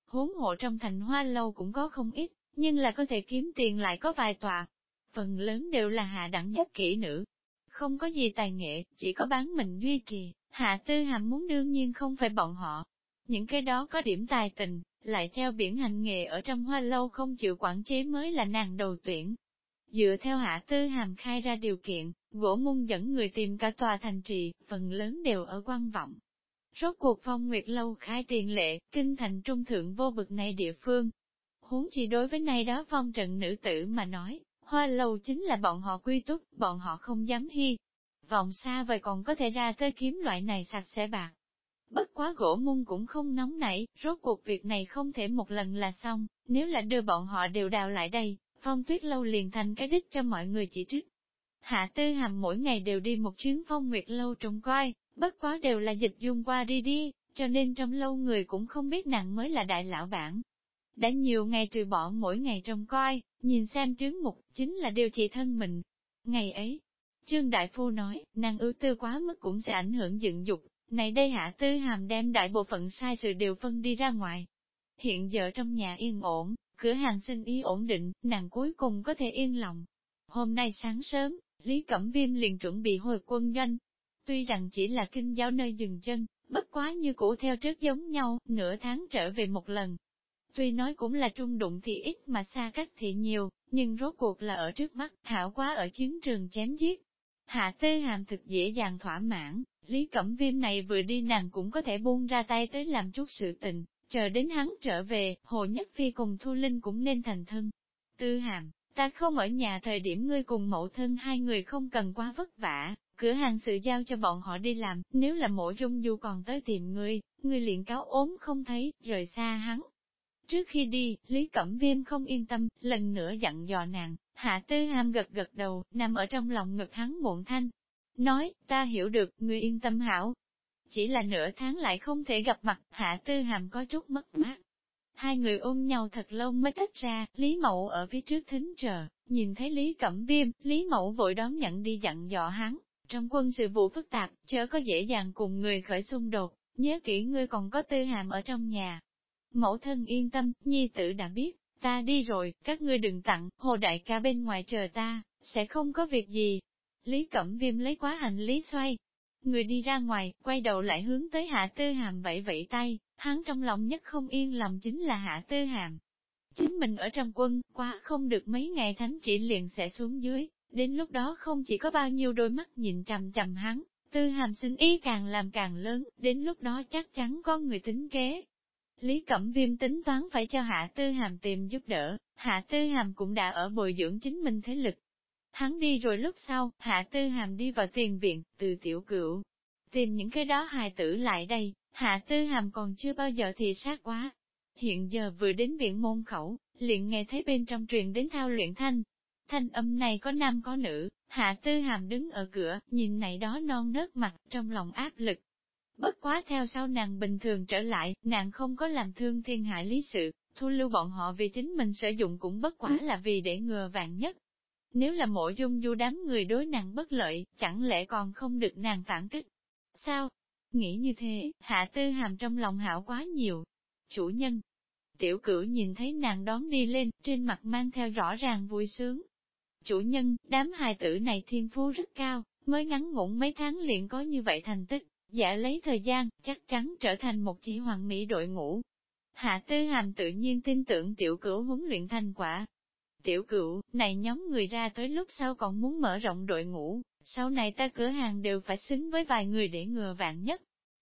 huống hộ trong thành hoa lâu cũng có không ít, nhưng là có thể kiếm tiền lại có vài tòa. Phần lớn đều là hạ đẳng nhất kỹ nữ. Không có gì tài nghệ, chỉ có bán mình duy trì, Hạ Tư Hàm muốn đương nhiên không phải bọn họ. Những cái đó có điểm tài tình, lại treo biển hành nghề ở trong hoa lâu không chịu quản chế mới là nàng đầu tuyển. Dựa theo Hạ Tư Hàm khai ra điều kiện, gỗ mung dẫn người tìm cả tòa thành trì, phần lớn đều ở Quan Vọng. Rốt cuộc Phong Nguyệt lâu khai tiền lệ, kinh thành trung thượng vô bực này địa phương. Huống chi đối với này đó phong trần nữ tử mà nói, hoa lâu chính là bọn họ quy túc, bọn họ không dám hy. Vọng xa vời còn có thể ra tới kiếm loại này sạch sẽ bạc. Bất quá gỗ mung cũng không nóng nảy, rốt cuộc việc này không thể một lần là xong, nếu là đưa bọn họ đều đào lại đây, Phong Tuyết lâu liền thành cái đích cho mọi người chỉ trích. Hạ Tư Hàm mỗi ngày đều đi một chuyến Phong Nguyệt lâu trông coi, bất quá đều là dịch dung qua đi, cho nên trong lâu người cũng không biết nàng mới là đại lão bản. Đã nhiều ngày trừ bỏ mỗi ngày trông coi, nhìn xem trướng mục, chính là điều trị thân mình. Ngày ấy, Trương Đại Phu nói, nàng ưu tư quá mức cũng sẽ ảnh hưởng dựng dục, này đây Hạ Tư Hàm đem đại bộ phận sai sự đều phân đi ra ngoài. Hiện giờ trong nhà yên ổn, cửa hàng sinh ý ổn định, nàng cuối cùng có thể yên lòng. Hôm nay sáng sớm, Lý Cẩm Viêm liền chuẩn bị hồi quân doanh. Tuy rằng chỉ là kinh giáo nơi dừng chân, bất quá như cũ theo trước giống nhau, nửa tháng trở về một lần. Tuy nói cũng là trung đụng thì ít mà xa cách thì nhiều, nhưng rốt cuộc là ở trước mắt, hảo quá ở chiến trường chém giết. Hạ Tư Hàm thực dễ dàng thỏa mãn, Lý Cẩm Viêm này vừa đi nàng cũng có thể buông ra tay tới làm chút sự tình, chờ đến hắn trở về, Hồ Nhất Phi cùng Thu Linh cũng nên thành thân. Tư Hàm, ta không ở nhà thời điểm ngươi cùng mẫu thân hai người không cần quá vất vả, cửa hàng sự giao cho bọn họ đi làm, nếu là Mộ Dung Du còn tới tìm ngươi liền cáo ốm không thấy, rời xa hắn. Trước khi đi, Lý Cẩm Viêm không yên tâm, lần nữa dặn dò nàng, Hạ Tư Hàm gật gật đầu, nằm ở trong lòng ngực hắn muộn thanh. Nói, ta hiểu được, ngươi yên tâm hảo. Chỉ là nửa tháng lại không thể gặp mặt, Hạ Tư Hàm có chút mất mát. Hai người ôm nhau thật lâu mới tách ra, Lý Mậu ở phía trước thính chờ, nhìn thấy Lý Cẩm Viêm, Lý Mậu vội đón nhận đi dặn dò hắn. Trong quân sự vụ phức tạp, chớ có dễ dàng cùng người khởi xung đột, nhớ kỹ ngươi còn có Tư Hàm ở trong nhà. Mẫu thân yên tâm, nhi tử đã biết, ta đi rồi, các ngươi đừng tặng, Hồ đại ca bên ngoài chờ ta, sẽ không có việc gì. Lý Cẩm Viêm lấy quá hành lý xoay. Người đi ra ngoài, quay đầu lại hướng tới Hạ Tư Hàm vẫy vẫy tay, hắn trong lòng nhất không yên lòng chính là Hạ Tư Hàm. Chính mình ở trong quân, qua không được mấy ngày thánh chỉ liền sẽ xuống dưới, đến lúc đó không chỉ có bao nhiêu đôi mắt nhìn chằm chằm hắn, Tư Hàm sinh ý càng làm càng lớn, đến lúc đó chắc chắn có người tính kế. Lý Cẩm Viêm tính toán phải cho Hạ Tư Hàm tìm giúp đỡ, Hạ Tư Hàm cũng đã ở bồi dưỡng chính mình thế lực. Hắn đi rồi lúc sau, Hạ Tư Hàm đi vào tiền viện, từ tiểu cửu. Tìm những cái đó hài tử lại đây, Hạ Tư Hàm còn chưa bao giờ thì sát quá. Hiện giờ vừa đến viện môn khẩu, liền nghe thấy bên trong truyền đến thao luyện thanh. Thanh âm này có nam có nữ, Hạ Tư Hàm đứng ở cửa, nhìn này đó non nớt mặt, trong lòng áp lực. Bất quá theo sau nàng bình thường trở lại, nàng không có làm thương thiên hại lý sự, thu lưu bọn họ vì chính mình sử dụng cũng bất quá là vì để ngừa vạn nhất. Nếu là Mộ Dung Du đám người đối nàng bất lợi, chẳng lẽ còn không được nàng phản kích? Sao? Nghĩ như thế, Hạ Tư Hàm trong lòng hảo quá nhiều. Chủ nhân, tiểu cửu nhìn thấy nàng đón đi lên, trên mặt mang theo rõ ràng vui sướng. Chủ nhân, đám hài tử này thiên phú rất cao, mới ngắn ngủn mấy tháng liền có như vậy thành tích. Dạ lấy thời gian, chắc chắn trở thành một chỉ hoàng mỹ đội ngũ. Hạ Tư Hàm tự nhiên tin tưởng tiểu cửu huấn luyện thành quả. Tiểu cửu, này nhóm người ra tới lúc sau còn muốn mở rộng đội ngũ, sau này ta cửa hàng đều phải xứng với vài người để ngừa vạn nhất.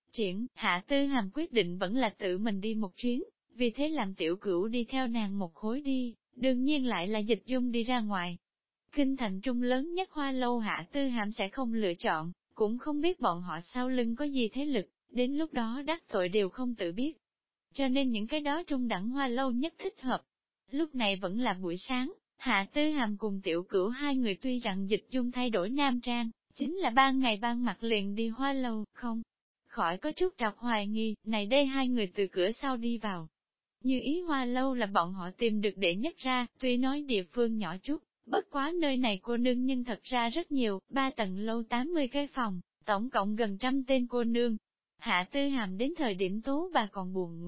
Hạ Tư Hàm quyết định vẫn là tự mình đi một chuyến, vì thế làm tiểu cửu đi theo nàng một khối đi, đương nhiên lại là dịch dung đi ra ngoài. Kinh thành trung lớn nhất hoa lâu Hạ Tư Hàm sẽ không lựa chọn, cũng không biết bọn họ sau lưng có gì thế lực, đến lúc đó đắc tội đều không tự biết. Cho nên những cái đó trung đẳng hoa lâu nhất thích hợp. Lúc này vẫn là buổi sáng, Hạ Tư Hàm cùng tiểu cửu hai người tuy rằng dịch dung thay đổi nam trang, chính là ban ngày ban mặt liền đi hoa lâu, không khỏi có chút trọc hoài nghi, này đây hai người từ cửa sau đi vào. Như ý hoa lâu là bọn họ tìm được để nhất ra, tuy nói địa phương nhỏ chút, bất quá nơi này cô nương nhưng thật ra rất nhiều, 3 tầng lâu 80 cái phòng, tổng cộng gần 100 tên cô nương. Hạ Tư Hàm đến thời điểm tố bà còn buồn ngủ,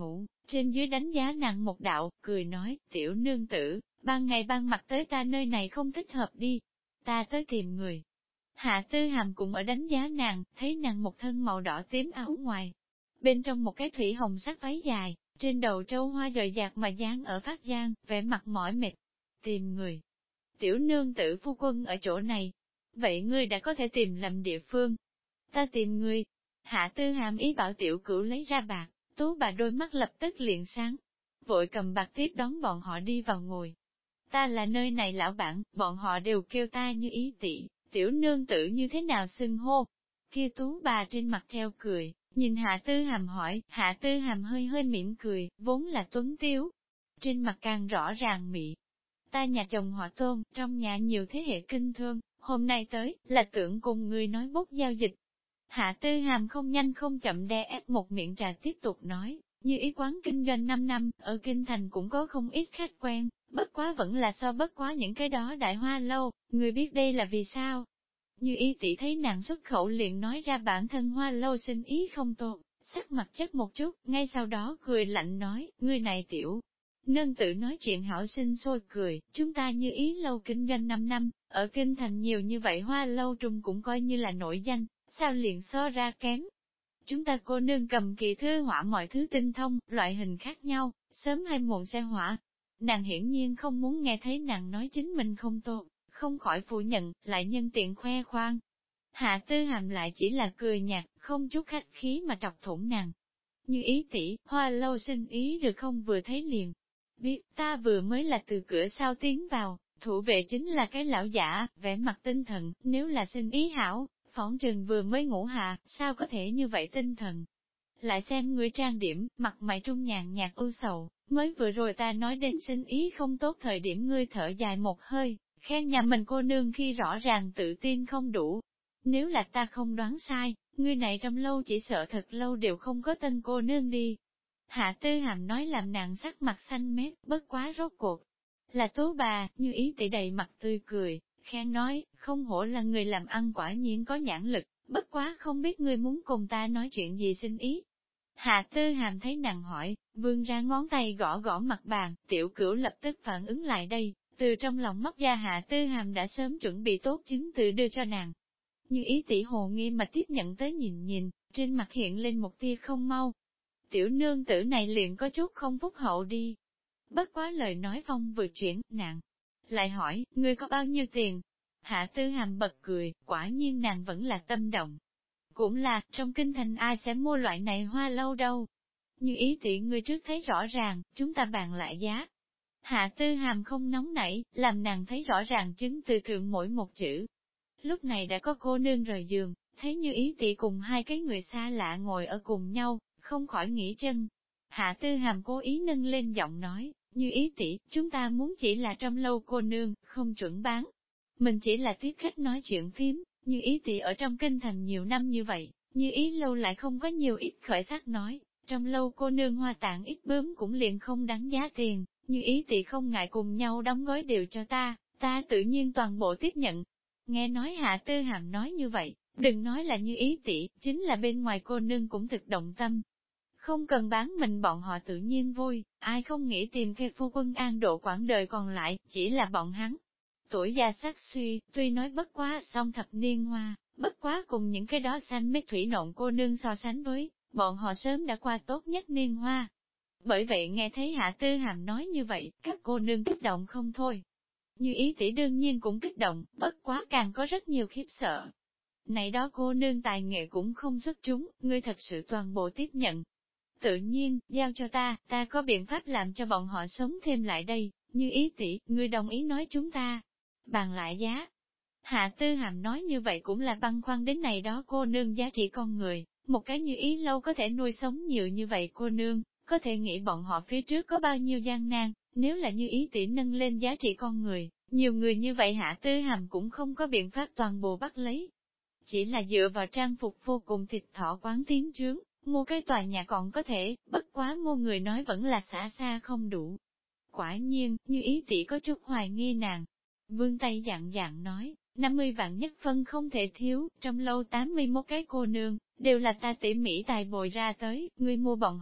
trên dưới đánh giá nàng một đạo, cười nói, tiểu nương tử, ban ngày ban mặt tới ta nơi này không thích hợp đi, ta tới tìm người. Hạ Tư Hàm cũng ở đánh giá nàng, thấy nàng một thân màu đỏ tím áo ngoài, bên trong một cái thủy hồng sắc váy dài, trên đầu trâu hoa rời rạc mà dán ở phát gian, vẻ mặt mỏi mệt. Tìm người. Tiểu nương tử phu quân ở chỗ này. Vậy ngươi đã có thể tìm lầm địa phương. Ta tìm ngươi. Hạ Tư Hàm ý bảo tiểu cửu lấy ra bạc, tú bà đôi mắt lập tức liền sáng. Vội cầm bạc tiếp đón bọn họ đi vào ngồi. Ta là nơi này lão bản, bọn họ đều kêu ta Như Ý tỷ, tiểu nương tử như thế nào xưng hô. Kia tú bà trên mặt treo cười, nhìn Hạ Tư Hàm hỏi, Hạ Tư Hàm hơi hơi mỉm cười, vốn là tuấn tiếu. Trên mặt càng rõ ràng mị. Ta nhà chồng họ Tôn, trong nhà nhiều thế hệ kinh thương, hôm nay tới, là tưởng cùng người nói bốc giao dịch. Hạ Tư Hàm không nhanh không chậm đe ép một miệng trà tiếp tục nói, Như Ý quán kinh doanh 5 năm, ở Kinh Thành cũng có không ít khách quen, bất quá vẫn là so bất quá những cái đó đại hoa lâu, người biết đây là vì sao. Như Ý tỷ thấy nàng xuất khẩu liền nói ra bản thân hoa lâu sinh ý không tốt, sắc mặt chất một chút, ngay sau đó cười lạnh nói, ngươi này tiểu. Nương tự nói chuyện hảo sinh sôi cười, chúng ta Như Ý lâu kinh doanh 5 năm, ở Kinh Thành nhiều như vậy hoa lâu trung cũng coi như là nổi danh, sao liền so ra kém. Chúng ta cô nương cầm kỳ thư họa mọi thứ tinh thông, loại hình khác nhau, sớm hay muộn sẽ họa. Nàng hiển nhiên không muốn nghe thấy nàng nói chính mình không tốt, không khỏi phủ nhận, lại nhân tiện khoe khoang. Hạ Tư Hàm lại chỉ là cười nhạt, không chút khách khí mà trọc thủng nàng. Như Ý tỷ, hoa lâu sinh ý được không vừa thấy liền. Biết, ta vừa mới là từ cửa sau tiến vào, thủ vệ chính là cái lão giả, vẻ mặt tinh thần, nếu là sinh ý hảo, phỏng trừng vừa mới ngủ hạ, sao có thể như vậy tinh thần. Lại xem người trang điểm, mặt mày trung nhàn nhạt ưu sầu, mới vừa rồi ta nói đến sinh ý không tốt thời điểm ngươi thở dài một hơi, khen nhà mình cô nương khi rõ ràng tự tin không đủ. Nếu là ta không đoán sai, ngươi này trong lâu chỉ sợ thật lâu đều không có tên cô nương đi. Hạ Tư Hàm nói làm nàng sắc mặt xanh mét, bất quá rốt cuộc. Là Tố bà, Như Ý tỷ đầy mặt tươi cười, khen nói, không hổ là người làm ăn quả nhiên có nhãn lực, bất quá không biết ngươi muốn cùng ta nói chuyện gì xin ý. Hạ Tư Hàm thấy nàng hỏi, vươn ra ngón tay gõ gõ mặt bàn, tiểu cửu lập tức phản ứng lại đây, từ trong lòng móc ra Hạ Tư Hàm đã sớm chuẩn bị tốt chứng từ đưa cho nàng. Như Ý tỷ hồ nghi mà tiếp nhận tới nhìn nhìn, trên mặt hiện lên một tia không mau. Tiểu nương tử này liền có chút không phúc hậu đi. Bất quá lời nói phong vừa chuyển, nàng lại hỏi, ngươi có bao nhiêu tiền? Hạ Tư Hàm bật cười, quả nhiên nàng vẫn là tâm động. Cũng là, trong kinh thành ai sẽ mua loại này hoa lâu đâu. Như Ý tỷ ngươi trước thấy rõ ràng, chúng ta bàn lại giá. Hạ Tư Hàm không nóng nảy, làm nàng thấy rõ ràng chứng từ thượng mỗi một chữ. Lúc này đã có cô nương rời giường, thấy Như Ý tỷ cùng hai cái người xa lạ ngồi ở cùng nhau, không khỏi nghỉ chân. Hạ Tư Hàm cố ý nâng lên giọng nói, Như Ý tỷ, chúng ta muốn chỉ là trong lâu cô nương, không chuẩn bán. Mình chỉ là tiếp khách nói chuyện phím, Như Ý tỷ ở trong kinh thành nhiều năm như vậy, Như Ý lâu lại không có nhiều ít khởi sắc nói, trong lâu cô nương hoa tạng ít bướm cũng liền không đáng giá tiền, Như Ý tỷ không ngại cùng nhau đóng gói đều cho ta tự nhiên toàn bộ tiếp nhận. Nghe nói Hạ Tư Hàm nói như vậy, đừng nói là Như Ý tỷ, chính là bên ngoài cô nương cũng thực động tâm. Không cần bán mình bọn họ tự nhiên vui, ai không nghĩ tìm cái phu quân an độ quãng đời còn lại, chỉ là bọn hắn. Tuổi già sát suy, tuy nói bất quá song thập niên hoa, bất quá cùng những cái đó xanh mét thủy nộn cô nương so sánh với, bọn họ sớm đã qua tốt nhất niên hoa. Bởi vậy nghe thấy Hạ Tư Hàm nói như vậy, các cô nương kích động không thôi. Như Ý tỷ đương nhiên cũng kích động, bất quá càng có rất nhiều khiếp sợ. Này đó cô nương tài nghệ cũng không xuất chúng, ngươi thật sự toàn bộ tiếp nhận. Tự nhiên, giao cho ta có biện pháp làm cho bọn họ sống thêm lại đây, Như Ý tỷ, ngươi đồng ý nói chúng ta. Bàn lại giá. Hạ Tư Hàm nói như vậy cũng là băn khoăn đến này đó cô nương giá trị con người, một cái Như Ý lâu có thể nuôi sống nhiều như vậy cô nương, có thể nghĩ bọn họ phía trước có bao nhiêu gian nan, nếu là Như Ý tỷ nâng lên giá trị con người, nhiều người như vậy Hạ Tư Hàm cũng không có biện pháp toàn bộ bắt lấy. Chỉ là dựa vào trang phục vô cùng thịt thỏ quán tiếng trướng, mua cái tòa nhà còn có thể, bất quá mua người nói vẫn là xa xa không đủ. Quả nhiên, Như Ý tỷ có chút hoài nghi nàng. Vương Tây dặn nói, 50 vạn nhất phân không thể thiếu, trong lâu 81 cái cô nương, đều là ta tỉ mỉ tài bồi ra tới, ngươi mua bọn họ,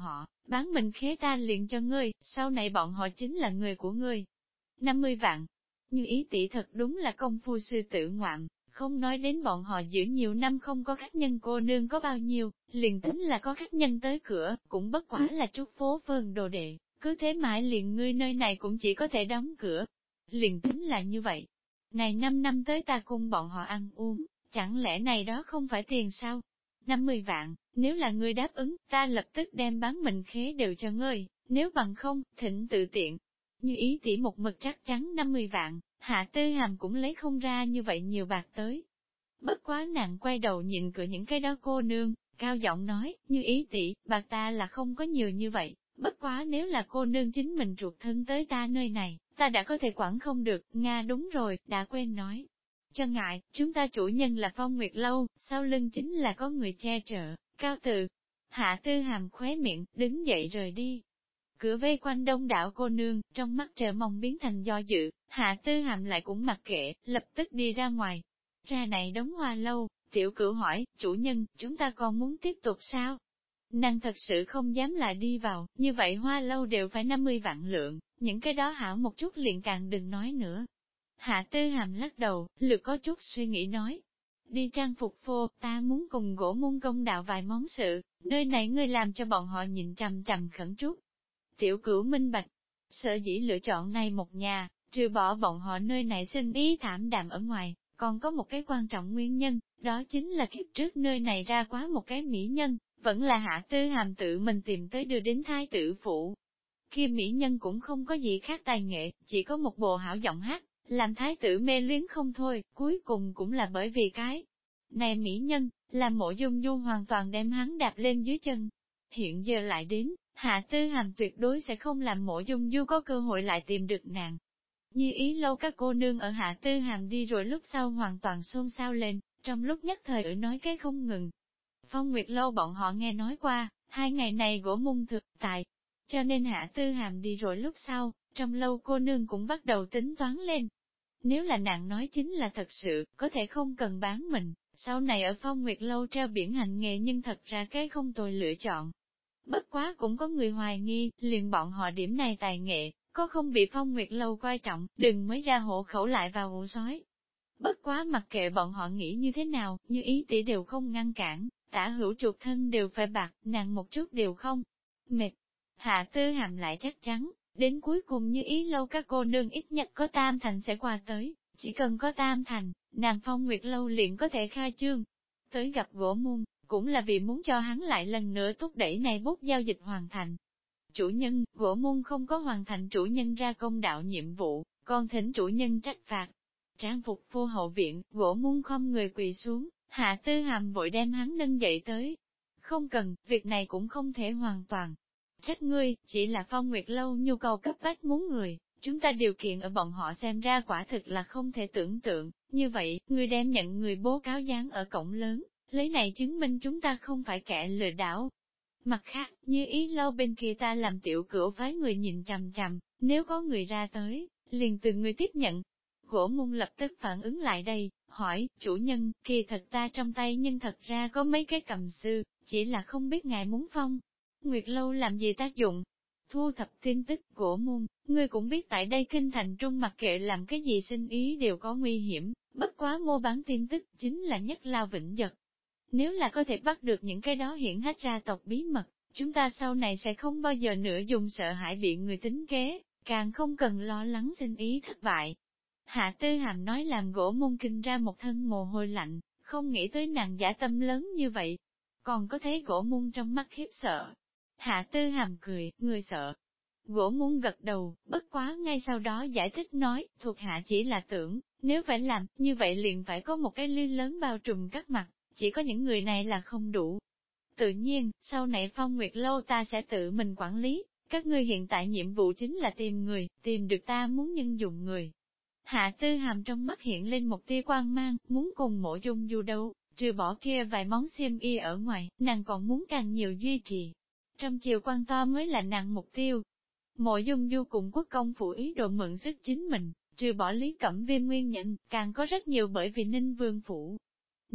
Bán mình khế ta liền cho ngươi, sau này bọn họ chính là người của ngươi. 50 vạn. Như ý tỷ thật đúng là công phu sư tử ngoạm, không nói đến bọn họ giữ nhiều năm không có khách nhân cô nương có bao nhiêu, liền tính là có khách nhân tới cửa, cũng bất quả là trút phố phường đồ đệ, cứ thế mãi liền ngươi nơi này cũng chỉ có thể đóng cửa. Liền tính là như vậy. Này 5 năm tới ta cùng bọn họ ăn uống, chẳng lẽ này đó không phải tiền sao? 50 vạn, nếu là ngươi đáp ứng, ta lập tức đem bán mình khế đều cho ngươi, nếu bằng không, thỉnh tự tiện. Như ý tỷ một mực chắc chắn 50 vạn, Hạ Tư Hàm cũng lấy không ra như vậy nhiều bạc tới. Bất quá nàng quay đầu nhìn cửa những cái đó cô nương, cao giọng nói, như ý tỷ, bạc ta là không có nhiều như vậy, bất quá nếu là cô nương chính mình ruột thân tới ta nơi này, ta đã có thể quản không được, Nga đúng rồi, đã quên nói. Cho ngại, chúng ta chủ nhân là Phong Nguyệt Lâu, sau lưng chính là có người che chở, cao từ. Hạ Tư Hàm khóe miệng, đứng dậy rời đi. Cửa vây quanh đông đảo cô nương, trong mắt chờ mong biến thành do dự, Hạ Tư Hàm lại cũng mặc kệ, lập tức đi ra ngoài. Ra này đóng hoa lâu, tiểu cửu hỏi, chủ nhân, chúng ta còn muốn tiếp tục sao? Nàng thật sự không dám lại đi vào, như vậy hoa lâu đều phải 50 vạn lượng, những cái đó hảo một chút liền càng đừng nói nữa. Hạ Tư Hàm lắc đầu, lược có chút suy nghĩ nói. Đi trang phục phô, ta muốn cùng gỗ môn công đạo vài món sự, nơi này ngươi làm cho bọn họ nhìn chằm chằm khẩn chút. Tiểu cửu minh bạch, sở dĩ lựa chọn này một nhà, trừ bỏ bọn họ nơi này sinh ý thảm đạm ở ngoài, còn có một cái quan trọng nguyên nhân, đó chính là kiếp trước nơi này ra quá một cái mỹ nhân, vẫn là Hạ Tư Hàm tự mình tìm tới đưa đến thái tử phủ. Kia mỹ nhân cũng không có gì khác tài nghệ, chỉ có một bộ hảo giọng hát, làm thái tử mê luyến không thôi, cuối cùng cũng là bởi vì cái này mỹ nhân, làm Mộ Dung Du hoàn toàn đem hắn đạp lên dưới chân. Hiện giờ lại đến, Hạ Tư Hàm tuyệt đối sẽ không làm Mộ Dung Du có cơ hội lại tìm được nàng. Như ý lâu các cô nương ở Hạ Tư Hàm đi rồi lúc sau hoàn toàn xôn xao lên, trong lúc nhất thời ở nói cái không ngừng. Phong Nguyệt lâu bọn họ nghe nói qua, 2 ngày này gỗ mung thực tại, cho nên Hạ Tư Hàm đi rồi lúc sau, trong lâu cô nương cũng bắt đầu tính toán lên. Nếu là nàng nói chính là thật sự, có thể không cần bán mình, sau này ở Phong Nguyệt lâu treo biển hành nghề nhưng thật ra cái không tồi lựa chọn. Bất quá cũng có người hoài nghi, liền bọn họ điểm này tài nghệ, có không bị Phong Nguyệt lâu coi trọng, đừng mới ra hộ khẩu lại vào ổ sói. Bất quá mặc kệ bọn họ nghĩ như thế nào, như ý tỷ đều không ngăn cản, tả hữu chuột thân đều phải bạc, nàng một chút đều không. Mệt. Hạ Tư Hàm lại chắc chắn, đến cuối cùng như ý lâu các cô nương ít nhất có tam thành sẽ qua tới, chỉ cần có tam thành, nàng Phong Nguyệt lâu liền có thể khai trương. Tới gặp gỗ muôn, cũng là vì muốn cho hắn lại lần nữa thúc đẩy này bút giao dịch hoàn thành. Chủ nhân, gỗ muôn không có hoàn thành chủ nhân ra công đạo nhiệm vụ, còn thỉnh chủ nhân trách phạt. Trang phục phô hậu viện, gỗ muôn không người quỳ xuống, Hạ Tư Hàm vội đem hắn nâng dậy tới. Không cần, việc này cũng không thể hoàn toàn. Trách ngươi, chỉ là Phong Nguyệt lâu nhu cầu cấp bách muốn người, chúng ta điều kiện ở bọn họ xem ra quả thực là không thể tưởng tượng, như vậy, ngươi đem nhận người bố cáo dán ở cổng lớn, lấy này chứng minh chúng ta không phải kẻ lừa đảo. Mặt khác, như ý lâu bên kia ta làm tiểu cửu phái người nhìn chằm chằm, nếu có người ra tới, liền từ người tiếp nhận. Gỗ môn lập tức phản ứng lại đây, hỏi, chủ nhân, kỳ thật ta trong tay nhưng thật ra có mấy cái cầm sư, chỉ là không biết ngài muốn phong. Nguyệt lâu làm gì tác dụng? Thu thập tin tức, gỗ môn, ngươi cũng biết tại đây kinh thành trung mặc kệ làm cái gì sinh ý đều có nguy hiểm, bất quá mua bán tin tức chính là nhất lao vĩnh giật. Nếu là có thể bắt được những cái đó hiển hách ra tộc bí mật, chúng ta sau này sẽ không bao giờ nữa dùng sợ hãi bị người tính kế, càng không cần lo lắng sinh ý thất bại. Hạ Tư Hàm nói làm gỗ môn kinh ra một thân mồ hôi lạnh, không nghĩ tới nàng giả tâm lớn như vậy. Còn có thấy gỗ môn trong mắt khiếp sợ. Hạ Tư Hàm cười, người sợ. Gỗ môn gật đầu, bất quá ngay sau đó giải thích nói, thuộc hạ chỉ là tưởng, nếu phải làm, như vậy liền phải có một cái ly lớn bao trùm các mặt, chỉ có những người này là không đủ. Tự nhiên, sau này Phong Nguyệt lâu ta sẽ tự mình quản lý, các ngươi hiện tại nhiệm vụ chính là tìm người, tìm được ta muốn nhân dụng người. Hạ Tư Hàm trong mắt hiện lên một tia quang mang, muốn cùng Mộ Dung Du đấu, trừ bỏ kia vài món xiêm y ở ngoài, nàng còn muốn càng nhiều duy trì. Trong chiều quan to mới là nàng mục tiêu. Mộ Dung Du cùng quốc công phủ ý đồ mượn sức chính mình, trừ bỏ Lý Cẩm Viêm nguyên nhân, càng có rất nhiều bởi vì Ninh Vương phủ.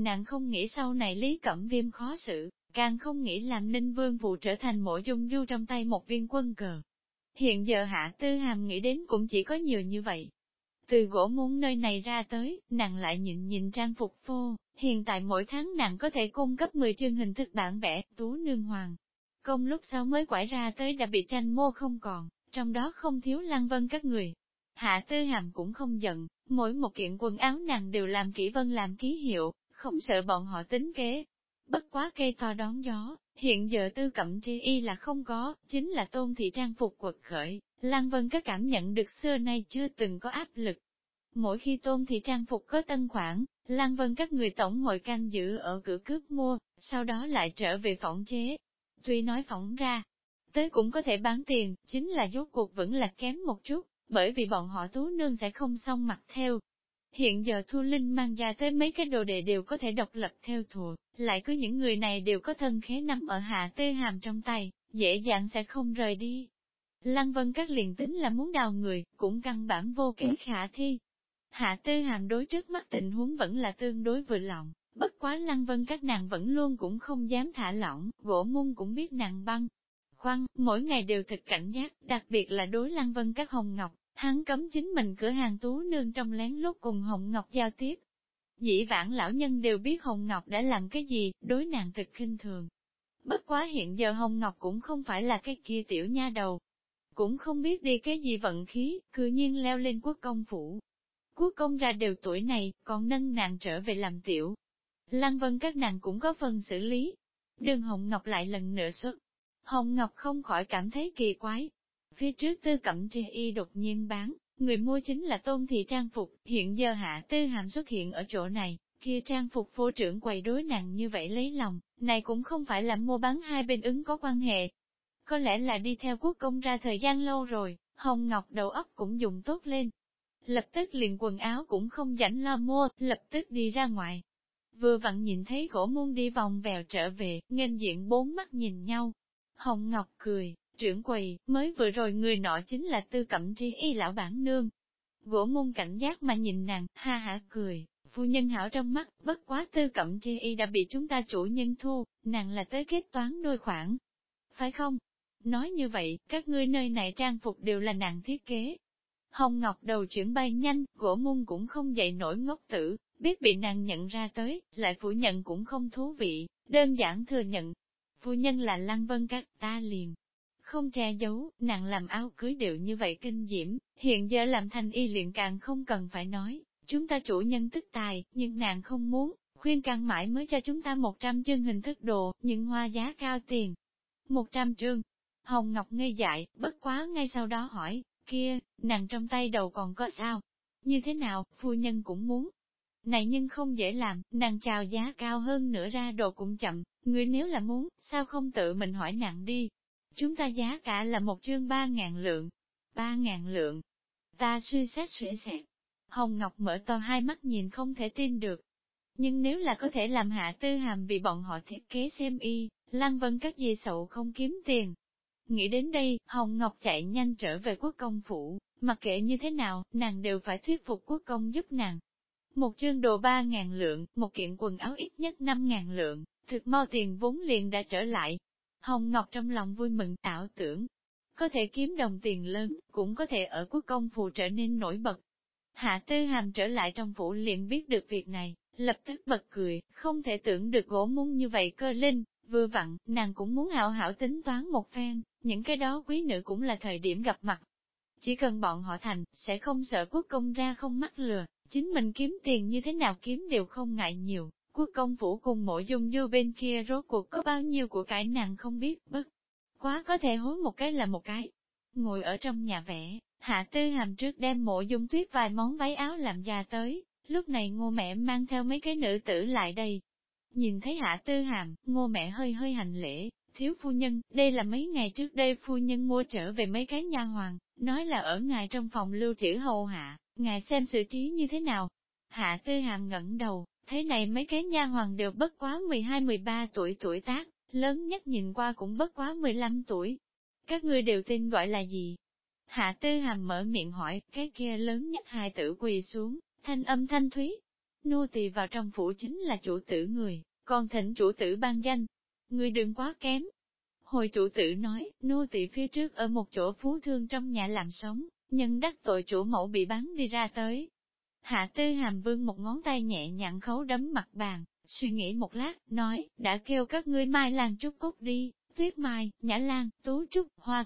nàng không nghĩ sau này Lý Cẩm Viêm khó xử, càng không nghĩ làm Ninh Vương Phụ trở thành Mộ Dung Du trong tay một viên quân cờ. Hiện giờ Hạ Tư Hàm nghĩ đến cũng chỉ có nhiều như vậy. Từ gỗ muôn nơi này ra tới, nàng lại nhìn trang phục phô, hiện tại mỗi tháng nàng có thể cung cấp 10 chương hình thức bản vẽ, Tú Nương Hoàng. Công lúc sau mới quải ra tới đã bị tranh mô không còn, trong đó không thiếu Lăng Vân các người. Hạ Tư Hàm cũng không giận, mỗi một kiện quần áo nàng đều làm kỹ vân làm ký hiệu, không sợ bọn họ tính kế. Bất quá cây to đón gió, hiện giờ Tư Cẩm Tri Y là không có, chính là Tôn thị trang phục quật khởi, Lăng Vân các cảm nhận được xưa nay chưa từng có áp lực. Mỗi khi Tôn thị trang phục có tân khoản, Lăng Vân các người tổng hội canh giữ ở cửa cướp mua, sau đó lại trở về phỏng chế. Tuy nói phỏng ra, tới cũng có thể bán tiền, chính là rốt cuộc vẫn là kém một chút, bởi vì bọn họ Tú Nương sẽ không xong mặc theo. Hiện giờ Thu Linh mang ra tới mấy cái đồ đệ đều có thể độc lập theo thùa, lại có những người này đều có thân khế nằm ở Hạ Tư Hàm trong tay, dễ dàng sẽ không rời đi. Lăng Vân các liền tính là muốn đào người, cũng căn bản vô kế khả thi. Hạ Tư Hàm đối trước mắt tình huống vẫn là tương đối vừa lòng, bất quá Lăng Vân các nàng vẫn luôn cũng không dám thả lỏng, gỗ mung cũng biết nàng băng. Khoan, mỗi ngày đều thực cảnh giác, đặc biệt là đối Lăng Vân các Hồng Ngọc, hắn cấm chính mình cửa hàng Tú Nương trong lén lút cùng Hồng Ngọc giao tiếp. Dĩ vãng lão nhân đều biết Hồng Ngọc đã làm cái gì, đối nàng thực khinh thường. Bất quá hiện giờ Hồng Ngọc cũng không phải là cái kia tiểu nha đầu. Cũng không biết đi cái gì vận khí, cư nhiên leo lên quốc công phủ. Quốc công ra đều tuổi này, còn nâng nàng trở về làm tiểu. Lăng Vân các nàng cũng có phần xử lý. Đường Hồng Ngọc lại lần nữa xuất. Hồng Ngọc không khỏi cảm thấy kỳ quái. Phía trước Tư Cẩm Tri Y đột nhiên bán, người mua chính là Tôn thị trang phục, hiện giờ Hạ Tư Hàm xuất hiện ở chỗ này, kia trang phục phô trưởng quầy đối nàng như vậy lấy lòng, này cũng không phải là mua bán hai bên ứng có quan hệ. Có lẽ là đi theo quốc công ra thời gian lâu rồi, Hồng Ngọc đầu óc cũng dùng tốt lên. Lập tức liền quần áo cũng không rảnh lo mua, lập tức đi ra ngoài. Vừa vặn nhìn thấy Gỗ Muôn đi vòng vèo trở về, nghênh diện bốn mắt nhìn nhau. Hồng Ngọc cười, trưởng quầy, mới vừa rồi người nọ chính là Tư Cẩm Tri Y lão bản nương. Gỗ Muôn cảnh giác mà nhìn nàng, ha hả cười, phu nhân hảo trong mắt, bất quá Tư Cẩm Tri Y đã bị chúng ta chủ nhân thu, nàng là tới kết toán đôi khoản. Phải không? Nói như vậy, các ngươi nơi này trang phục đều là nàng thiết kế. Hồng Ngọc đầu chuyển bay nhanh, Gỗ Muôn cũng không dậy nổi ngốc tử, biết bị nàng nhận ra tới, lại phủ nhận cũng không thú vị, đơn giản thừa nhận. Phu nhân là Lăng Vân các, ta liền. Không che giấu, nàng làm áo cưới đều như vậy kinh diễm, hiện giờ làm thành y liền càng không cần phải nói, chúng ta chủ nhân tức tài, nhưng nàng không muốn, khuyên can mãi mới cho chúng ta 100 chương hình thức đồ, nhưng hoa giá cao tiền. 100 chương. Hồng Ngọc ngây dại, bất quá ngay sau đó hỏi, kia, nàng trong tay đầu còn có sao? Như thế nào, phu nhân cũng muốn. Này nhưng không dễ làm, nàng chào giá cao hơn nữa ra đồ cũng chậm, người nếu là muốn, sao không tự mình hỏi nàng đi. Chúng ta giá cả là một chương 3.000 lượng. 3.000 lượng. Ta suy xét. Hồng Ngọc mở to hai mắt nhìn không thể tin được. Nhưng nếu là có thể làm Hạ Tư Hàm vì bọn họ thiết kế xem y, Lăng Vân các gì sậu không kiếm tiền. Nghĩ đến đây, Hồng Ngọc chạy nhanh trở về quốc công phủ, mặc kệ như thế nào, nàng đều phải thuyết phục quốc công giúp nàng. Một chương đồ 3.000 lượng, một kiện quần áo ít nhất 5.000 lượng, thực mau tiền vốn liền đã trở lại. Hồng Ngọc trong lòng vui mừng ảo tưởng, có thể kiếm đồng tiền lớn, cũng có thể ở quốc công phủ trở nên nổi bật. Hạ Tư Hàm trở lại trong phủ liền biết được việc này, lập tức bật cười, không thể tưởng được Gỗ Muôn như vậy cơ linh, vừa vặn, nàng cũng muốn hảo hảo tính toán một phen, những cái đó quý nữ cũng là thời điểm gặp mặt. Chỉ cần bọn họ thành, sẽ không sợ quốc công ra không mắc lừa, chính mình kiếm tiền như thế nào kiếm đều không ngại nhiều. Quốc công phủ cùng Mộ Dung Du bên kia rốt cuộc có bao nhiêu của cải nàng không biết, bất quá có thể hối một cái là một cái. Ngồi ở trong nhà vẽ, Hạ Tư Hàm trước đem Mộ Dung Tuyết vài món váy áo làm ra tới, lúc này Ngô mẹ mang theo mấy cái nữ tử lại đây. Nhìn thấy Hạ Tư Hàm, Ngô mẹ hơi hơi hành lễ, thiếu phu nhân, đây là mấy ngày trước đây phu nhân mua trở về mấy cái nha hoàn, nói là ở ngài trong phòng lưu trữ hầu hạ, ngài xem xử trí như thế nào. Hạ Tư Hàm ngẩng đầu, thế này mấy cái nha hoàn đều bất quá 12-13 tuổi tuổi tác, lớn nhất nhìn qua cũng bất quá 15 tuổi. Các ngươi đều tin gọi là gì? Hạ Tư Hàm mở miệng hỏi, cái kia lớn nhất hai tử quỳ xuống, thanh âm thanh thúy. nô tỳ vào trong phủ chính là chủ tử người, còn thỉnh chủ tử ban danh. Người đừng quá kém. Hồi chủ tử nói, nô tỳ phía trước ở một chỗ phú thương trong nhà làm sống, nhưng đắc tội chủ mẫu bị bắn đi ra tới. Hạ Tư Hàm vươn một ngón tay nhẹ nhàng khấu đấm mặt bàn, suy nghĩ một lát, nói, đã kêu các ngươi mai lan trúc cúc đi, tuyết mai, nhã lan, tú trúc,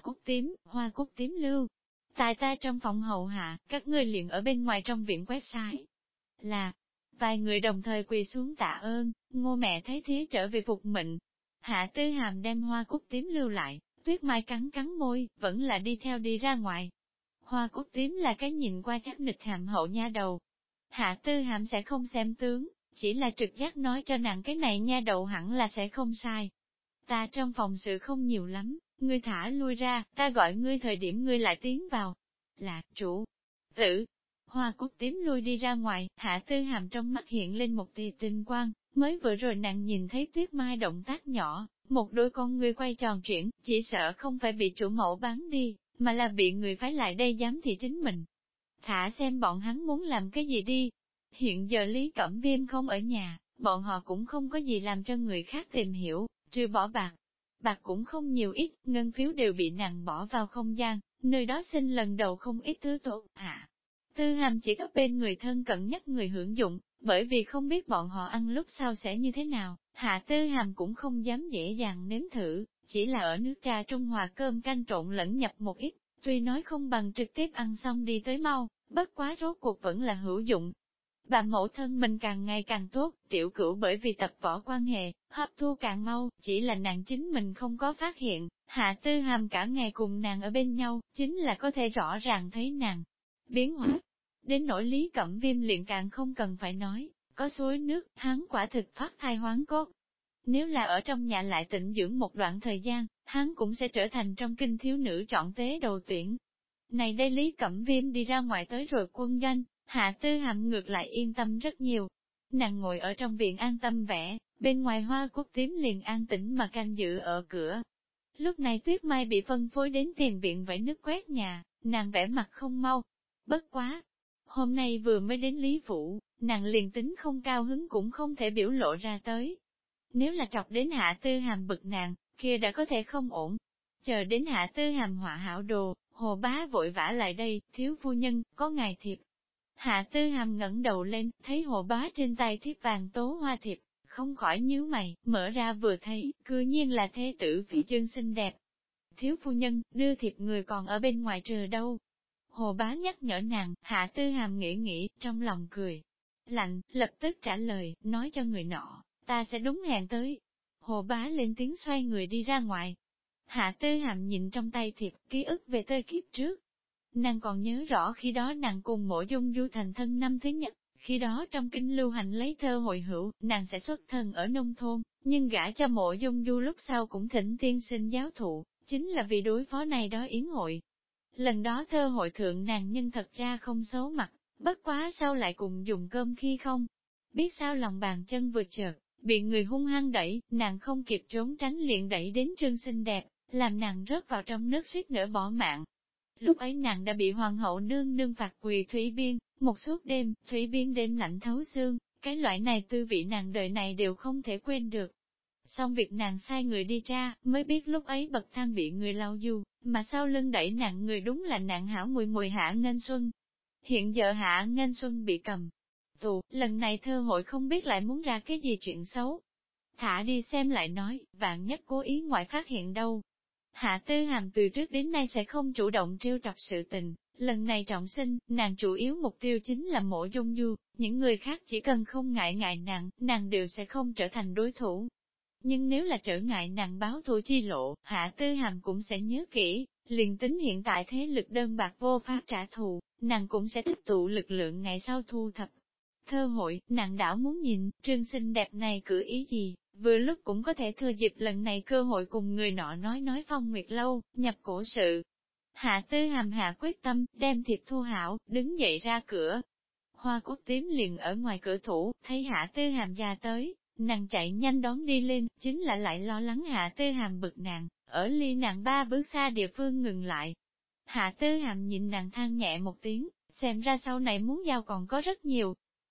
hoa cúc tím lưu. Tại ta trong phòng hậu hạ, các ngươi liền ở bên ngoài trong viện quét sái. Là, vài người đồng thời quỳ xuống tạ ơn, ngô mẹ thấy thía trở về phục mệnh. Hạ Tư Hàm đem hoa cúc tím lưu lại, tuyết mai cắn cắn môi, vẫn là đi theo đi ra ngoài. Hoa cúc tím là cái nhìn qua chắc nịch hàm hậu nha đầu. Hạ Tư Hàm sẽ không xem tướng, chỉ là trực giác nói cho nàng cái này nha đầu hẳn là sẽ không sai. Ta trong phòng sự không nhiều lắm, ngươi thả lui ra, ta gọi ngươi thời điểm ngươi lại tiến vào. Là, chủ, tử. Hoa cúc tím lui đi ra ngoài, Hạ Tư Hàm trong mắt hiện lên một tia tinh quang, mới vừa rồi nàng nhìn thấy tuyết mai động tác nhỏ, một đôi con ngươi quay tròn chuyển, chỉ sợ không phải bị chủ mẫu bán đi, mà là bị người phái lại đây giám thị chính mình. Thả xem bọn hắn muốn làm cái gì đi. Hiện giờ Lý Cẩm Viêm không ở nhà, bọn họ cũng không có gì làm cho người khác tìm hiểu, trừ bỏ bạc. Bạc cũng không nhiều ít, ngân phiếu đều bị nàng bỏ vào không gian, nơi đó xin lần đầu không ít thứ tốt. Hạ Tư Hàm chỉ có bên người thân cận nhất người hưởng dụng, bởi vì không biết bọn họ ăn lúc sau sẽ như thế nào, Hạ Tư Hàm cũng không dám dễ dàng nếm thử, chỉ là ở nước trà trung hòa cơm canh trộn lẫn nhập một ít, tuy nói không bằng trực tiếp ăn xong đi tới mau, bất quá rốt cuộc vẫn là hữu dụng. Bà mẫu thân mình càng ngày càng tốt, tiểu cửu bởi vì tập võ quan hệ, hấp thu càng mau, chỉ là nàng chính mình không có phát hiện, Hạ Tư Hàm cả ngày cùng nàng ở bên nhau, chính là có thể rõ ràng thấy nàng biến hóa. Đến nỗi Lý Cẩm Viêm liền càng không cần phải nói, có suối nước, hắn quả thực thoát thai hoán cốt. Nếu là ở trong nhà lại tịnh dưỡng một đoạn thời gian, hắn cũng sẽ trở thành trong kinh thiếu nữ chọn tế đầu tuyển. Này đây Lý Cẩm Viêm đi ra ngoài tới rồi quân doanh, Hạ Tư Hàm ngược lại yên tâm rất nhiều. Nàng ngồi ở trong viện an tâm vẽ, bên ngoài hoa cúc tím liền an tĩnh mà canh giữ ở cửa. Lúc này Tuyết Mai bị phân phối đến tiền viện vẫy nước quét nhà, nàng vẽ mặt không mau. Bất quá! Hôm nay vừa mới đến Lý Phủ, nàng liền tính không cao hứng cũng không thể biểu lộ ra tới. Nếu là trọc đến Hạ Tư Hàm bực nàng, kia đã có thể không ổn. Chờ đến Hạ Tư Hàm họa hảo đồ, Hồ Bá vội vã lại đây, thiếu phu nhân, có ngài thiệp. Hạ Tư Hàm ngẩng đầu lên, thấy Hồ Bá trên tay thiếp vàng tố hoa thiệp, không khỏi nhíu mày, mở ra vừa thấy, cư nhiên là thê tử Phỉ Chương xinh đẹp. Thiếu phu nhân, đưa thiệp người còn ở bên ngoài chờ đâu. Hồ Bá nhắc nhở nàng, Hạ Tư Hàm nghĩ, trong lòng cười. Lạnh, lập tức trả lời, nói cho người nọ, ta sẽ đúng hẹn tới. Hồ Bá lên tiếng xoay người đi ra ngoài. Hạ Tư Hàm nhìn trong tay thiệp, ký ức về thời kiếp trước. Nàng còn nhớ rõ khi đó nàng cùng Mộ Dung Du thành thân năm thứ nhất, khi đó trong kinh lưu hành lấy thơ hội hữu, nàng sẽ xuất thân ở nông thôn, nhưng gả cho Mộ Dung Du lúc sau cũng thỉnh tiên sinh giáo thụ, chính là vì đối phó này đó yến hội. Lần đó thơ hội thượng nàng nhưng thật ra không xấu mặt, bất quá sau lại cùng dùng cơm khi không. Biết sao lòng bàn chân vừa chợt, bị người hung hăng đẩy, nàng không kịp trốn tránh liền đẩy đến Trương xinh đẹp, làm nàng rớt vào trong nước suýt nữa bỏ mạng. Lúc ấy nàng đã bị hoàng hậu nương nương phạt quỳ thủy biên, một suốt đêm, thủy biên đêm lạnh thấu xương, cái loại này tư vị nàng đời này đều không thể quên được. Xong việc nàng sai người đi tra, mới biết lúc ấy bậc thang bị người lau du, mà sau lưng đẩy nặng người đúng là nạn hảo mùi mùi Hạ Nghênh Xuân. Hiện giờ Hạ Nghênh Xuân bị cầm tù, lần này thơ hội không biết lại muốn ra cái gì chuyện xấu. Thả đi xem lại nói, vạn nhất cố ý ngoại phát hiện đâu. Hạ Tư Hàm từ trước đến nay sẽ không chủ động trêu chọc sự tình, lần này trọng sinh, nàng chủ yếu mục tiêu chính là Mộ Dung Du, những người khác chỉ cần không ngại nàng đều sẽ không trở thành đối thủ. Nhưng nếu là trở ngại nàng báo thù chi lộ, Hạ Tư Hàm cũng sẽ nhớ kỹ, liền tính hiện tại thế lực đơn bạc vô pháp trả thù, nàng cũng sẽ tích tụ lực lượng ngày sau thu thập. Thơ hội, nàng đảo muốn nhìn, Trương xinh đẹp này cử ý gì, vừa lúc cũng có thể thừa dịp lần này cơ hội cùng người nọ nói Phong Nguyệt Lâu, nhập cổ sự. Hạ Tư Hàm hạ quyết tâm, đem thiệp thu hảo, đứng dậy ra cửa. Hoa cúc tím liền ở ngoài cửa thủ, thấy Hạ Tư Hàm ra tới, nàng chạy nhanh đón đi lên, chính là lại lo lắng Hạ Tư Hàm bực nàng, ở ly nàng 3 bước xa địa phương ngừng lại. Hạ Tư Hàm nhìn nàng than nhẹ một tiếng, xem ra sau này muốn giao còn có rất nhiều.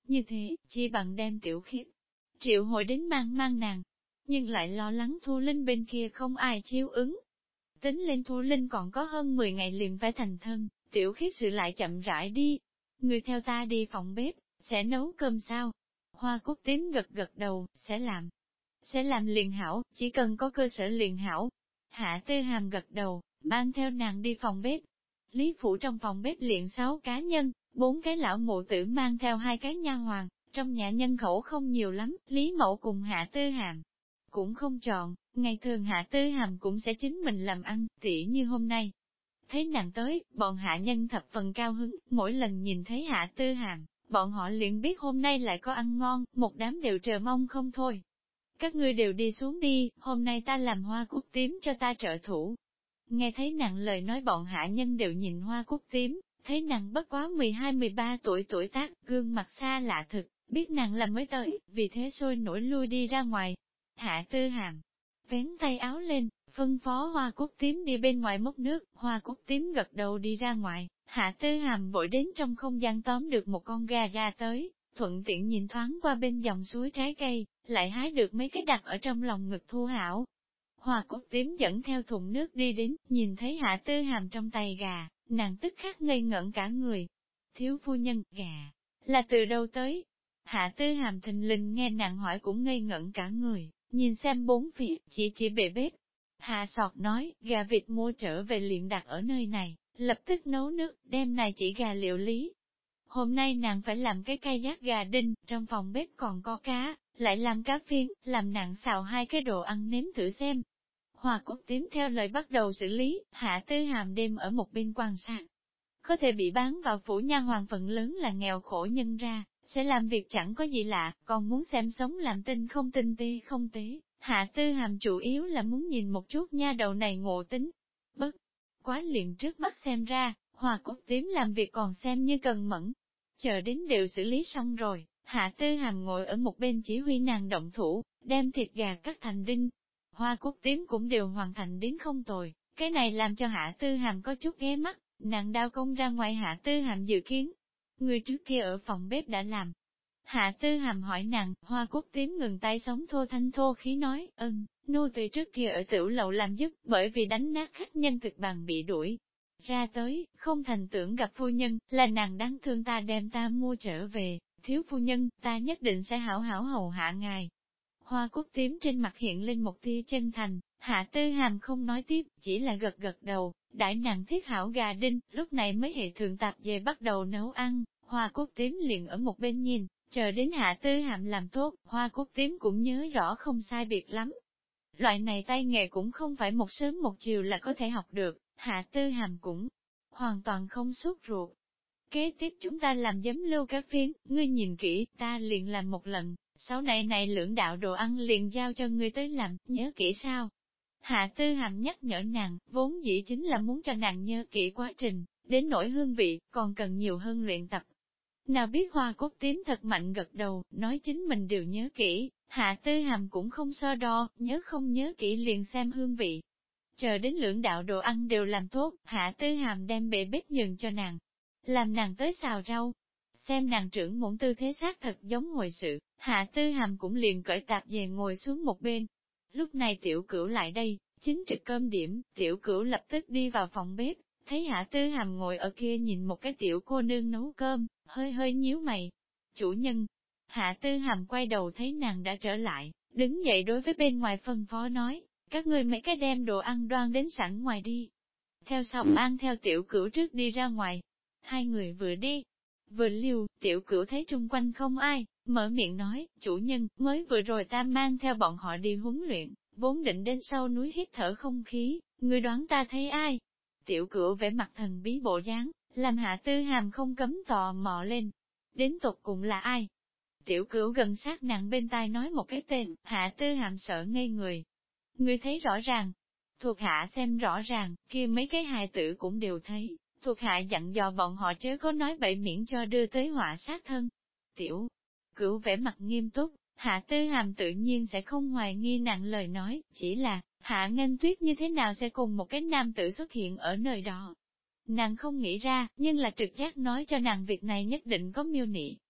Như thế, chi bằng đem Tiểu Khiết triệu hồi đến mang nàng, nhưng lại lo lắng Thu Linh bên kia không ai chiếu ứng. Tính lên Thu Linh còn có hơn 10 ngày liền phải thành thân, Tiểu Khiết sự lại chậm rãi đi. Người theo ta đi phòng bếp, sẽ nấu cơm sao? Hoa Cúc Tím gật gật đầu, sẽ làm. Sẽ làm liền hảo, chỉ cần có cơ sở liền hảo. Hạ Tư Hàm gật đầu, mang theo nàng đi phòng bếp. Lý Phủ trong phòng bếp liền 6 cá nhân, 4 cái lão mụ tử mang theo 2 cái nha hoàn, trong nhà nhân khẩu không nhiều lắm, Lý Mẫu cùng Hạ Tư Hàm cũng không chọn, ngày thường Hạ Tư Hàm cũng sẽ chính mình làm ăn, tỉ như hôm nay. Thấy nàng tới, bọn hạ nhân thập phần cao hứng, mỗi lần nhìn thấy Hạ Tư Hàm, bọn họ liền biết hôm nay lại có ăn ngon, một đám đều chờ mong không thôi. Các ngươi đều đi xuống đi, hôm nay ta làm Hoa Cúc Tím cho ta trợ thủ. Nghe thấy nàng lời nói bọn hạ nhân đều nhìn Hoa Cúc Tím, thấy nàng bất quá 12-13 tuổi tác, gương mặt xa lạ thực, biết nàng là mới tới, vì thế sôi nổi lui đi ra ngoài. Hạ Tư Hàm vén tay áo lên, phân phó Hoa Cúc Tím đi bên ngoài múc nước, Hoa Cúc Tím gật đầu đi ra ngoài, Hạ Tư Hàm vội đến trong không gian tóm được một con gà ra tới, thuận tiện nhìn thoáng qua bên dòng suối trái cây, lại hái được mấy cái đặt ở trong lòng ngực thu hảo. Hoa Cúc Tím dẫn theo thùng nước đi đến, nhìn thấy Hạ Tư Hàm trong tay gà, nàng tức khắc ngây ngẩn cả người. Thiếu phu nhân, gà, là từ đâu tới? Hạ Tư Hàm thình lình nghe nàng hỏi cũng ngây ngẩn cả người, nhìn xem bốn phía, chỉ bề bếp. Hạ Sọt nói, gà vịt mua trở về liền đặt ở nơi này, lập tức nấu nước, đem này chỉ gà liệu lý. Hôm nay nàng phải làm cái cây giác gà đinh, trong phòng bếp còn có cá, lại làm cá phiên, làm nàng xào 2 cái đồ ăn nếm thử xem. Hoa Cúc Tím theo lời bắt đầu xử lý, Hạ Tư Hàm đêm ở một bên quan sát. Có thể bị bán vào phủ nha hoàn phần lớn là nghèo khổ nhân ra, sẽ làm việc chẳng có gì lạ, còn muốn xem sống làm tinh không tinh tế không tế. Hạ Tư Hàm chủ yếu là muốn nhìn một chút nha đầu này ngộ tính. Bất quá liền trước mắt xem ra, Hoa Cúc Tím làm việc còn xem như cần mẫn. Chờ đến đều xử lý xong rồi, Hạ Tư Hàm ngồi ở một bên chỉ huy nàng động thủ, đem thịt gà cắt thành đinh. Hoa Cúc Tím cũng đều hoàn thành đến không tồi, cái này làm cho Hạ Tư Hàm có chút ghé mắt, nàng đao công ra ngoài Hạ Tư Hàm dự kiến. Người trước kia ở phòng bếp đã làm. Hạ Tư Hàm hỏi nàng, Hoa Cúc Tím ngừng tay sống thô thanh thô khí nói, nô tỳ trước kia ở tiểu lậu làm giúp, bởi vì đánh nát khách nhân thực bàn bị đuổi ra tới, không thành tưởng gặp phu nhân, là nàng đáng thương ta đem ta mua trở về, thiếu phu nhân, ta nhất định sẽ hảo hảo hầu hạ ngài. Hoa Cúc Tím trên mặt hiện lên một tia chân thành, Hạ Tư Hàm không nói tiếp, chỉ là gật gật đầu, đãi nàng thiết hảo gà đinh, lúc này mới hệ thượng tạp về bắt đầu nấu ăn, Hoa Cúc Tím liền ở một bên nhìn, chờ đến Hạ Tư Hàm làm tốt, Hoa Cúc Tím cũng nhớ rõ không sai biệt lắm. Loại này tay nghề cũng không phải một sớm một chiều là có thể học được, Hạ Tư Hàm cũng hoàn toàn không sốt ruột. Kế tiếp chúng ta làm giấm lưu cá phiến, ngươi nhìn kỹ, ta liền làm một lần, sau này lưỡng đạo đồ ăn liền giao cho ngươi tới làm, nhớ kỹ sao? Hạ Tư Hàm nhắc nhở nàng, vốn dĩ chính là muốn cho nàng nhớ kỹ quá trình, đến nỗi hương vị, còn cần nhiều hơn luyện tập. Nào biết Hoa Cúc Tím thật mạnh gật đầu, nói chính mình đều nhớ kỹ, Hạ Tư Hàm cũng không so đo, nhớ không nhớ kỹ liền xem hương vị. Chờ đến lưỡng đạo đồ ăn đều làm tốt, Hạ Tư Hàm đem bệ bếp nhường cho nàng, làm nàng tới xào rau. Xem nàng trưởng muỗng tư thế xác thật giống hồi sự, Hạ Tư Hàm cũng liền cởi tạp về ngồi xuống một bên. Lúc này Tiểu Cửu lại đây, chính trực cơm điểm, Tiểu Cửu lập tức đi vào phòng bếp, thấy Hạ Tư Hàm ngồi ở kia nhìn một cái tiểu cô nương nấu cơm, hơi nhíu mày. Chủ nhân, Hạ Tư Hàm quay đầu thấy nàng đã trở lại, đứng dậy đối với bên ngoài phân phó nói, các ngươi mấy cái đem đồ ăn đoan đến sẵn ngoài đi. Theo sau mang theo Tiểu Cửu trước đi ra ngoài. Hai người vừa đi, vừa lưu, Tiểu Cửu thấy chung quanh không ai, mở miệng nói, chủ nhân, mới vừa rồi ta mang theo bọn họ đi huấn luyện, vốn định đến sau núi hít thở không khí, ngươi đoán ta thấy ai? Tiểu Cửu vẻ mặt thần bí bộ dáng, làm Hạ Tư Hàm không cấm tò mò lên. Đến tục cùng là ai? Tiểu Cửu gần sát nàng bên tai nói một cái tên, Hạ Tư Hàm sợ ngây người. Ngươi thấy rõ ràng, thuộc hạ xem rõ ràng, kia mấy cái hài tử cũng đều thấy, thuộc hạ dặn dò bọn họ chớ có nói bậy miễn cho đưa tới họa sát thân. Tiểu Cửu vẻ mặt nghiêm túc, Hạ Tư Hàm tự nhiên sẽ không hoài nghi nàng lời nói, chỉ là, Hạ Nghênh Tuyết như thế nào sẽ cùng một cái nam tử xuất hiện ở nơi đó. Nàng không nghĩ ra, nhưng là trực giác nói cho nàng việc này nhất định có miêu nị.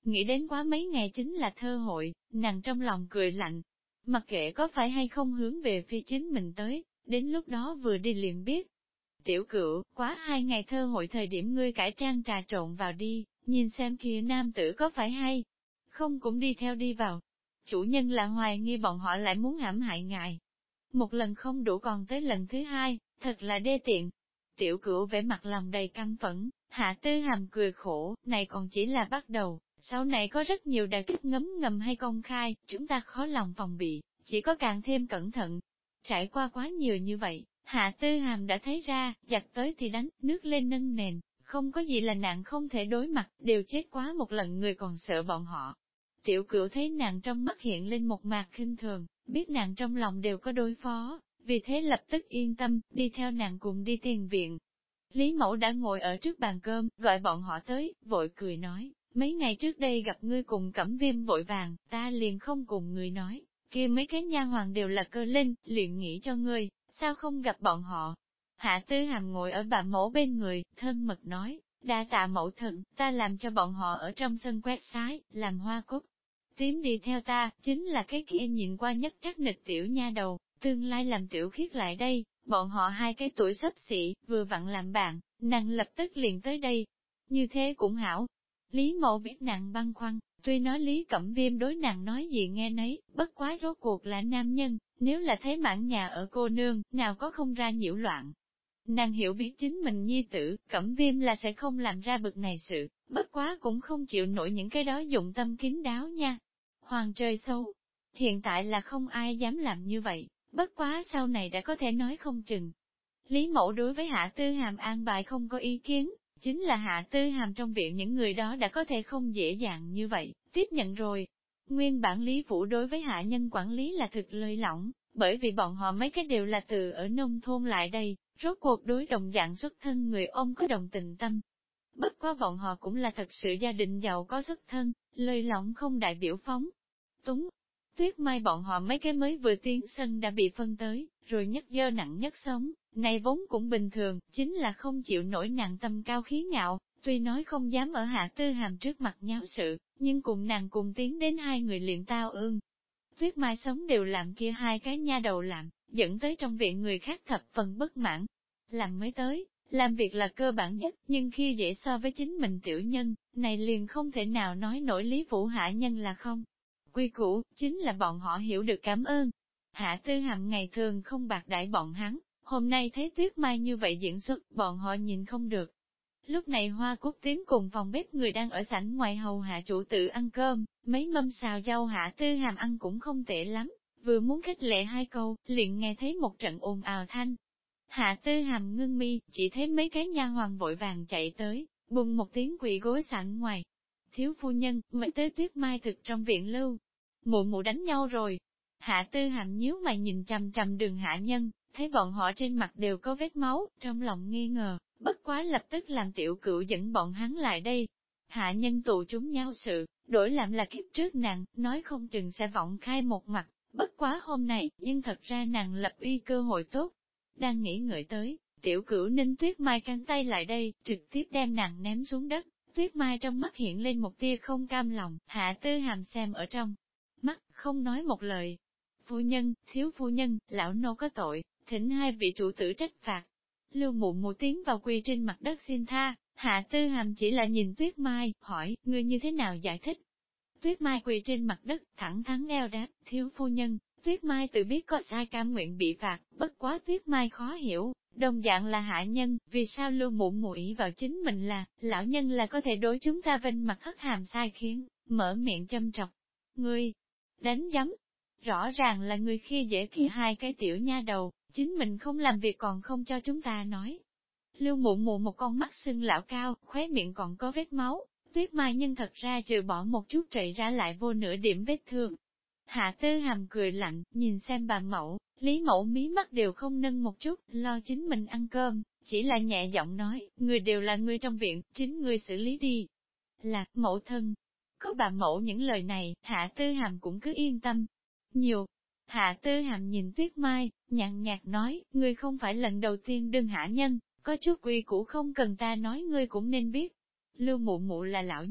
Nghĩ đến quá mấy ngày chính là thơ hội, nàng trong lòng cười lạnh. Mặc kệ có phải hay không hướng về phía chính mình tới, đến lúc đó vừa đi liền biết. Tiểu Cửu, quá 2 ngày thơ hội thời điểm ngươi cải trang trà trộn vào đi, nhìn xem kia nam tử có phải hay. Không cũng đi theo đi vào. Chủ nhân là hoài nghi bọn họ lại muốn hãm hại ngài. Một lần không đủ còn tới lần thứ hai, thật là đê tiện. Tiểu Cửu vẻ mặt lòng đầy căm phẫn, Hạ Tư Hàm cười khổ, này còn chỉ là bắt đầu, sau này có rất nhiều đả kích ngấm ngầm hay công khai, chúng ta khó lòng phòng bị, chỉ có càng thêm cẩn thận. Trải qua quá nhiều như vậy, Hạ Tư Hàm đã thấy ra, giặc tới thì đánh, nước lên nâng nền, không có gì là nạn không thể đối mặt, đều chết quá một lần người còn sợ bọn họ. Tiểu Cửu thấy nàng trong mắt hiện lên một mạt khinh thường, biết nàng trong lòng đều có đối phó, vì thế lập tức yên tâm, đi theo nàng cùng đi tiền viện. Lý Mẫu đã ngồi ở trước bàn cơm, gọi bọn họ tới, vội cười nói, mấy ngày trước đây gặp ngươi cùng Cẩm Viêm vội vàng, ta liền không cùng ngươi nói, kia mấy cái nha hoàng đều là cơ linh, liền nghĩ cho ngươi, sao không gặp bọn họ. Hạ Tư Hàm ngồi ở bà mẫu bên người, thân mật nói, đa tạ mẫu thần, ta làm cho bọn họ ở trong sân quét sái, làm hoa cúc. Tím đi theo ta, chính là cái kia nhìn qua nhất chắc nịch tiểu nha đầu, tương lai làm tiểu khiết lại đây, bọn họ 2 cái tuổi xấp xỉ, vừa vặn làm bạn, nàng lập tức liền tới đây. Như thế cũng hảo. Lý Mộ biết nàng băn khoăn, tuy nói Lý Cẩm Viêm đối nàng nói gì nghe nấy, bất quá rốt cuộc là nam nhân, nếu là thấy mãn nhà ở cô nương, nào có không ra nhiễu loạn. Nàng hiểu biết chính mình nhi tử, Cẩm Viêm là sẽ không làm ra bực này sự, bất quá cũng không chịu nổi những cái đó dụng tâm kín đáo nha. Hoàng trời sâu, hiện tại là không ai dám làm như vậy, bất quá sau này đã có thể nói không chừng. Lý Mẫu đối với Hạ Tư Hàm an bài không có ý kiến, chính là Hạ Tư Hàm trong viện những người đó đã có thể không dễ dàng như vậy, tiếp nhận rồi. Nguyên bản Lý Phủ đối với hạ nhân quản lý là thực lơi lỏng, bởi vì bọn họ mấy cái đều là từ ở nông thôn lại đây, rốt cuộc đối đồng dạng xuất thân người ông có đồng tình tâm. Bất quá bọn họ cũng là thật sự gia đình giàu có xuất thân, lơi lỏng không đại biểu phóng. Túng, Tuyết Mai bọn họ mấy cái mới vừa tiến sân đã bị phân tới, rồi nhất dơ nặng nhất sống, này vốn cũng bình thường, chính là không chịu nổi nàng tâm cao khí ngạo, tuy nói không dám ở Hạ Tư Hàm trước mặt nháo sự, nhưng cùng nàng cùng tiến đến 2 người liền tao ương. Tuyết Mai sống đều làm kia 2 cái nha đầu làm, dẫn tới trong viện người khác thập phần bất mãn. Làm mới tới, làm việc là cơ bản nhất, nhưng khi dễ so với chính mình tiểu nhân, này liền không thể nào nói nổi Lý Phủ hạ nhân là không. Quy củ, chính là bọn họ hiểu được cảm ơn. Hạ Tư Hàm ngày thường không bạc đãi bọn hắn, hôm nay thấy Tuyết Mai như vậy diễn xuất, bọn họ nhìn không được. Lúc này Hoa Cúc Tím cùng phòng bếp người đang ở sảnh ngoài hầu hạ chủ tử ăn cơm, mấy mâm xào rau Hạ Tư Hàm ăn cũng không tệ lắm, vừa muốn khích lệ 2 câu, liền nghe thấy một trận ồn ào thanh. Hạ Tư Hàm ngưng mi, chỉ thấy mấy cái nha hoàn vội vàng chạy tới, bùng một tiếng quỳ gối sảnh ngoài. Thiếu phu nhân, mới tới Tuyết Mai thực trong viện lưu. Mụ mụ đánh nhau rồi. Hạ Tư Hàm nhíu mày nhìn chằm chằm Đường hạ nhân, thấy bọn họ trên mặt đều có vết máu, trong lòng nghi ngờ, bất quá lập tức làm Tiểu Cửu dẫn bọn hắn lại đây. Hạ nhân tụ chúng nhau sự, đổi làm là kiếp trước nàng, nói không chừng sẽ vọng khai một mặt, bất quá hôm nay, nhưng thật ra nàng lập uy cơ hội tốt. Đang nghĩ ngợi tới, Tiểu Cửu ninh Tuyết Mai căng tay lại đây, trực tiếp đem nàng ném xuống đất. Tuyết Mai trong mắt hiện lên một tia không cam lòng, Hạ Tư Hàm xem ở trong mắt, không nói một lời. Phu nhân, thiếu phu nhân, lão nô có tội, thỉnh 2 vị chủ tử trách phạt. Lưu Mụ Mụ tiến vào quỳ trên mặt đất xin tha, Hạ Tư Hàm chỉ là nhìn Tuyết Mai, hỏi, ngươi như thế nào giải thích? Tuyết Mai quỳ trên mặt đất, thẳng thắn eo đáp, thiếu phu nhân, Tuyết Mai tự biết có sai cam nguyện bị phạt, bất quá Tuyết Mai khó hiểu, đồng dạng là hạ nhân, vì sao Lưu Mụ Mụ ỷ vào chính mình là, lão nhân là có thể đối chúng ta vênh mặt hất hàm sai khiến, mở miệng châm trọc. Ngươi, đánh giấm, rõ ràng là người khi dễ kia 2 cái tiểu nha đầu, chính mình không làm việc còn không cho chúng ta nói. Lưu Mụ Mụ một con mắt sưng lão cao, khóe miệng còn có vết máu, Tuyết Mai nhưng thật ra trừ bỏ một chút trầy ra lại vô nửa điểm vết thương. Hạ Tư Hàm cười lạnh, nhìn xem bà mẫu, Lý Mẫu mí mắt đều không nâng một chút, lo chính mình ăn cơm, chỉ là nhẹ giọng nói, người đều là người trong viện, chính người xử lý đi. Là, mẫu thân. Có bà mẫu những lời này, Hạ Tư Hàm cũng cứ yên tâm. Nhiều. Hạ Tư Hàm nhìn Tuyết Mai, nhàn nhạt nói, ngươi không phải lần đầu tiên đương hạ nhân, có chút quy củ không cần ta nói ngươi cũng nên biết. Lưu Mụ Mụ là lão nhân,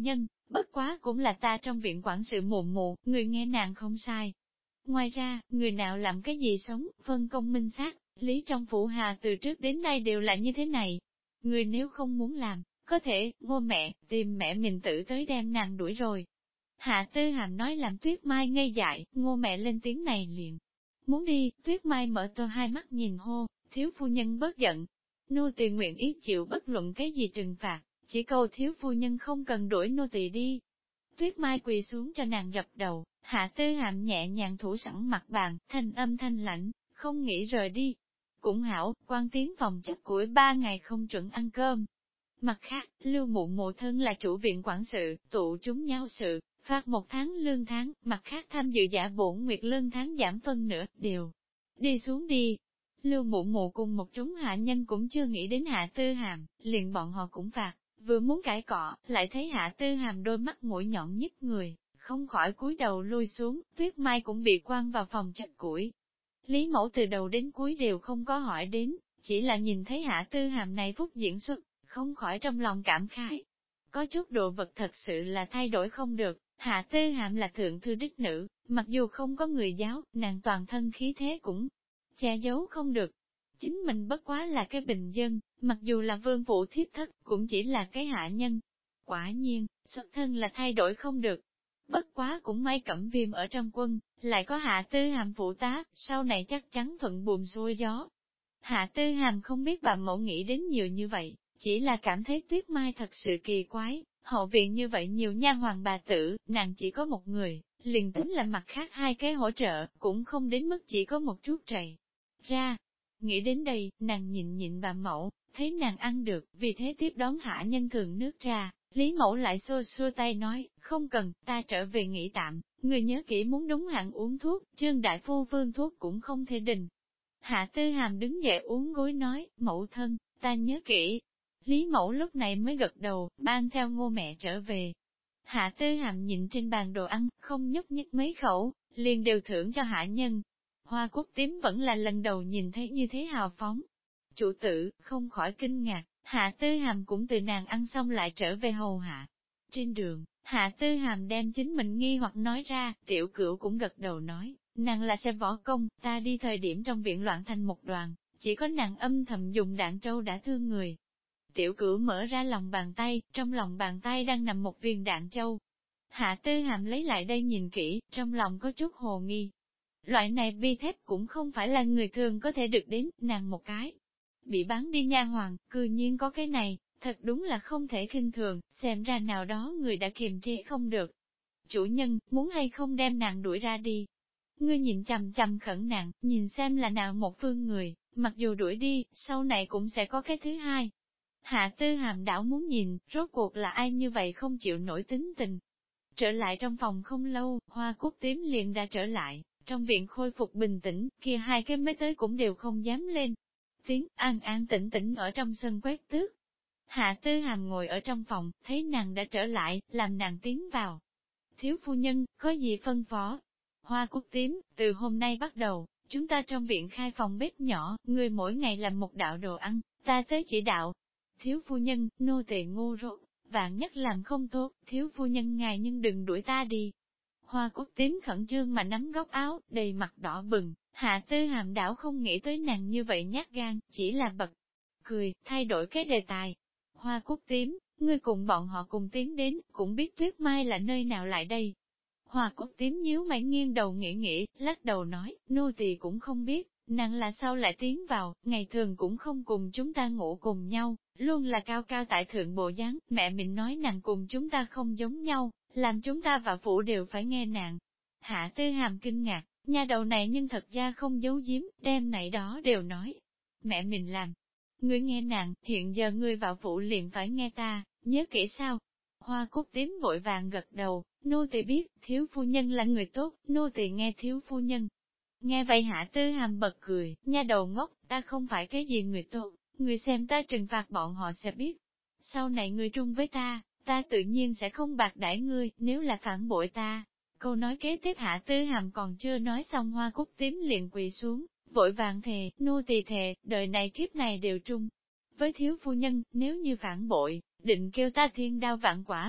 Bất quá cũng là ta trong viện quản sự mụ mụ, người nghe nàng không sai. Ngoài ra, người nào làm cái gì sống, phân công minh xác, lý trong phủ hà từ trước đến nay đều là như thế này. Người nếu không muốn làm, có thể, Ngô mẹ, tìm mẹ mình tự tới đem nàng đuổi rồi. Hạ Tư Hàm nói làm Tuyết Mai ngây dại, Ngô mẹ lên tiếng này liền. Muốn đi, Tuyết Mai mở to hai mắt nhìn hô, thiếu phu nhân bớt giận. Nô tỳ nguyện ý chịu bất luận cái gì trừng phạt, chỉ cầu thiếu phu nhân không cần đuổi nô tỳ đi. Tuyết Mai quỳ xuống cho nàng dập đầu, Hạ Tư Hàm nhẹ nhàng thủ sẵn mặt bàn, thanh âm thanh lãnh, không nghĩ rời đi. Cũng hảo, quan tiến phòng chất củi 3 ngày không chuẩn ăn cơm. Mặt khác, Lưu Mụ Mụ thân là chủ viện quản sự, tụ chúng nhau sự, phạt 1 tháng lương tháng, mặt khác tham dự giả bổn nguyệt lương tháng giảm phân nửa, đều đi xuống đi. Lưu Mụ Mụ cùng một chúng hạ nhân cũng chưa nghĩ đến Hạ Tư Hàm, liền bọn họ cũng phạt, vừa muốn cãi cọ, lại thấy Hạ Tư Hàm đôi mắt mũi nhọn nhức người, không khỏi cúi đầu lui xuống, Tuyết Mai cũng bị quan vào phòng chặt củi. Lý Mẫu từ đầu đến cuối đều không có hỏi đến, chỉ là nhìn thấy Hạ Tư Hàm này phúc diễn xuất, không khỏi trong lòng cảm khái. Có chút đồ vật thật sự là thay đổi không được, Hạ Tư Hàm là thượng thư đích nữ, mặc dù không có người giáo, nàng toàn thân khí thế cũng che giấu không được. Chính mình bất quá là cái bình dân, mặc dù là vương phụ thiếp thất, cũng chỉ là cái hạ nhân. Quả nhiên, xuất thân là thay đổi không được. Bất quá cũng may Cẩm Viêm ở trong quân, lại có Hạ Tư Hàm phụ tá, sau này chắc chắn thuận buồm xuôi gió. Hạ Tư Hàm không biết bà mẫu nghĩ đến nhiều như vậy, chỉ là cảm thấy Tuyết Mai thật sự kỳ quái, hậu viện như vậy nhiều nha hoàng bà tử, nàng chỉ có một người, liền tính là mặt khác hai cái hỗ trợ, cũng không đến mức chỉ có một chút trầy ra. Nghĩ đến đây, nàng nhịn nhịn bà mẫu, thấy nàng ăn được, vì thế tiếp đón hạ nhân thường nước trà. Lý Mẫu lại xua xua tay nói, không cần, ta trở về nghỉ tạm, người nhớ kỹ muốn đúng hạn uống thuốc, Trương Đại Phu phương thuốc cũng không thể đình. Hạ Tư Hàm đứng dậy uống gối nói, mẫu thân, ta nhớ kỹ. Lý Mẫu lúc này mới gật đầu, ban theo Ngô mẹ trở về. Hạ Tư Hàm nhìn trên bàn đồ ăn, không nhúc nhích mấy khẩu, liền đều thưởng cho hạ nhân. Hoa Cúc Tím vẫn là lần đầu nhìn thấy như thế hào phóng. Chủ tử, không khỏi kinh ngạc, Hạ Tư Hàm cũng từ nàng ăn xong lại trở về hầu hạ. Trên đường, Hạ Tư Hàm đem chính mình nghi hoặc nói ra, Tiểu Cửu cũng gật đầu nói, nàng là xe võ công, ta đi thời điểm trong viện loạn thành một đoàn, chỉ có nàng âm thầm dùng đạn trâu đã thương người. Tiểu Cửu mở ra lòng bàn tay, trong lòng bàn tay đang nằm một viên đạn châu. Hạ Tư Hàm lấy lại đây nhìn kỹ, trong lòng có chút hồ nghi. Loại này bi thép cũng không phải là người thường có thể được đến, nàng một cái. Bị bán đi nha hoàng, cư nhiên có cái này, thật đúng là không thể khinh thường, xem ra nào đó người đã kiềm chế không được. Chủ nhân, muốn hay không đem nàng đuổi ra đi. Ngươi nhìn chằm chằm khẩn nàng, nhìn xem là nào một phương người, mặc dù đuổi đi, sau này cũng sẽ có cái thứ hai. Hạ Tư Hàm đảo muốn nhìn, rốt cuộc là ai như vậy không chịu nổi tính tình. Trở lại trong phòng không lâu, Hoa Cúc Tím liền đã trở lại, trong viện khôi phục bình tĩnh, kia hai cái mới tới cũng đều không dám lên. Tiếng an an tĩnh tĩnh ở trong sân quét tước. Hạ Tư Hàm ngồi ở trong phòng, thấy nàng đã trở lại, làm nàng tiến vào. Thiếu phu nhân, có gì phân phó? Hoa Cúc Tím, từ hôm nay bắt đầu, chúng ta trong viện khai phòng bếp nhỏ, người mỗi ngày làm một đạo đồ ăn, ta tới chỉ đạo. Thiếu phu nhân, nô tỳ ngu rốt, vạn nhất làm không tốt, thiếu phu nhân ngài nhưng đừng đuổi ta đi. Hoa Cúc Tím khẩn trương mà nắm góc áo, đầy mặt đỏ bừng, Hạ Tư Hàm đảo không nghĩ tới nàng như vậy nhát gan, chỉ là bật cười, thay đổi cái đề tài. Hoa Cúc Tím, ngươi cùng bọn họ cùng tiến đến, cũng biết Tuyết Mai là nơi nào lại đây. Hoa Cúc Tím nhíu mày nghiêng đầu nghĩ, lắc đầu nói, nô tỳ cũng không biết, nàng là sao lại tiến vào, ngày thường cũng không cùng chúng ta ngủ cùng nhau, luôn là cao cao tại thượng bộ dáng, mẹ mình nói nàng cùng chúng ta không giống nhau, làm chúng ta và phụ đều phải nghe nàng. Hạ Tư Hàm kinh ngạc, nhà đầu này nhưng thật ra không giấu giếm, đem này đó đều nói. Mẹ mình làm. Ngươi nghe nàng, hiện giờ ngươi vào phụ liền phải nghe ta, nhớ kỹ sao? Hoa Cúc Tím vội vàng gật đầu, nô tỳ biết, thiếu phu nhân là người tốt, nô tỳ nghe thiếu phu nhân. Nghe vậy Hạ Tư Hàm bật cười, nha đầu ngốc, ta không phải cái gì người tốt, người xem ta trừng phạt bọn họ sẽ biết. Sau này ngươi trung với ta tự nhiên sẽ không bạc đãi ngươi, nếu là phản bội ta. Câu nói kế tiếp Hạ Tư Hàm còn chưa nói xong Hoa Cúc Tím liền quỳ xuống, vội vàng thề, nô tỳ thề, đời này kiếp này đều trung. Với thiếu phu nhân, nếu như phản bội, định kêu ta thiên đao vạn quả.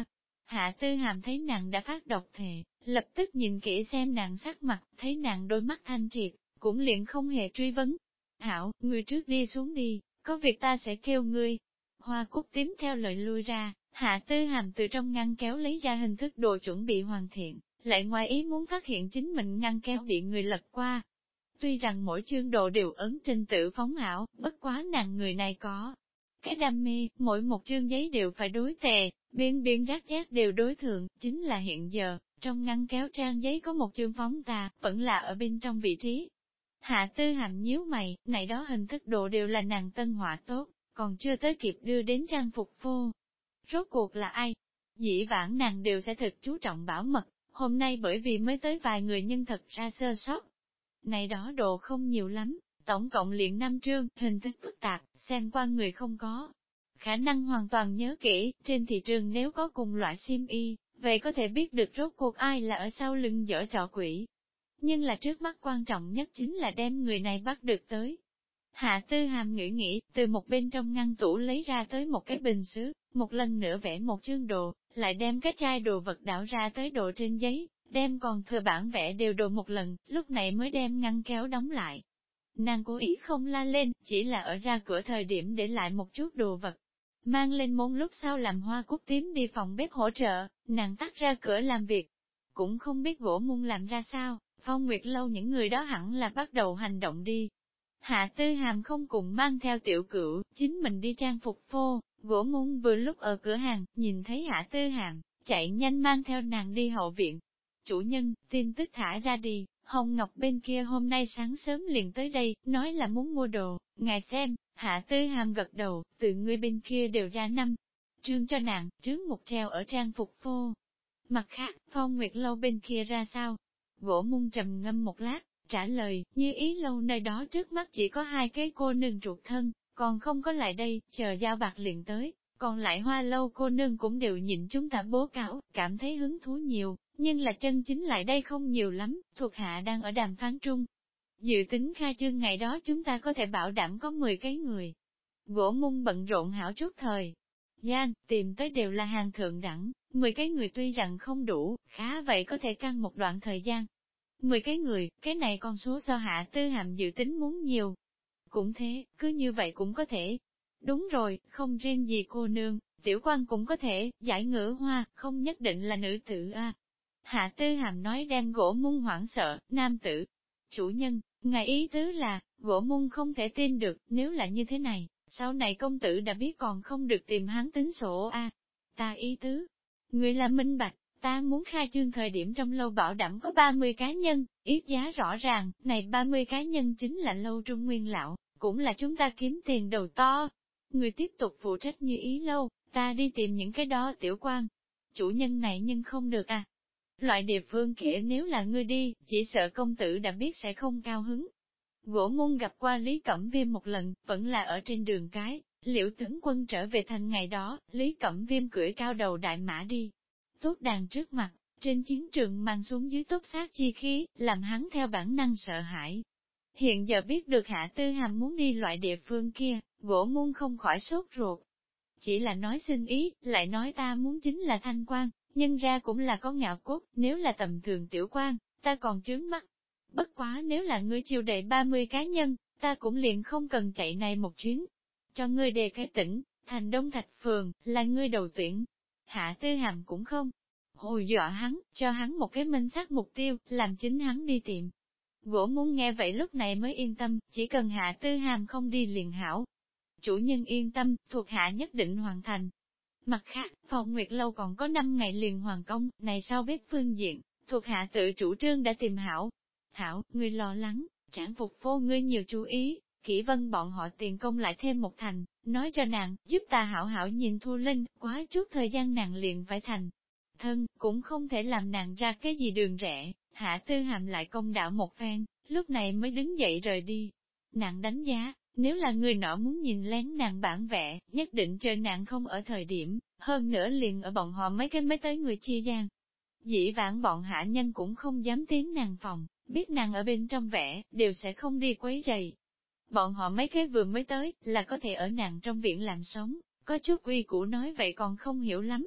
Hạ Tư Hàm thấy nàng đã phát độc thề, lập tức nhìn kỹ xem nàng sắc mặt, thấy nàng đôi mắt thanh triệt, cũng liền không hề truy vấn. Hảo, ngươi trước đi xuống đi, có việc ta sẽ kêu ngươi. Hoa Cúc tím theo lời lui ra, Hạ Tư Hàm từ trong ngăn kéo lấy ra hình thức đồ chuẩn bị hoàn thiện, lại ngoài ý muốn phát hiện chính mình ngăn kéo bị người lật qua. Tuy rằng mỗi chương đồ đều ấn trình tự phóng hảo, bất quá nàng người này có cái đam mê, mỗi một chương giấy đều phải đối tề, biên biên rác rác đều đối thượng, chính là hiện giờ, trong ngăn kéo trang giấy có một chương phóng tà, vẫn là ở bên trong vị trí. Hạ Tư Hàm nhíu mày, này đó hình thức đồ đều là nàng tân họa tốt, còn chưa tới kịp đưa đến trang phục phô. Rốt cuộc là ai? Dĩ vãng nàng đều sẽ thực chú trọng bảo mật, hôm nay bởi vì mới tới vài người nhưng thật ra sơ sót. Này đó đồ không nhiều lắm, tổng cộng liền 5 chương, hình thức phức tạp, xem qua người không có. Khả năng hoàn toàn nhớ kỹ, trên thị trường nếu có cùng loại xiêm y, vậy có thể biết được rốt cuộc ai là ở sau lưng dở trò quỷ. Nhưng là trước mắt quan trọng nhất chính là đem người này bắt được tới. Hạ Tư Hàm nghĩ, từ một bên trong ngăn tủ lấy ra tới một cái bình sứ, một lần nữa vẽ một chương đồ, lại đem cái chai đồ vật đảo ra tới đồ trên giấy, đem còn thừa bản vẽ đều đồ một lần, lúc này mới đem ngăn kéo đóng lại. Nàng cố ý không la lên, chỉ là ở ra cửa thời điểm để lại một chút đồ vật. Mang lên môn lúc sau làm Hoa Cúc tím đi phòng bếp hỗ trợ, nàng tắt ra cửa làm việc. Cũng không biết gỗ môn làm ra sao, Phong Nguyệt Lâu những người đó hẳn là bắt đầu hành động đi. Hạ Tư Hàm không cùng mang theo tiểu cửu, chính mình đi trang phục phô, gỗ môn vừa lúc ở cửa hàng, nhìn thấy Hạ Tư Hàm, chạy nhanh mang theo nàng đi hậu viện. Chủ nhân, tin tức thả ra đi, Hồng Ngọc bên kia hôm nay sáng sớm liền tới đây, nói là muốn mua đồ, ngài xem, Hạ Tư Hàm gật đầu, từ người bên kia đều ra năm. Trương cho nàng, trước một treo ở trang phục phô. Mặt khác, Phong Nguyệt Lâu bên kia ra sao? Gỗ mung trầm ngâm một lát, trả lời, như ý lâu nơi đó trước mắt chỉ có 2 cái cô nương ruột thân, còn không có lại đây, chờ giao bạc liền tới, còn lại Hoa Lâu cô nương cũng đều nhìn chúng ta bố cáo, cảm thấy hứng thú nhiều, nhưng là chân chính lại đây không nhiều lắm, thuộc hạ đang ở đàm phán trung. Dự tính khai trương ngày đó chúng ta có thể bảo đảm có 10 cái người. Gỗ mung bận rộn hảo chút thời. Gian, tìm tới đều là hàng thượng đẳng, 10 cái người tuy rằng không đủ, khá vậy có thể căng một đoạn thời gian. 10 cái người, cái này con số do Hạ Tư Hàm dự tính muốn nhiều. Cũng thế, cứ như vậy cũng có thể. Đúng rồi, không riêng gì cô nương, tiểu quan cũng có thể, giải ngữ hoa, không nhất định là nữ tử a. Hạ Tư Hàm nói đem gỗ mung hoảng sợ, nam tử. Chủ nhân, ngài ý tứ là, gỗ mung không thể tin được, nếu là như thế này, sau này công tử đã biết còn không được tìm hắn tính sổ a. Ta ý tứ, người là minh bạch, ta muốn khai trương thời điểm trong lâu bảo đảm có 30 cá nhân, yết giá rõ ràng, này 30 cá nhân chính là lâu trung nguyên lão, cũng là chúng ta kiếm tiền đầu to. Người tiếp tục phụ trách như ý lâu, ta đi tìm những cái đó tiểu quan. Chủ nhân này nhưng không được à. Loại địa phương kia nếu là ngươi đi, chỉ sợ công tử đã biết sẽ không cao hứng. Gỗ môn gặp qua Lý Cẩm Viêm một lần, vẫn là ở trên đường cái, Liễu tướng quân trở về thành ngày đó, Lý Cẩm Viêm cưỡi cao đầu đại mã đi. Tốt đàn trước mặt, trên chiến trường mang xuống dưới tốt sát chi khí, làm hắn theo bản năng sợ hãi. Hiện giờ biết được Hạ Tư Hàm muốn đi loại địa phương kia, gỗ môn không khỏi sốt ruột. Chỉ là nói xin ý, lại nói ta muốn chính là thanh quan, nhân ra cũng là có ngạo cốt, nếu là tầm thường tiểu quan, ta còn trướng mắt. Bất quá nếu là ngươi chiêu đệ 30 cá nhân, ta cũng liền không cần chạy này một chuyến. Cho ngươi đề cái tỉnh, thành Đông Thạch Phường, là ngươi đầu tuyển. Hạ Tư Hàm cũng không hồi dọa hắn, cho hắn một cái minh xác mục tiêu, làm chính hắn đi tìm. Gỗ muốn nghe vậy lúc này mới yên tâm, chỉ cần Hạ Tư Hàm không đi liền hảo. Chủ nhân yên tâm, thuộc hạ nhất định hoàn thành. Mặt khác, Phong Nguyệt Lâu còn có 5 ngày liền hoàn công, này sau bếp phương diện, thuộc hạ tự chủ trương đã tìm hảo. Hảo, ngươi lo lắng, trảng phục phô ngươi nhiều chú ý, Kỷ Vân bọn họ tiền công lại thêm một thành, nói cho nàng, giúp ta hảo hảo nhìn Thu Linh, quá chút thời gian nàng liền phải thành. Thân, cũng không thể làm nàng ra cái gì đường rẽ, Hạ Tư Hàm lại công đạo một phen, lúc này mới đứng dậy rời đi. Nàng đánh giá, nếu là người nọ muốn nhìn lén nàng bản vẽ, nhất định chờ nàng không ở thời điểm, hơn nữa liền ở bọn họ mấy cái mới tới người chia gian. Dĩ vãng bọn hạ nhân cũng không dám tiến nàng phòng, biết nàng ở bên trong vẽ, đều sẽ không đi quấy rầy. Bọn họ mấy cái vừa mới tới, là có thể ở nàng trong viện làm sống, có chút uy củ nói vậy còn không hiểu lắm.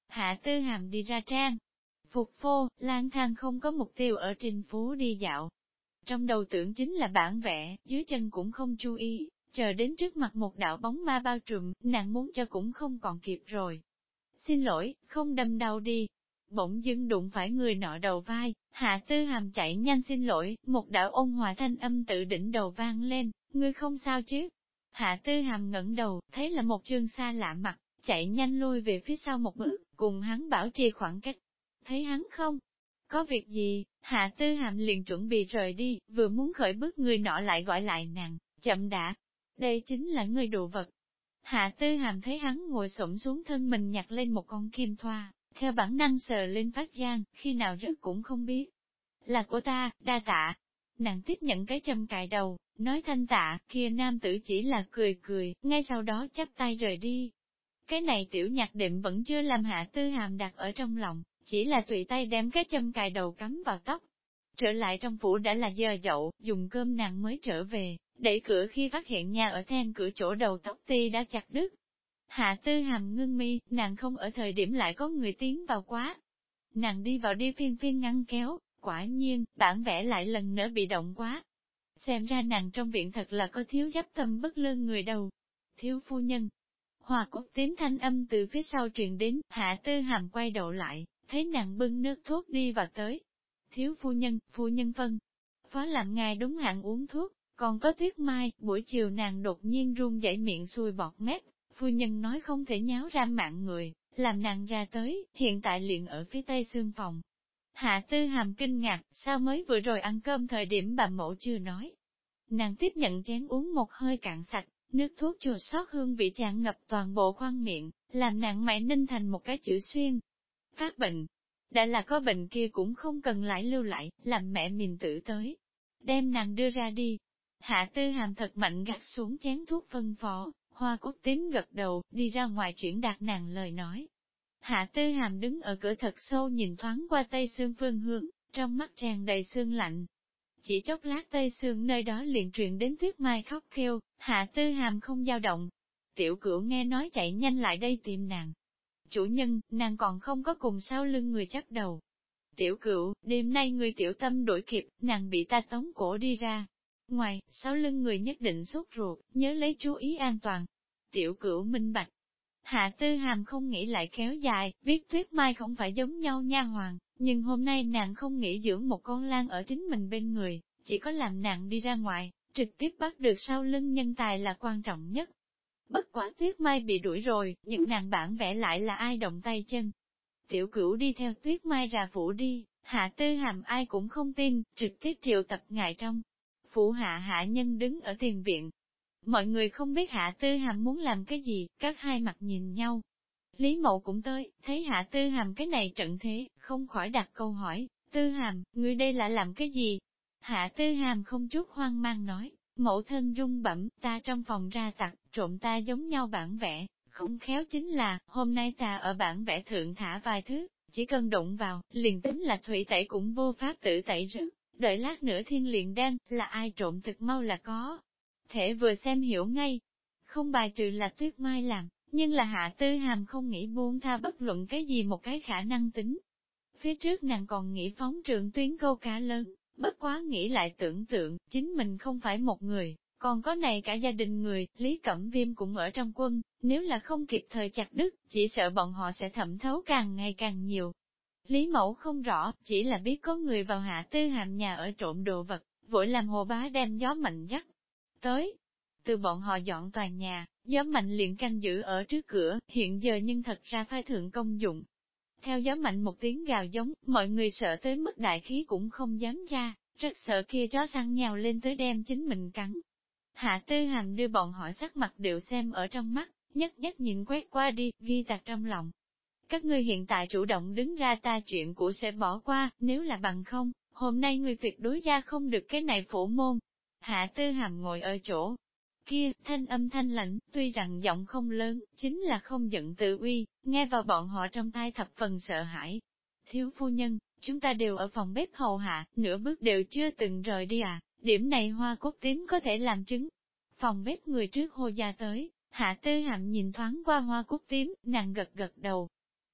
Hạ Tư Hàm đi ra trang. Phục phô, lang thang không có mục tiêu ở trên phố đi dạo. Trong đầu tưởng chính là bản vẽ, dưới chân cũng không chú ý, chờ đến trước mặt một đạo bóng ma bao trùm, nàng muốn cho cũng không còn kịp rồi. Xin lỗi, không đâm đau đi. Bỗng dưng đụng phải người nọ đầu vai, Hạ Tư Hàm chạy nhanh xin lỗi, một đạo ôn hòa thanh âm tự đỉnh đầu vang lên, ngươi không sao chứ? Hạ Tư Hàm ngẩng đầu, thấy là một chương xa lạ mặt, chạy nhanh lui về phía sau một bước, cùng hắn bảo trì khoảng cách. Thấy hắn không? Có việc gì? Hạ Tư Hàm liền chuẩn bị rời đi, vừa muốn khởi bước người nọ lại gọi lại nàng, chậm đã. Đây chính là người đồ vật. Hạ Tư Hàm thấy hắn ngồi xổm xuống thân mình nhặt lên một con kim thoa, theo bản năng sờ lên phát gian, khi nào rớt cũng không biết. Là của ta, đa tạ. Nàng tiếp nhận cái châm cài đầu, nói thanh tạ, kia nam tử chỉ là cười cười, ngay sau đó chắp tay rời đi. Cái này tiểu nhạc đệm vẫn chưa làm Hạ Tư Hàm đặt ở trong lòng, chỉ là tùy tay đem cái châm cài đầu cắm vào tóc. Trở lại trong phủ đã là giờ dậu, dùng cơm nàng mới trở về, đẩy cửa khi phát hiện nhà ở then cửa chỗ đầu tóc ti đã chặt đứt. Hạ Tư Hàm ngưng mi, nàng không ở thời điểm lại có người tiến vào quá. Nàng đi vào đi phiên phiên ngăn kéo, quả nhiên, bản vẽ lại lần nữa bị động quá. Xem ra nàng trong viện thật là có thiếu giáp tâm bất lương người đầu. Thiếu phu nhân. Hòa cốt tím thanh âm từ phía sau truyền đến, Hạ Tư Hàm quay đầu lại, thấy nàng bưng nước thuốc đi vào tới. Thiếu phu nhân phân. Phó làm ngài đúng hạn uống thuốc, còn có Tuyết Mai, buổi chiều nàng đột nhiên run rẩy miệng xuôi bọt mép, phu nhân nói không thể nháo ra mạng người, làm nàng ra tới, hiện tại liền ở phía tây xương phòng. Hạ Tư Hàm kinh ngạc, sao mới vừa rồi ăn cơm thời điểm bà mẫu chưa nói. Nàng tiếp nhận chén uống một hơi cạn sạch, nước thuốc chua xót hương vị tràn ngập toàn bộ khoang miệng, làm nàng mày ninh thành một cái chữ xuyên. Phát bệnh. Đã là có bệnh kia cũng không cần lại lưu lại, làm mẹ mình tự tới. Đem nàng đưa ra đi. Hạ Tư Hàm thật mạnh gạt xuống chén thuốc phân phó, Hoa cốt tím gật đầu, đi ra ngoài chuyển đạt nàng lời nói. Hạ Tư Hàm đứng ở cửa thật sâu nhìn thoáng qua tây xương phương hướng, trong mắt tràn đầy sương lạnh. Chỉ chốc lát tây xương nơi đó liền truyền đến Tuyết Mai khóc kêu, Hạ Tư Hàm không dao động. Tiểu Cửu nghe nói chạy nhanh lại đây tìm nàng. Chủ nhân, nàng còn không có cùng sau lưng người chắc đầu. Tiểu Cửu, đêm nay người tiểu tâm đuổi kịp, nàng bị ta tống cổ đi ra. Ngoài, sau lưng người nhất định sốt ruột, nhớ lấy chú ý an toàn. Tiểu Cửu minh bạch. Hạ Tư Hàm không nghĩ lại kéo dài, viết Tuyết Mai không phải giống nhau nha hoàng, nhưng hôm nay nàng không nghĩ dưỡng một con lang ở chính mình bên người, chỉ có làm nàng đi ra ngoài, trực tiếp bắt được sau lưng nhân tài là quan trọng nhất. Bất quả Tuyết Mai bị đuổi rồi, nhưng nàng bản vẽ lại là ai động tay chân. Tiểu Cửu đi theo Tuyết Mai ra phủ đi, Hạ Tư Hàm ai cũng không tin, trực tiếp triệu tập ngài trong. Phủ hạ nhân đứng ở tiền viện. Mọi người không biết Hạ Tư Hàm muốn làm cái gì, các hai mặt nhìn nhau. Lý Mậu cũng tới, thấy Hạ Tư Hàm cái này trận thế, không khỏi đặt câu hỏi, Tư Hàm, ngươi đây là làm cái gì? Hạ Tư Hàm không chút hoang mang nói, mẫu thân run bẩm, ta trong phòng ra tặc, trộm ta giống nhau bản vẽ, không khéo chính là, hôm nay ta ở bản vẽ thượng thả vài thứ, chỉ cần đụng vào, liền tính là thủy tẩy cũng vô pháp tự tẩy rớt, đợi lát nữa thiên liền đen, là ai trộm thực mau là có. Thể vừa xem hiểu ngay, không bài trừ là Tuyết Mai làm, nhưng là Hạ Tư Hàm không nghĩ buông tha bất luận cái gì một cái khả năng tính. Phía trước nàng còn nghĩ phóng trường tuyến câu cá lớn, bất quá nghĩ lại tưởng tượng, chính mình không phải một người, còn có này cả gia đình người, Lý Cẩm Viêm cũng ở trong quân, nếu là không kịp thời chặt đứt, chỉ sợ bọn họ sẽ thẩm thấu càng ngày càng nhiều. Lý Mẫu không rõ, chỉ là biết có người vào Hạ Tư Hàm nhà ở trộm đồ vật, vội làm Hồ Bá đem gió mạnh dắt tới. Từ bọn họ dọn toàn nhà, gió mạnh liền canh giữ ở trước cửa, hiện giờ nhưng thật ra phái thượng công dụng. Theo gió mạnh một tiếng gào giống, mọi người sợ tới mức đại khí cũng không dám ra, rất sợ kia chó săn nhào lên tới đem chính mình cắn. Hạ Tư Hàm đưa bọn họ sắc mặt đều xem ở trong mắt, nhất nhất nhìn quét qua đi, ghi tạc trong lòng. Các ngươi hiện tại chủ động đứng ra ta chuyện cũ sẽ bỏ qua, nếu là bằng không, hôm nay ngươi tuyệt đối ra không được cái này phổ môn. Hạ Tư Hàm ngồi ở chỗ kia, thanh âm thanh lạnh, tuy rằng giọng không lớn, chính là không giận tự uy, nghe vào bọn họ trong tai thập phần sợ hãi. Thiếu phu nhân, chúng ta đều ở phòng bếp hầu hạ, nửa bước đều chưa từng rời đi à, điểm này Hoa cốt tím có thể làm chứng. Phòng bếp người trước hô gia tới, Hạ Tư Hàm nhìn thoáng qua Hoa cốt tím, nàng gật gật đầu.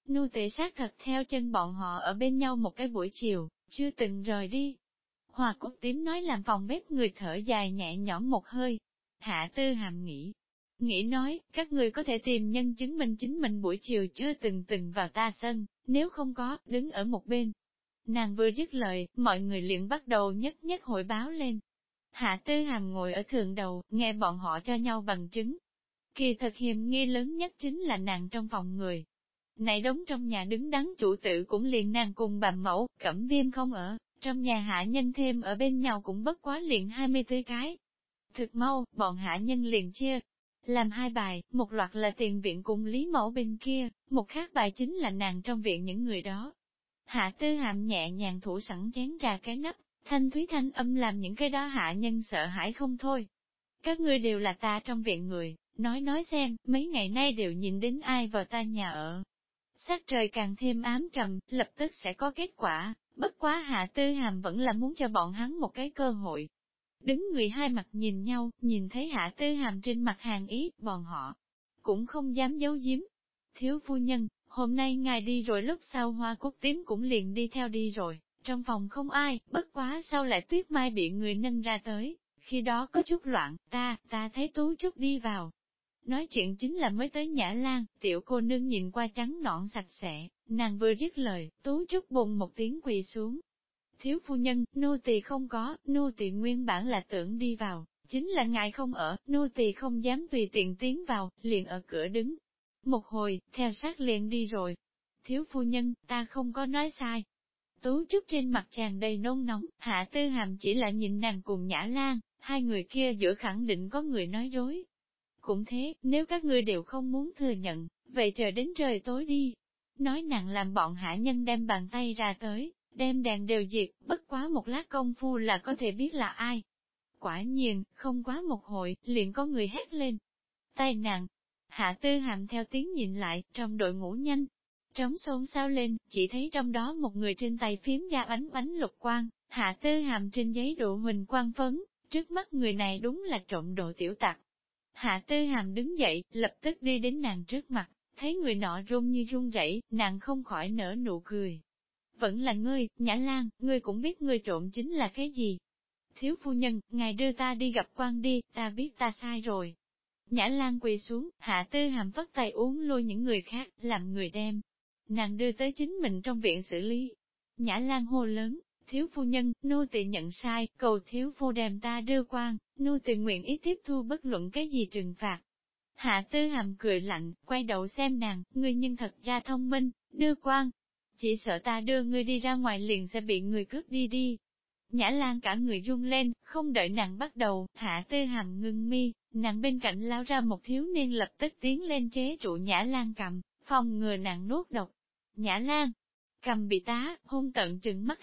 Nô tỳ xác thật theo chân bọn họ ở bên nhau một cái buổi chiều, chưa từng rời đi. Hoa Cúc Tím nói làm phòng bếp người thở dài nhẹ nhõm một hơi. Hạ Tư Hàm nghĩ nói, các người có thể tìm nhân chứng minh chính mình buổi chiều chưa từng vào ta sân, nếu không có, đứng ở một bên. Nàng vừa dứt lời, mọi người liền bắt đầu nhất nhất hội báo lên. Hạ Tư Hàm ngồi ở thượng đầu, nghe bọn họ cho nhau bằng chứng. Kỳ thật hiểm nghi lớn nhất chính là nàng trong phòng người. Này đống trong nhà đứng đắn chủ tử cũng liền nàng cùng bà mẫu, Cẩm Viêm không ở, trong nhà hạ nhân thêm ở bên nhau cũng bất quá liền 24 cái. Thực mau, bọn hạ nhân liền chia, làm hai bài, một loạt là tiền viện cùng Lý Mẫu bên kia, một khác bài chính là nàng trong viện những người đó. Hạ Tư Hàm nhẹ nhàng thủ sẵn chén trà cái nắp, thanh thúy thanh âm làm những cái đó hạ nhân sợ hãi không thôi. Các ngươi đều là ta trong viện người, nói xem, mấy ngày nay đều nhìn đến ai vào ta nhà ở. Sắc trời càng thêm ám trầm, lập tức sẽ có kết quả, bất quá Hạ Tư Hàm vẫn là muốn cho bọn hắn một cái cơ hội. Đứng người hai mặt nhìn nhau, nhìn thấy Hạ Tư Hàm trên mặt hàng ý, bọn họ cũng không dám giấu giếm. Thiếu phu nhân, hôm nay ngài đi rồi lúc sau Hoa Cúc Tím cũng liền đi theo đi rồi, trong phòng không ai, bất quá sau lại Tuyết Mai bị người nâng ra tới, khi đó có chút loạn, ta thấy Tú Trúc đi vào. Nói chuyện chính là mới tới Nhã Lan, tiểu cô nương nhìn qua trắng nõn sạch sẽ, nàng vừa dứt lời, Tú Trúc bùng một tiếng quỳ xuống. Thiếu phu nhân, nô tỳ không có, nô tỳ nguyên bản là tưởng đi vào, chính là ngài không ở, nô tỳ không dám tùy tiện tiến vào, liền ở cửa đứng. Một hồi, theo sát liền đi rồi. Thiếu phu nhân, ta không có nói sai. Tú Trúc trên mặt tràn đầy nôn nóng, Hạ Tư Hàm chỉ là nhìn nàng cùng Nhã Lan, hai người kia giữa khẳng định có người nói dối. Cũng thế, nếu các ngươi đều không muốn thừa nhận, vậy chờ đến trời tối đi. Nói nặng làm bọn hạ nhân đem bàn tay ra tới, đem đèn đều diệt, bất quá một lát công phu là có thể biết là ai. Quả nhiên, không quá một hồi, liền có người hét lên. Tay nặng. Hạ Tư Hàm theo tiếng nhìn lại, trong đội ngũ nhanh. Trống xôn xao lên, chỉ thấy trong đó một người trên tay phím ra bánh lục quang, Hạ Tư Hàm trên giấy độ huỳnh quang phấn, trước mắt người này đúng là trộm độ tiểu tặc. Hạ Tư Hàm đứng dậy, lập tức đi đến nàng trước mặt, thấy người nọ run như run rẩy, nàng không khỏi nở nụ cười. Vẫn là ngươi, Nhã Lan, ngươi cũng biết ngươi trộm chính là cái gì. Thiếu phu nhân, ngài đưa ta đi gặp quan đi, ta biết ta sai rồi. Nhã Lan quỳ xuống, Hạ Tư Hàm vất tay uống lôi những người khác, làm người đem. Nàng đưa tới chính mình trong viện xử lý. Nhã Lan hô lớn, thiếu phu nhân, nô tỳ nhận sai, cầu thiếu phu đem ta đưa quan, nô tỳ nguyện ý tiếp thu bất luận cái gì trừng phạt. Hạ Tư Hàm cười lạnh, quay đầu xem nàng, ngươi nhưng thật ra thông minh, đưa quan. Chỉ sợ ta đưa ngươi đi ra ngoài liền sẽ bị người cướp đi đi. Nhã Lan cả người run lên, không đợi nàng bắt đầu, Hạ Tư Hàm ngưng mi, nàng bên cạnh lao ra một thiếu niên lập tức tiến lên chế trụ Nhã Lan cầm, phòng ngừa nàng nuốt độc. Nhã Lan, cầm bị tá, hôn tận trừng mắt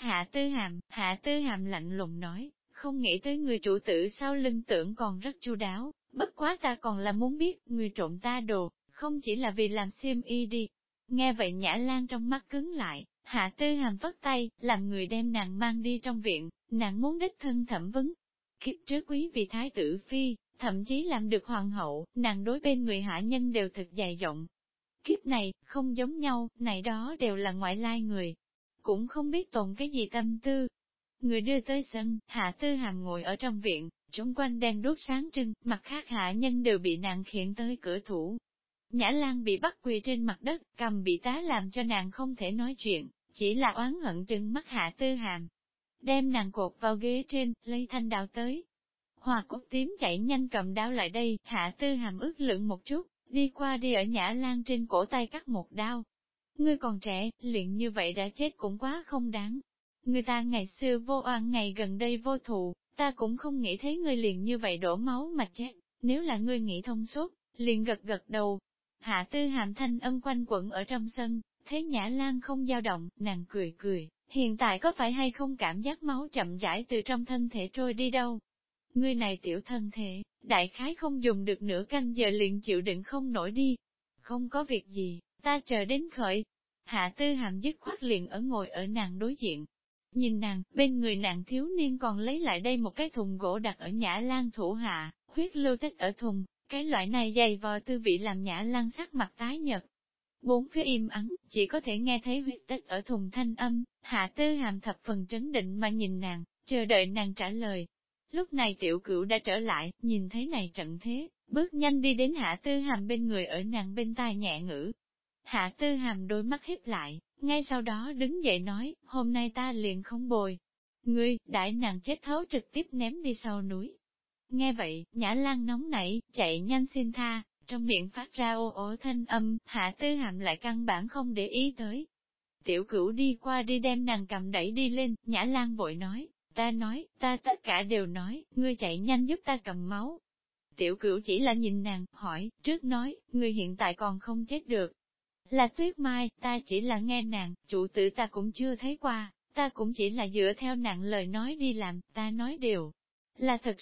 Hạ Tư Hàm lạnh lùng nói, không nghĩ tới người chủ tử sau lưng tưởng còn rất chu đáo, bất quá ta còn là muốn biết, người trộm ta đồ, không chỉ là vì làm xiêm y đi. Nghe vậy Nhã Lan trong mắt cứng lại, Hạ Tư Hàm vất tay, làm người đem nàng mang đi trong viện, nàng muốn đích thân thẩm vấn. Kiếp trước quý vị thái tử phi, thậm chí làm được hoàng hậu, nàng đối bên người hạ nhân đều thực dày rộng. Kiếp này, không giống nhau, này đó đều là ngoại lai người, cũng không biết tồn cái gì tâm tư. Người đưa tới sân, Hạ Tư Hàm ngồi ở trong viện, xung quanh đèn đốt sáng trưng, mặt khác hạ nhân đều bị nàng khiển tới cửa thủ. Nhã Lan bị bắt quỳ trên mặt đất, cầm bị tá làm cho nàng không thể nói chuyện, chỉ là oán hận trừng mắt Hạ Tư Hàm. Đem nàng cột vào ghế trên, lấy thanh đao tới. Hoa Cúc Tím chạy nhanh cầm đao lại đây, Hạ Tư Hàm ước lượng một chút, đi qua đi ở Nhã Lan trên cổ tay cắt một đao. Ngươi còn trẻ, liền như vậy đã chết cũng quá không đáng. Người ta ngày xưa vô oan ngày gần đây vô thù, ta cũng không nghĩ thấy ngươi liền như vậy đổ máu mà chết, nếu là ngươi nghĩ thông suốt, liền gật gật đầu. Hạ Tư Hàm thanh âm quanh quẩn ở trong sân, thấy Nhã Lan không dao động, nàng cười cười, hiện tại có phải hay không cảm giác máu chậm rãi từ trong thân thể trôi đi đâu? Ngươi này tiểu thân thể, đại khái không dùng được nửa canh giờ liền chịu đựng không nổi đi. Không có việc gì, ta chờ đến khởi. Hạ Tư Hàm dứt khoát liền ở ngồi ở nàng đối diện. Nhìn nàng, bên người nàng thiếu niên còn lấy lại đây một cái thùng gỗ đặt ở Nhã Lan thủ hạ, huyết lưu tích ở thùng, cái loại này dày vò tư vị làm Nhã Lan sắc mặt tái nhợt. Bốn phía im ắng, chỉ có thể nghe thấy huyết tích ở thùng thanh âm, Hạ Tư Hàm thập phần trấn định mà nhìn nàng, chờ đợi nàng trả lời. Lúc này Tiểu Cửu đã trở lại, nhìn thấy này trận thế, bước nhanh đi đến Hạ Tư Hàm bên người ở nàng bên tai nhẹ ngữ. Hạ Tư Hàm đôi mắt híp lại, ngay sau đó đứng dậy nói, hôm nay ta liền không bồi. Ngươi, đãi nàng chết thấu trực tiếp ném đi sau núi. Nghe vậy, Nhã Lan nóng nảy, chạy nhanh xin tha, trong miệng phát ra ô ố thanh âm, Hạ Tư Hàm lại căn bản không để ý tới. Tiểu Cửu đi qua đi đem nàng cầm đẩy đi lên, Nhã Lan vội nói, ta tất cả đều nói, ngươi chạy nhanh giúp ta cầm máu. Tiểu Cửu chỉ là nhìn nàng, hỏi, trước nói, ngươi hiện tại còn không chết được. Là Tuyết Mai, ta chỉ là nghe nàng, chủ tử ta cũng chưa thấy qua, ta cũng chỉ là dựa theo nàng lời nói đi làm, ta nói đều là thật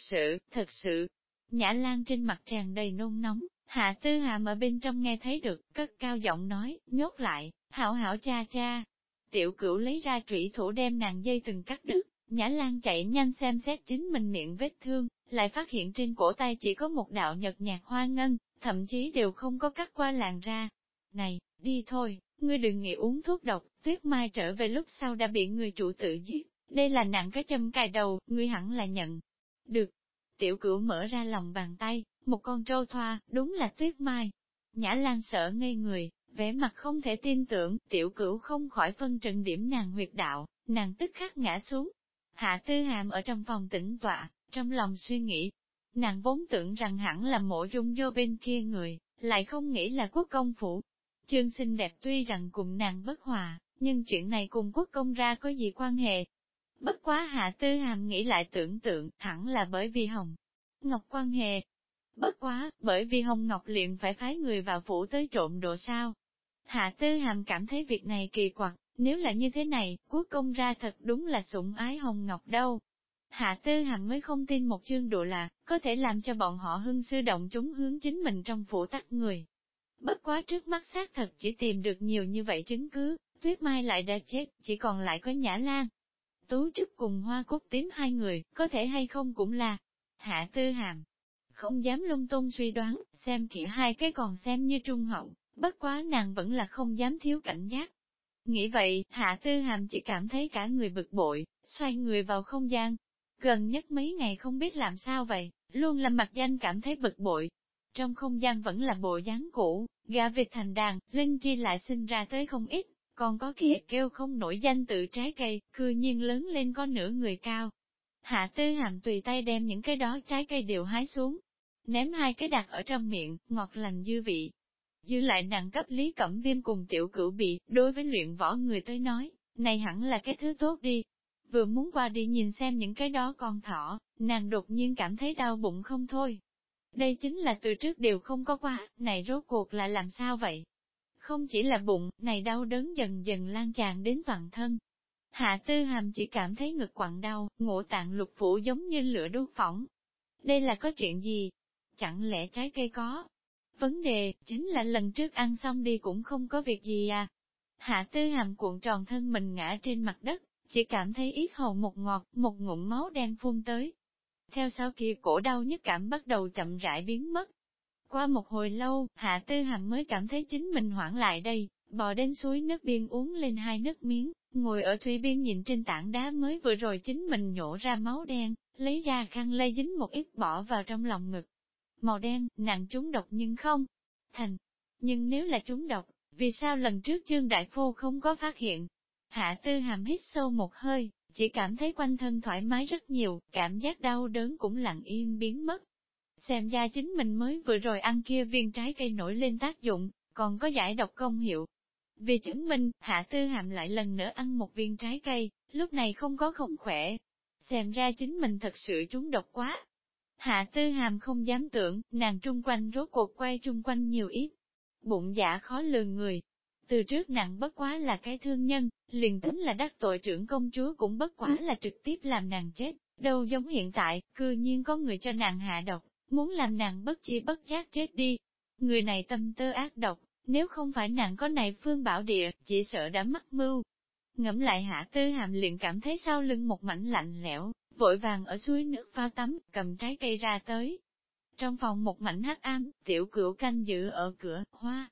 sự. Nhã Lan trên mặt tràn đầy nôn nóng, Hạ Tư Hàm ở bên trong nghe thấy được, cất cao giọng nói, nhốt lại, hảo hảo cha. Tiểu Cửu lấy ra trụy thủ đem nàng dây từng cắt đứt, Nhã Lan chạy nhanh xem xét chính mình miệng vết thương, lại phát hiện trên cổ tay chỉ có một đạo nhợt nhạt hoa ngân, thậm chí đều không có cắt qua làn ra. Này, đi thôi, ngươi đừng nghĩ uống thuốc độc, Tuyết Mai trở về lúc sau đã bị người chủ tự giết, đây là nặng cái châm cài đầu, ngươi hẳn là nhận. Được. Tiểu Cửu mở ra lòng bàn tay, một con trâu thoa, đúng là Tuyết Mai. Nhã Lan sợ ngây người, vẻ mặt không thể tin tưởng, Tiểu Cửu không khỏi phân trần điểm nàng huyệt đạo, nàng tức khắc ngã xuống. Hạ Tư Hàm ở trong phòng tĩnh tọa, trong lòng suy nghĩ. Nàng vốn tưởng rằng hẳn là Mộ Dung vô bên kia người, lại không nghĩ là Quốc công phủ. Chương xinh đẹp tuy rằng cùng nàng bất hòa, nhưng chuyện này cùng Quốc công ra có gì quan hệ? Bất quá Hạ Tư Hàm nghĩ lại tưởng tượng, hẳn là bởi vì Hồng Ngọc quan hệ. Bất quá, bởi vì Hồng Ngọc liền phải phái người vào phủ tới trộm đồ sao. Hạ Tư Hàm cảm thấy việc này kỳ quặc, nếu là như thế này, Quốc công ra thật đúng là sủng ái Hồng Ngọc đâu. Hạ Tư Hàm mới không tin một chương đùa là, có thể làm cho bọn họ hưng sư động chúng hướng chính mình trong phủ tắc người. Bất quá trước mắt xác thật chỉ tìm được nhiều như vậy chứng cứ, Tuyết Mai lại đã chết, chỉ còn lại có Nhã Lan. Tú Trúc cùng Hoa Cúc Tím hai người, có thể hay không cũng là. Hạ Tư Hàm không dám lung tung suy đoán, xem kỹ hai cái còn xem như trung hậu, bất quá nàng vẫn là không dám thiếu cảnh giác. Nghĩ vậy, Hạ Tư Hàm chỉ cảm thấy cả người bực bội, xoay người vào không gian. Gần nhất mấy ngày không biết làm sao vậy, luôn làm mặt danh cảm thấy bực bội. Trong không gian vẫn là bộ dáng cũ, gà vịt thành đàn, linh chi lại sinh ra tới không ít, còn có kia kêu không nổi danh tự trái cây, cư nhiên lớn lên có nửa người cao. Hạ Tư Hàm tùy tay đem những cái đó trái cây đều hái xuống, ném hai cái đặt ở trong miệng, ngọt lành dư vị. Dư lại nặng cấp Lý Cẩm Viêm cùng Tiểu Cửu bị, đối với luyện võ người tới nói, này hẳn là cái thứ tốt đi. Vừa muốn qua đi nhìn xem những cái đó con thỏ, nàng đột nhiên cảm thấy đau bụng không thôi. Đây chính là từ trước đều không có qua, này rốt cuộc là làm sao vậy? Không chỉ là bụng, này đau đớn dần dần lan tràn đến toàn thân. Hạ Tư Hàm chỉ cảm thấy ngực quặn đau, ngũ tạng lục phủ giống như lửa đốt phỏng. Đây là có chuyện gì? Chẳng lẽ trái cây có? Vấn đề, chính là lần trước ăn xong đi cũng không có việc gì à? Hạ Tư Hàm cuộn tròn thân mình ngã trên mặt đất, chỉ cảm thấy yết hầu một ngọt, một ngụm máu đen phun tới. Theo sau kia cổ đau nhức cảm bắt đầu chậm rãi biến mất. Qua một hồi lâu, Hạ Tư Hàm mới cảm thấy chính mình hoảng lại đây, bò đến suối nước biên uống lên hai nước miếng, ngồi ở thủy biên nhìn trên tảng đá mới vừa rồi chính mình nhổ ra máu đen, lấy ra khăn lây dính một ít bỏ vào trong lòng ngực. Màu đen, nặng trúng độc nhưng không thành. Nhưng nếu là trúng độc, vì sao lần trước Trương Đại Phu không có phát hiện? Hạ Tư Hàm hít sâu một hơi, chỉ cảm thấy quanh thân thoải mái rất nhiều, cảm giác đau đớn cũng lặng yên biến mất. Xem ra chính mình mới vừa rồi ăn kia viên trái cây nổi lên tác dụng, còn có giải độc công hiệu. Vì chứng minh, Hạ Tư Hàm lại lần nữa ăn một viên trái cây, lúc này không có không khỏe. Xem ra chính mình thật sự trúng độc quá. Hạ Tư Hàm không dám tưởng, nàng trung quanh rốt cuộc quay trung quanh nhiều ít. Bụng dạ khó lường người. Từ trước nàng bất quá là cái thương nhân, liền tính là đắc tội trưởng công chúa cũng bất quá là trực tiếp làm nàng chết, đâu giống hiện tại, cư nhiên có người cho nàng hạ độc, muốn làm nàng bất chi bất giác chết đi. Người này tâm tư ác độc, nếu không phải nàng có này phương bảo địa, chỉ sợ đã mắc mưu. Ngẫm lại Hạ Tư Hàm liền cảm thấy sau lưng một mảnh lạnh lẽo, vội vàng ở suối nước phao tắm, cầm trái cây ra tới. Trong phòng một mảnh hắc ám, Tiểu Cửu canh giữ ở cửa, Hoa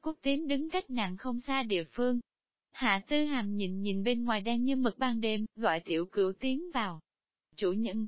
Cúc Tím đứng cách nàng không xa địa phương. Hạ Tư Hàm nhìn nhìn bên ngoài đen như mực ban đêm, gọi Tiểu Cửu tiến vào. Chủ nhân,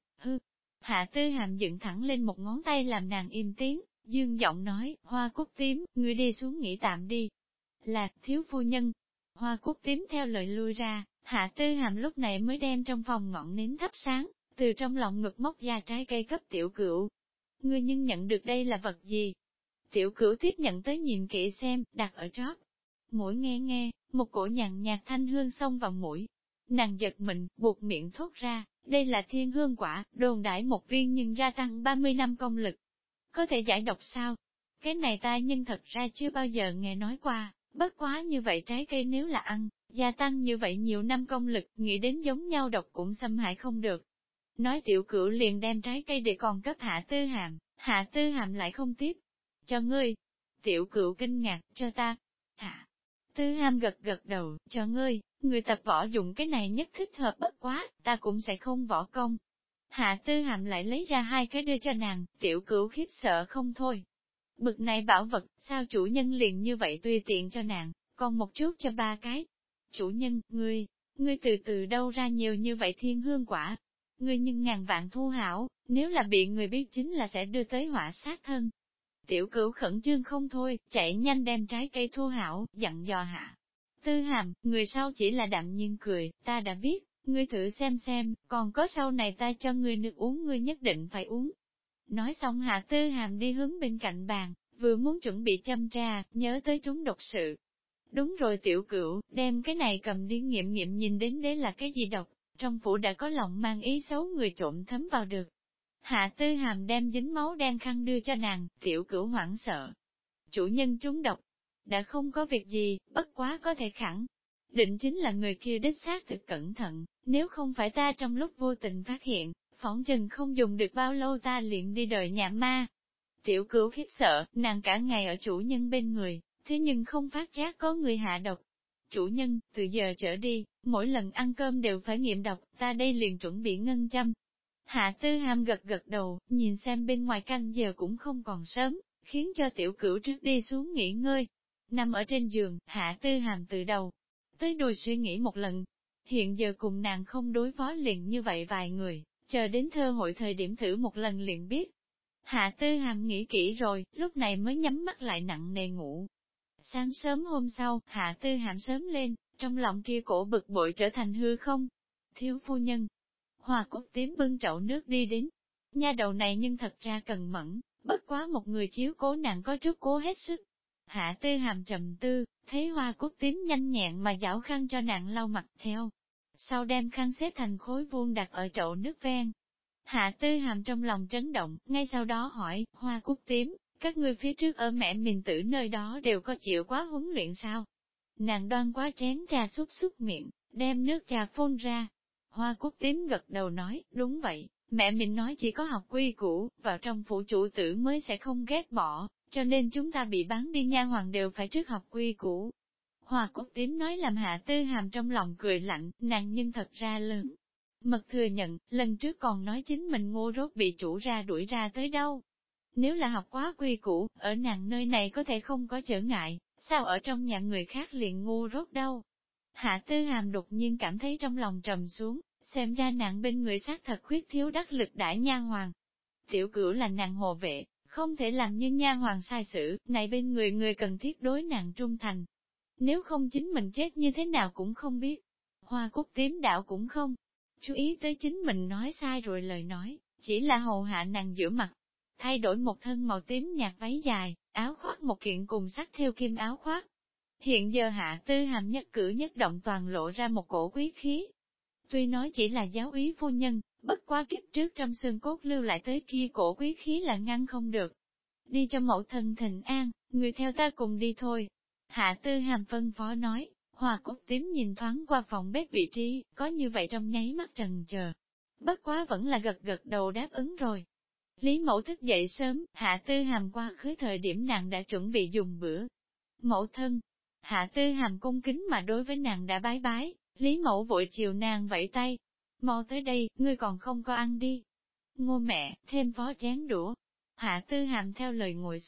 Hạ Tư Hàm dựng thẳng lên một ngón tay làm nàng im tiếng, dương giọng nói, Hoa Cúc Tím, ngươi đi xuống nghỉ tạm đi. Là, thiếu phu nhân. Hoa Cúc Tím theo lời lui ra, Hạ Tư Hàm lúc này mới đem trong phòng ngọn nến thắp sáng, từ trong lòng ngực móc ra trái cây cấp Tiểu Cửu. Ngươi nhưng nhận được đây là vật gì? Tiểu Cửu tiếp nhận tới nhìn kỹ xem, đặt ở trót. Mũi nghe nghe, một cổ nhàn nhạt thanh hương xông vào mũi. Nàng giật mình, buộc miệng thốt ra, đây là thiên hương quả, đồn đãi một viên nhưng gia tăng 30 năm công lực. Có thể giải độc sao? Cái này ta nhưng thật ra chưa bao giờ nghe nói qua, bất quá như vậy trái cây nếu là ăn, gia tăng như vậy nhiều năm công lực, nghĩ đến giống nhau độc cũng xâm hại không được. Nói Tiểu Cửu liền đem trái cây để còn cấp Hạ Tư Hàm, Hạ Tư Hàm lại không tiếp. Cho ngươi. Tiểu Cửu kinh ngạc, cho ta. Hạ Tư Hàm gật gật đầu, cho ngươi, người tập võ dụng cái này nhất thích hợp bất quá, ta cũng sẽ không võ công. Hạ Tư Hàm lại lấy ra hai cái đưa cho nàng, Tiểu Cửu khiếp sợ không thôi. Bực này bảo vật, sao chủ nhân liền như vậy tùy tiện cho nàng, còn một chút cho ba cái. Chủ nhân, ngươi từ từ đâu ra nhiều như vậy thiên hương quả. Ngươi nhưng ngàn vạn thu hảo, nếu là bị người biết chính là sẽ đưa tới họa sát thân. Tiểu Cửu khẩn trương không thôi, chạy nhanh đem trái cây thu hảo, dặn dò Hạ Tư Hàm, người sau chỉ là đạm nhiên cười, ta đã biết, ngươi thử xem, còn có sau này ta cho ngươi nước uống ngươi nhất định phải uống. Nói xong Hạ Tư Hàm đi hướng bên cạnh bàn, vừa muốn chuẩn bị châm trà, nhớ tới trúng độc sự. Đúng rồi Tiểu Cửu, đem cái này cầm đi nghiệm nghiệm nhìn đến đấy là cái gì độc, trong phủ đã có lòng mang ý xấu người trộm thấm vào được. Hạ Tư Hàm đem dính máu đen khăn đưa cho nàng, Tiểu Cửu hoảng sợ. Chủ nhân trúng độc, đã không có việc gì, bất quá có thể khẳng định chính là người kia đích xác thực cẩn thận, nếu không phải ta trong lúc vô tình phát hiện, phỏng chừng không dùng được bao lâu ta liền đi đợi nhà ma. Tiểu Cửu khiếp sợ, nàng cả ngày ở chủ nhân bên người, thế nhưng không phát giác có người hạ độc. Chủ nhân, từ giờ trở đi, mỗi lần ăn cơm đều phải nghiệm độc, ta đây liền chuẩn bị ngân châm. Hạ Tư Hàm gật gật đầu, nhìn xem bên ngoài canh giờ cũng không còn sớm, khiến cho Tiểu Cửu trước đi xuống nghỉ ngơi. Nằm ở trên giường, Hạ Tư Hàm từ đầu tới đuôi suy nghĩ một lần. Hiện giờ cùng nàng không đối phó liền như vậy vài người, chờ đến thơ hội thời điểm thử một lần liền biết. Hạ Tư Hàm nghĩ kỹ rồi, lúc này mới nhắm mắt lại nặng nề ngủ. Sáng sớm hôm sau, Hạ Tư Hàm sớm lên, trong lòng kia cổ bực bội trở thành hư không. Thiếu phu nhân, Hoa Cúc Tím bưng chậu nước đi đến. Nha đầu này nhưng thật ra cần mẫn, bất quá một người chiếu cố nàng có chút cố hết sức. Hạ Tư Hàm trầm tư, thấy Hoa Cúc Tím nhanh nhẹn mà giảo khăn cho nàng lau mặt theo. Sau đem khăn xếp thành khối vuông đặt ở chậu nước ven. Hạ Tư Hàm trong lòng chấn động, ngay sau đó hỏi, Hoa Cúc Tím, các ngươi phía trước ở mẹ mình tử nơi đó đều có chịu quá huấn luyện sao? Nàng đoan quá chén trà xúc miệng, đem nước trà phun ra. Hoa Cúc Tím gật đầu nói, đúng vậy, mẹ mình nói chỉ có học quy củ, vào trong phủ chủ tử mới sẽ không ghét bỏ, cho nên chúng ta bị bán đi nha hoàng đều phải trước học quy củ. Hoa Cúc Tím nói làm Hạ Tư Hàm trong lòng cười lạnh, nàng nhưng thật ra lớn. Mật thừa nhận, lần trước còn nói chính mình ngu rốt bị chủ ra đuổi ra tới đâu. Nếu là học quá quy củ, ở nàng nơi này có thể không có trở ngại, sao ở trong nhà người khác liền ngu rốt đâu. Hạ Tư Hàm đột nhiên cảm thấy trong lòng trầm xuống, xem ra nàng bên người xác thật khuyết thiếu đắc lực đãi nha hoàng. Tiểu Cửu là nàng hộ vệ, không thể làm như nha hoàng sai sự, này bên người cần thiết đối nàng trung thành. Nếu không chính mình chết như thế nào cũng không biết. Hoa Cúc Tím đạo cũng không chú ý tới chính mình nói sai rồi lời nói, chỉ là hầu hạ nàng giữa mặt. Thay đổi một thân màu tím nhạt váy dài, áo khoác một kiện cùng sắc theo kim áo khoác. Hiện giờ Hạ Tư Hàm nhất cử nhất động toàn lộ ra một cổ quý khí. Tuy nói chỉ là giáo úy phu nhân, bất quá kiếp trước trong xương cốt lưu lại tới kia cổ quý khí là ngăn không được. Đi cho mẫu thân thịnh an, người theo ta cùng đi thôi. Hạ Tư Hàm phân phó nói, Hoa Cúc Tím nhìn thoáng qua phòng bếp vị trí, có như vậy trong nháy mắt trần chờ. Bất quá vẫn là gật gật đầu đáp ứng rồi. Lý mẫu thức dậy sớm, Hạ Tư Hàm qua khứ thời điểm nàng đã chuẩn bị dùng bữa. Mẫu thân, Hạ Tư Hàm cung kính mà đối với nàng đã bái bái, Lý mẫu vội chiều nàng vẫy tay. Mau tới đây, ngươi còn không có ăn đi. Ngô mẹ, thêm phó chén đũa. Hạ Tư Hàm theo lời ngồi xuống,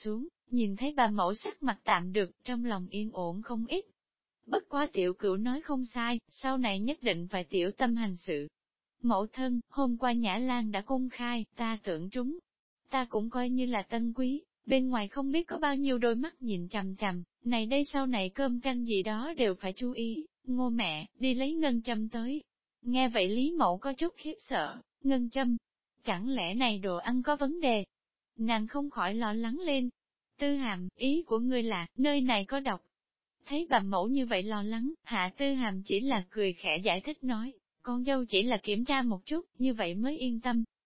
Nhìn thấy bà mẫu sắc mặt tạm được, trong lòng yên ổn không ít. Bất quá tiểu cửu nói không sai, sau này nhất định phải tiểu tâm hành sự. Mẫu thân, hôm qua Nhã Lan đã công khai, ta tưởng trúng. Ta cũng coi như là tân quý, bên ngoài không biết có bao nhiêu đôi mắt nhìn chằm chằm, này đây sau này cơm canh gì đó đều phải chú ý, Ngô mẹ, đi lấy ngân châm tới. Nghe vậy Lý Mẫu có chút khiếp sợ, ngân châm, chẳng lẽ này đồ ăn có vấn đề? Nàng không khỏi lo lắng lên. Tư Hàm, ý của ngươi là, nơi này có độc. Thấy bà mẫu như vậy lo lắng, Hạ Tư Hàm chỉ là cười khẽ giải thích nói, con dâu chỉ là kiểm tra một chút, như vậy mới yên tâm,